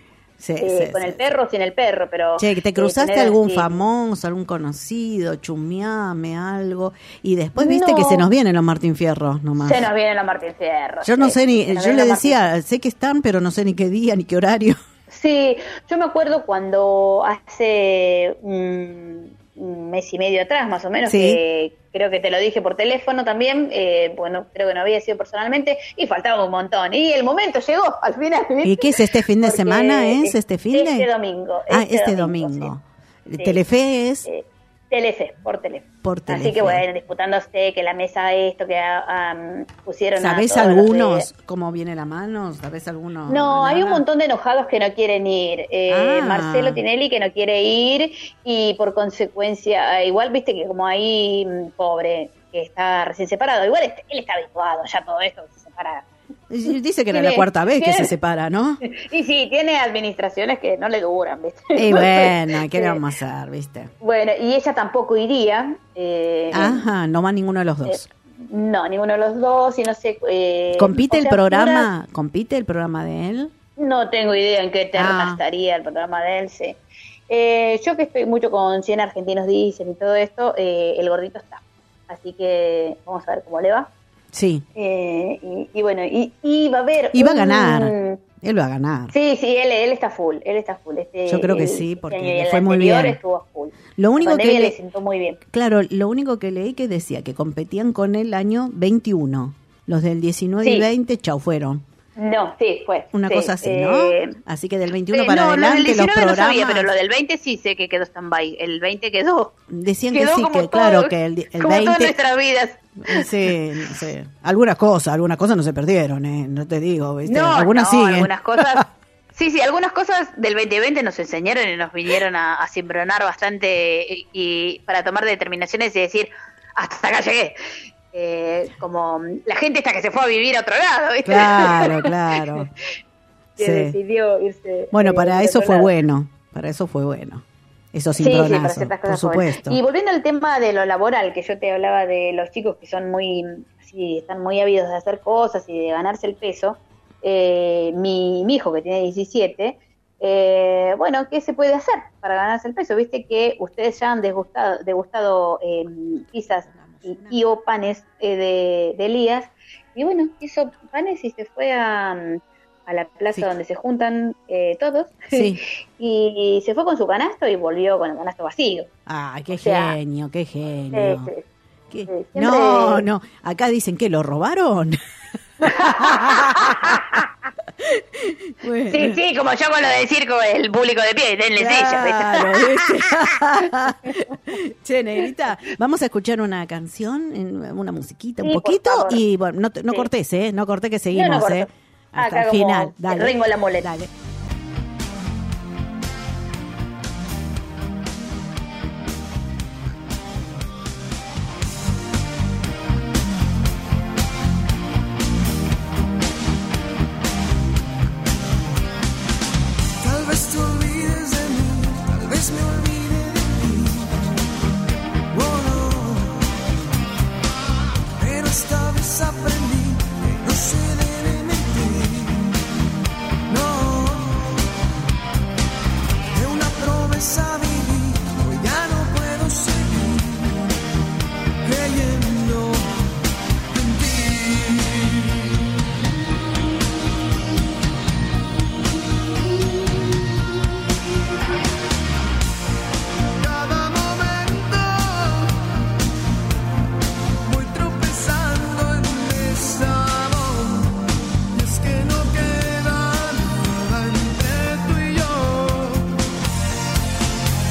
Sí, eh, sí, con sí, el perro o sin el perro, pero... Che, ¿te eh, cruzaste tener algún así- famoso, algún conocido, chumeame algo? Y después viste No. que se nos vienen los Martín Fierros nomás. Se nos viene la Martín Fierro. Yo no sí, sé ni, se nos yo viene le la decía, sé que están, pero no sé ni qué día, ni qué horario. Sí, yo me acuerdo cuando hace un, un mes y medio atrás, más o menos, Sí. que creo que te lo dije por teléfono también, eh, bueno, creo que no había sido personalmente, y faltaba un montón. Y el momento llegó, al final. ¿viste? ¿Y qué es este fin de Porque semana? ¿Es este fin de? Este domingo. Ah, este domingo. sí. Telefe es Eh, Telefe, por Telefe. por Así Telefe. que bueno, disputándose que la mesa esto, que ah, um, pusieron a ¿Sabés todos los algunos de- cómo viene la mano? ¿Sabés alguno? No, hay un Lana? montón de enojados que no quieren ir. Eh, Ah. Marcelo Tinelli que no quiere ir y por consecuencia, eh, igual viste que como ahí, mm, pobre, que está recién separado, igual est- él está habituado ya a todo esto, que se separa. Y dice que era Tiene- la cuarta vez que tiene- se separa, ¿no? Y sí, tiene administraciones que no le duran, ¿viste? Y bueno, ¿qué le Sí. vamos a hacer, viste? Bueno, y ella tampoco iría. eh, Ajá, no va ninguno de los dos. No, ninguno de los dos, y no sé... eh, ¿Compite o el sea, programa? ¿Compite el programa de él? No tengo idea en qué terna Ah. estaría el programa de él, sí. Eh, yo que estoy mucho con cien argentinos dicen y todo esto, eh, el gordito está. Así que vamos a ver cómo le va. Sí. Eh, y, y bueno, y, y va a haber... Y va a un- ganar. Él va a ganar. Sí, sí, él, él está full, él está full. Este, Yo creo que el- sí, este porque año y le el fue muy anterior bien. estuvo full. Lo único La que pandemia le- le sentó muy bien. Claro, lo único que leí que decía que competían con el año veintiuno. Los del diecinueve y Sí. veinte, chau, fueron. No, sí, fue. Una sí, cosa así, eh, ¿no? Así que del veintiuno eh, para no, lo del adelante los diecinueve no programas sabía, pero lo del veinte sí sé que quedó stand-by. El veinte quedó. decían que quedó sí, como que todo- claro, que el, el como todas veinte... nuestras vidas. Sí, no sé. Algunas cosas, algunas cosas no se perdieron, ¿eh? No te digo, ¿viste? No, algunas no, siguen. algunas cosas. Sí, sí, algunas cosas del veinte veinte nos enseñaron y nos vinieron a, a cimbronar bastante y, y para tomar determinaciones y decir, hasta acá llegué. Eh, como la gente esta que se fue a vivir a otro lado, ¿viste? Claro, claro. que Sí. decidió irse. Bueno, eh, para de eso otro fue lado. bueno. Para eso fue bueno. Esos Sí, sí, para cimbronazos, ciertas por cosas fue bueno. supuesto. Y volviendo al tema de lo laboral, que yo te hablaba de los chicos que son muy, sí, están muy ávidos de hacer cosas y de ganarse el peso. Eh, mi, mi hijo que tiene diecisiete, eh, bueno, ¿qué se puede hacer para ganarse el peso? Viste que ustedes ya han degustado, degustado eh, pizzas y, y o panes eh, de, de Elías, y bueno, hizo panes y se fue a, a la plaza donde se juntan eh, todos, Sí. y se fue con su canasto y volvió con el canasto vacío. Ay, qué O sea, genio, qué genio. Sí, sí. ¿Qué? Sí, siempre- No, no. Acá dicen que lo robaron. Bueno. Sí, sí, como yo con lo de decir con el público de pie, denle Claro, silla, ¿viste? Che, negrita, vamos a escuchar una canción, en- una musiquita, un Sí, por poquito, favor. y bueno, no, te- no Sí. cortes, ¿eh? No cortes que No, seguimos, no corto. ¿eh? Hasta Acá el como final, dale. Ringo la muleta. Dale. Tal vez te olvides de mí, tal vez me olvide de ti. Oh, no. Pero esta vez aprendí que no se debe mentir. No. De una promesa viví, hoy ya no puedo seguir creyendo en ti. Cada momento voy tropezando en desamor, y es que no queda nada entre tú y yo.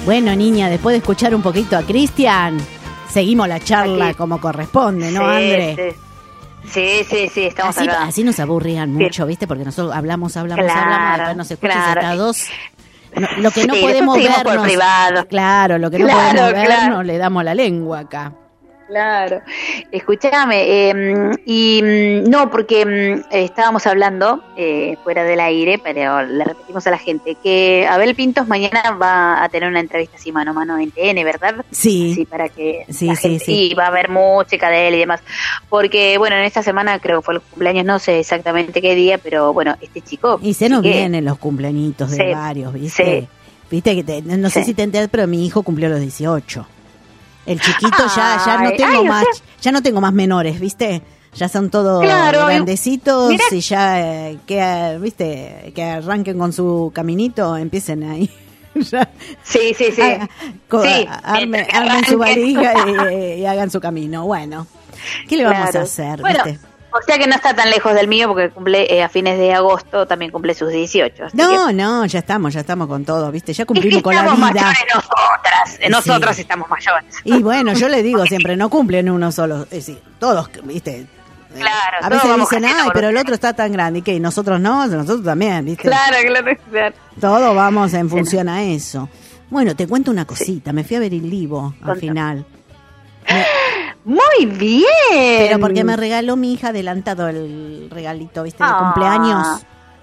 Bueno, niña, después de escuchar un poquito a Cristian, seguimos la charla Aquí. como corresponde, ¿no, sí, André? Sí, sí, sí, sí estamos así, acá. así nos aburrían mucho, sí. ¿viste? Porque nosotros hablamos, hablamos, claro, hablamos, después nos escuchas claro. hasta dos... No, lo que no sí, podemos vernos... privado. Claro, lo que no claro, podemos vernos claro. le damos la lengua acá. Claro, escúchame, eh, y no, porque eh, estábamos hablando eh, fuera del aire, pero le repetimos a la gente que Abel Pintos mañana va a tener una entrevista así mano a mano en T N, ¿verdad? Sí. Sí, para que sí, la sí, gente, sí. y va a haber música de él y demás, porque bueno, en esta semana creo que fue el cumpleaños, no sé exactamente qué día, pero bueno, este chico... Y se nos sí que, vienen los cumpleañitos de sí, varios, ¿viste? Sí. Viste que te, no sé sí. si te enteras, pero mi hijo cumplió los dieciocho. El chiquito ya ya no Ay, tengo ay, más, o sea, ya no tengo más menores, ¿viste? Ya son todos claro, grandecitos mira, y ya eh, que viste, que arranquen con su caminito, empiecen ahí. ya, sí, sí, sí. Haga, co, sí arme, armen su valija y, y hagan su camino. Bueno, ¿qué le vamos claro. a hacer, bueno, viste? O sea que no está tan lejos del mío porque cumple eh, a fines de agosto, también cumple sus dieciocho. Así no, que... no, ya estamos, ya estamos con todo, ¿viste? Ya cumplimos con la vida. Estamos mayores nosotras, sí. nosotras estamos mayores. Y bueno, yo le digo siempre, no cumplen uno solo, es decir, todos, ¿viste? Claro, a veces dicen, ay, pero el otro está tan grande, ¿y qué? ¿Y nosotros no? Nosotros también, ¿viste? Claro, claro, claro. Todos vamos en función a eso. Bueno, te cuento una cosita, me fui a ver el Livo al final. Me... Muy bien. Pero porque me regaló mi hija adelantado el regalito, ¿viste? De ah, cumpleaños.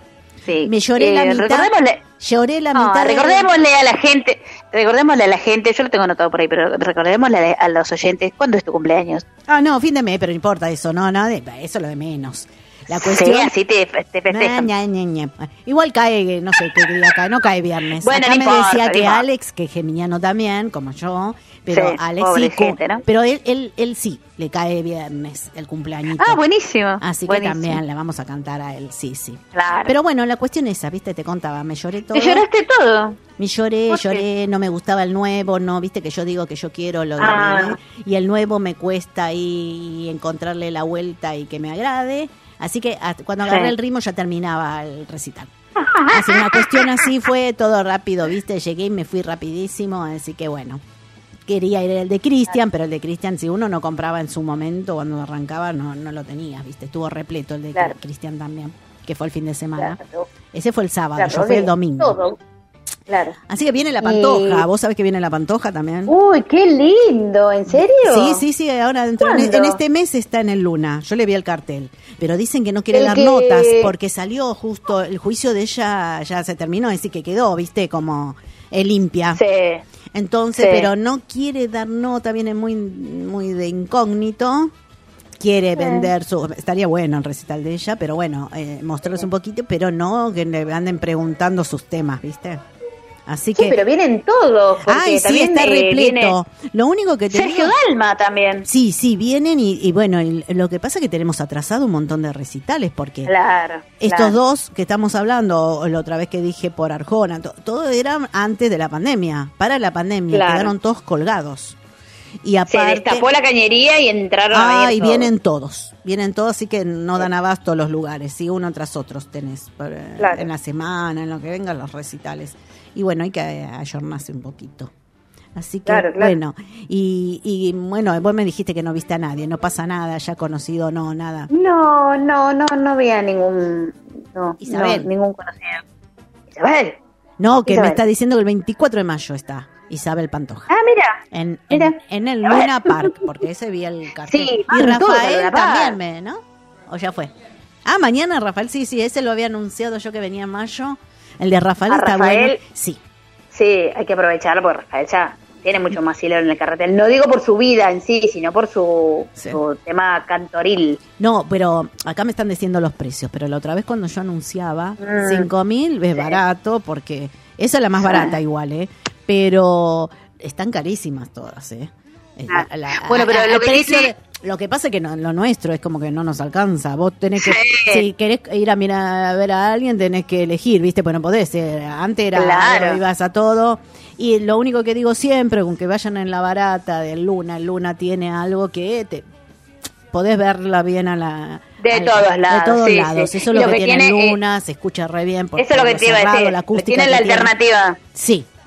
Sí. Me lloré eh, la mitad. Recordémosle, lloré la no, mitad. Recordémosle de... a la gente, recordémosle a la gente, yo lo tengo anotado por ahí, pero recordémosle a los oyentes, ¿cuándo es tu cumpleaños? Ah, no, fin de mes, pero no importa eso, no, no, eso es lo de menos. La cuestión... Sí, así te, te festejan. Ña, ña, ña. Igual cae, no sé qué día cae, no cae viernes. Bueno, Acá no me importa, decía no que importa. Alex, que es geminiano también, como yo, pero sí, Alex sí, gente, ¿no? Pero él, él, él sí, le cae viernes el cumpleañito. Ah, buenísimo. Así buenísimo. que también le vamos a cantar a él, sí, sí. Claro. Pero bueno, la cuestión es esa, viste, te contaba, me lloré todo. ¿Te lloraste todo? Me lloré, lloré, no me gustaba el nuevo, no, viste que yo digo que yo quiero lo de ah. y el nuevo me cuesta ahí encontrarle la vuelta y que me agrade. Así que cuando agarré sí. el ritmo ya terminaba el recital. Así una cuestión así fue todo rápido, ¿viste? Llegué y me fui rapidísimo, así que bueno. Quería ir el de Cristian, pero el de Cristian si uno no compraba en su momento, cuando arrancaba, no, no lo tenía, ¿viste? Estuvo repleto el de claro. Cristian también, que fue el fin de semana. Claro. Ese fue el sábado, claro, yo fui el domingo. Todo. Claro. Así que viene la Pantoja, y... ¿vos sabés que viene la Pantoja también? Uy, qué lindo, ¿en serio? Sí, sí, sí, ahora dentro en, en este mes está en el Luna, yo le vi el cartel, pero dicen que no quiere el dar que... notas porque salió justo, el juicio de ella ya se terminó, así que quedó, viste, como eh, limpia. Sí. Entonces, sí. pero no quiere dar nota, viene muy, muy de incógnito. Quiere vender su... Estaría bueno el recital de ella, pero bueno, eh, mostrarles un poquito, pero no que le anden preguntando sus temas, ¿viste? Así sí, que... pero vienen todos. Ay, sí, también, está eh, repleto. Lo único que te Sergio digo... Dalma también. Sí, sí, vienen y, y bueno, y lo que pasa es que tenemos atrasado un montón de recitales porque claro, estos claro. dos que estamos hablando, o la otra vez que dije por Arjona, to, todo era antes de la pandemia. Para la pandemia claro. quedaron todos colgados. Y aparte, se destapó la cañería y entraron ah, ahí y todos. vienen todos, vienen todos, así que no dan abasto los lugares, sí, uno tras otros tenés por, claro. en la semana, en lo que vengan los recitales. Y bueno, hay que ayornarse un poquito. Así que, claro, claro. bueno, y, y bueno, vos me dijiste que no viste a nadie, no pasa nada, ya conocido, no, nada. No, no, no, no vi a ningún, no, Isabel. No, ningún conocido. Isabel. No, que Isabel. me está diciendo que el veinticuatro de mayo está Isabel Pantoja. Ah, mira. En, mira. en, en el Luna Park, porque ese vi el cartel. Sí, y Rafael todo, también, me, ¿no? ¿O ya fue? Ah, mañana Rafael, sí, sí, ese lo había anunciado yo que venía en mayo. El de Rafael a está Rafael, bueno. Sí. Sí, hay que aprovecharlo porque Rafael ya tiene mucho más hilo en el carretel. No digo por su vida en sí, sino por su, sí. su tema cantoril. No, pero acá me están diciendo los precios, pero la otra vez cuando yo anunciaba mm. cinco mil es sí. barato porque esa es la más barata igual, ¿eh? Pero están carísimas todas, ¿eh? Ah. La, la, bueno, pero a, lo que dice... de, lo que pasa es que no, lo nuestro es como que no nos alcanza. Vos tenés que, sí. si querés ir a mirar a ver a alguien, tenés que elegir, ¿viste? Pues no podés. Eh, antes era, claro. ibas a todo. Y lo único que digo siempre, aunque vayan en la barata del Luna, el Luna tiene algo que te podés verla bien a la... De al, todos lados. De todos sí, lados. sí. Eso es lo, lo que, que tiene Luna, Luna, eh, se escucha re bien. Por, eso es lo que te iba a decir. La acústica tiene la que alternativa. Tiene. Sí.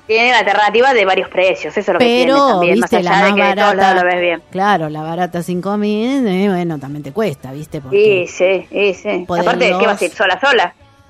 tiene la alternativa de varios precios, eso es lo que tiene Pero, también, viste, más la allá más de que de todos barata, lados lo ves bien. claro, la barata cinco mil, eh, bueno, también te cuesta, ¿viste? Porque Sí, sí, sí, sí. Poder Aparte, dos. ¿qué vas a ir? ¿Sola, sola?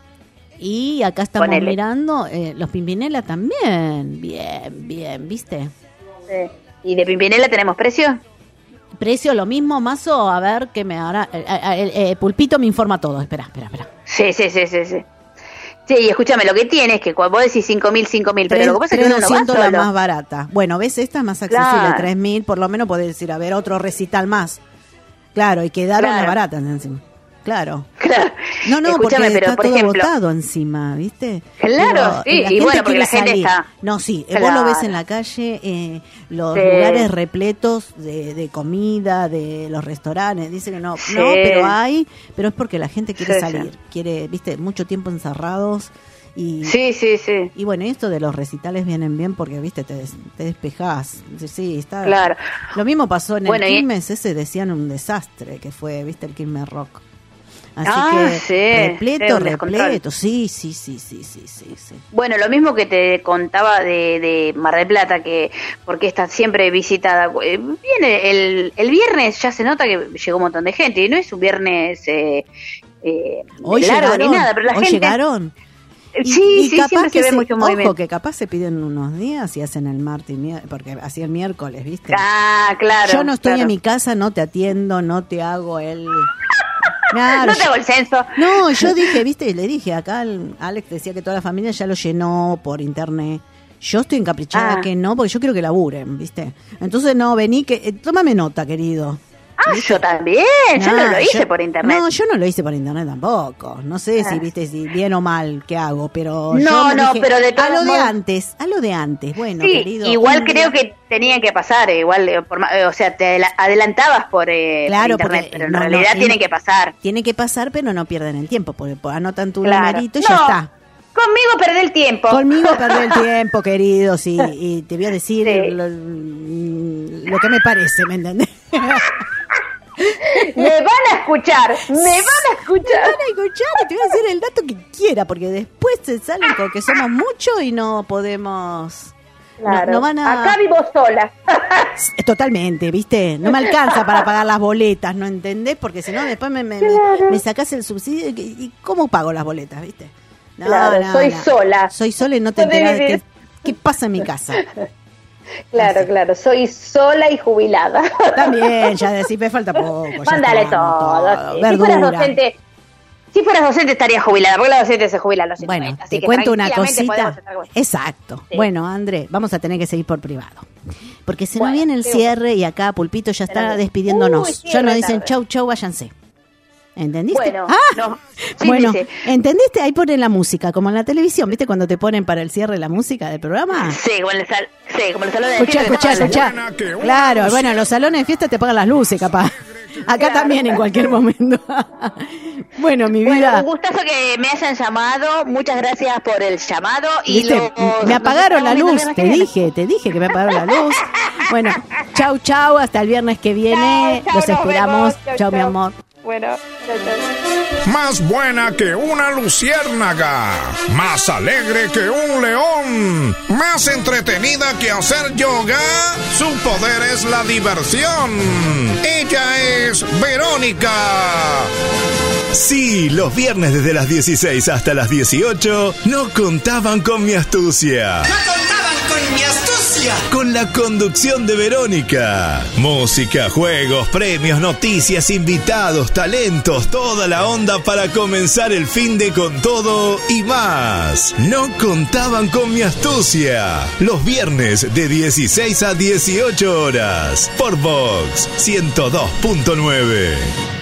Y acá estamos Ponele. mirando, eh, los Pimpinela también, bien, bien, ¿viste? Sí. ¿Y de Pimpinela tenemos precio? Precio lo mismo, Mazo, a ver qué me hará. eh, eh, eh, Pulpito me informa todo, espera, espera, espera. Sí, sí, sí, sí, sí. Sí, y escúchame, lo que tiene es que cuando vos decís cinco mil, cinco mil, pero lo que pasa es que uno no va trescientos la solo. más barata. Bueno, ves, esta es más accesible, Claro. tres mil, por lo menos podés decir, a ver, otro recital más. Claro, y quedaron Claro. las baratas encima. Claro. Claro. No, no, Escúchame, porque pero, está por todo ejemplo- agotado encima, ¿viste? Claro, Pero, sí, eh, y bueno, porque quiere la gente salir. está- No, sí, eh, vos Claro. lo ves en la calle, eh, los Sí. lugares repletos de, de comida, de los restaurantes, dicen que no, Sí. no, pero hay, pero es porque la gente quiere Sí, salir, sí. quiere, ¿viste? Mucho tiempo encerrados. Y, Sí, sí, sí. y bueno, esto de los recitales vienen bien porque, viste, te, des- te despejás. Sí, sí, está. Claro. Lo mismo pasó en Bueno, el y- Quilmes, ese decían un desastre que fue, viste, el Quilmes Rock. Así Ah, que sí, repleto, sí, un descontrol. repleto. Sí, sí, sí, sí, sí, sí, sí. Bueno, lo mismo que te contaba de, de Mar del Plata, que porque está siempre visitada. Eh, Viene el, el viernes, ya se nota que llegó un montón de gente, y no es un viernes eh, eh, Hoy largo llegaron, ni nada, pero la hoy gente... llegaron. Y- Sí, y sí, capaz siempre que se ve se- mucho ojo, movimiento. que capaz se piden unos días y hacen el martes, y mier- porque así el miércoles, ¿viste? Ah, claro. Yo no estoy claro. en mi casa, no te atiendo, no te hago el... Claro, No te hago el censo. No, yo dije, viste, le dije acá, al- Alex decía que toda la familia ya lo llenó por internet. Yo estoy encaprichada Ah. que no, porque yo quiero que laburen, viste. Entonces, no, vení, que eh, tómame nota, querido. Ah, yo también. Yo no Nah, lo hice yo- por internet. No, yo no lo hice por internet tampoco. No sé si, Ah. viste, si bien o mal que hago, pero No, yo me no, dije, pero de a todos lo de modos- antes, a lo de antes. Bueno, Sí, querido. igual un creo día- que tenía que pasar, eh, igual, eh, por ma- eh, o sea, te adela- adelantabas por, eh, por Claro, internet, porque pero en no, no, realidad y- tiene que pasar. Tiene que pasar, pero no pierden el tiempo, porque pues, anotan tu Claro. numerito y No, ya está. Conmigo perdí el tiempo. Conmigo perdí el tiempo, querido, sí, y te voy a decir Sí. lo, lo que me parece, ¿me entendés? Me van a escuchar, me van a escuchar. Me van a escuchar y te voy a decir el dato que quiera, porque después se salen con que somos muchos y no podemos... Claro. No, no van a... Acá vivo sola. Totalmente, ¿viste? No me alcanza para pagar las boletas, ¿no entendés? Porque si no, después me, me, me, me sacás el subsidio y, y ¿cómo pago las boletas, viste? No, Claro, no, soy no. sola. Soy sola y no te Podés enterás de vivir. qué, qué pasa en mi casa. Claro, claro, soy sola y jubilada. También, ya decís, me falta poco. ya Mándale estamos, todo. sí. Si Verdura. fueras docente, si fueras docente estaría jubilada, porque la docente se jubila a los Bueno, cincuenta, así te que cuento una tranquilamente podemos cosita. estar con- Exacto. Sí. Bueno, André, vamos a tener que seguir por privado. Porque se Bueno, nos viene el sí. cierre y acá Pulpito ya Se nos está viene. despidiéndonos. Uy, ya cierre nos dicen tarde. chau, chau, váyanse. ¿Entendiste? Bueno, ah, no, sí, bueno, sí, sí. ¿entendiste? Ahí ponen la música, como en la televisión, ¿viste? Cuando te ponen para el cierre la música del programa. Sí, como en el, sal, sí, como en el salón de Escuchá, fiesta escuchá, que estaban- escuchá. Claro, bueno, en los salones de fiesta te apagan las luces, capaz. Acá también, en cualquier momento. Bueno, mi Bueno, vida. un gustazo que me hayan llamado. Muchas gracias por el llamado. Y ¿Viste? los- Me apagaron nos la estamos luz, viendo te el viernes dije, te dije que me apagaron la luz. Bueno, chau, chau, hasta el viernes que viene. Chau, chau, Los nos esperamos. vemos. Chau, Chau, mi chau. amor. Bueno, chau, chau. Más buena que una luciérnaga, más alegre que un león, más entretenida que hacer yoga. Su poder es la diversión. Ella es Verónica. Sí, los viernes desde las dieciséis hasta las dieciocho no contaban con mi astucia. ¡No contaban con mi astucia! Con la conducción de Verónica. Música, juegos, premios, noticias, invitados, talentos, toda la onda para comenzar el fin de con todo y más. No contaban con mi astucia. Los viernes de dieciséis a dieciocho horas. Por Vox ciento dos punto nueve.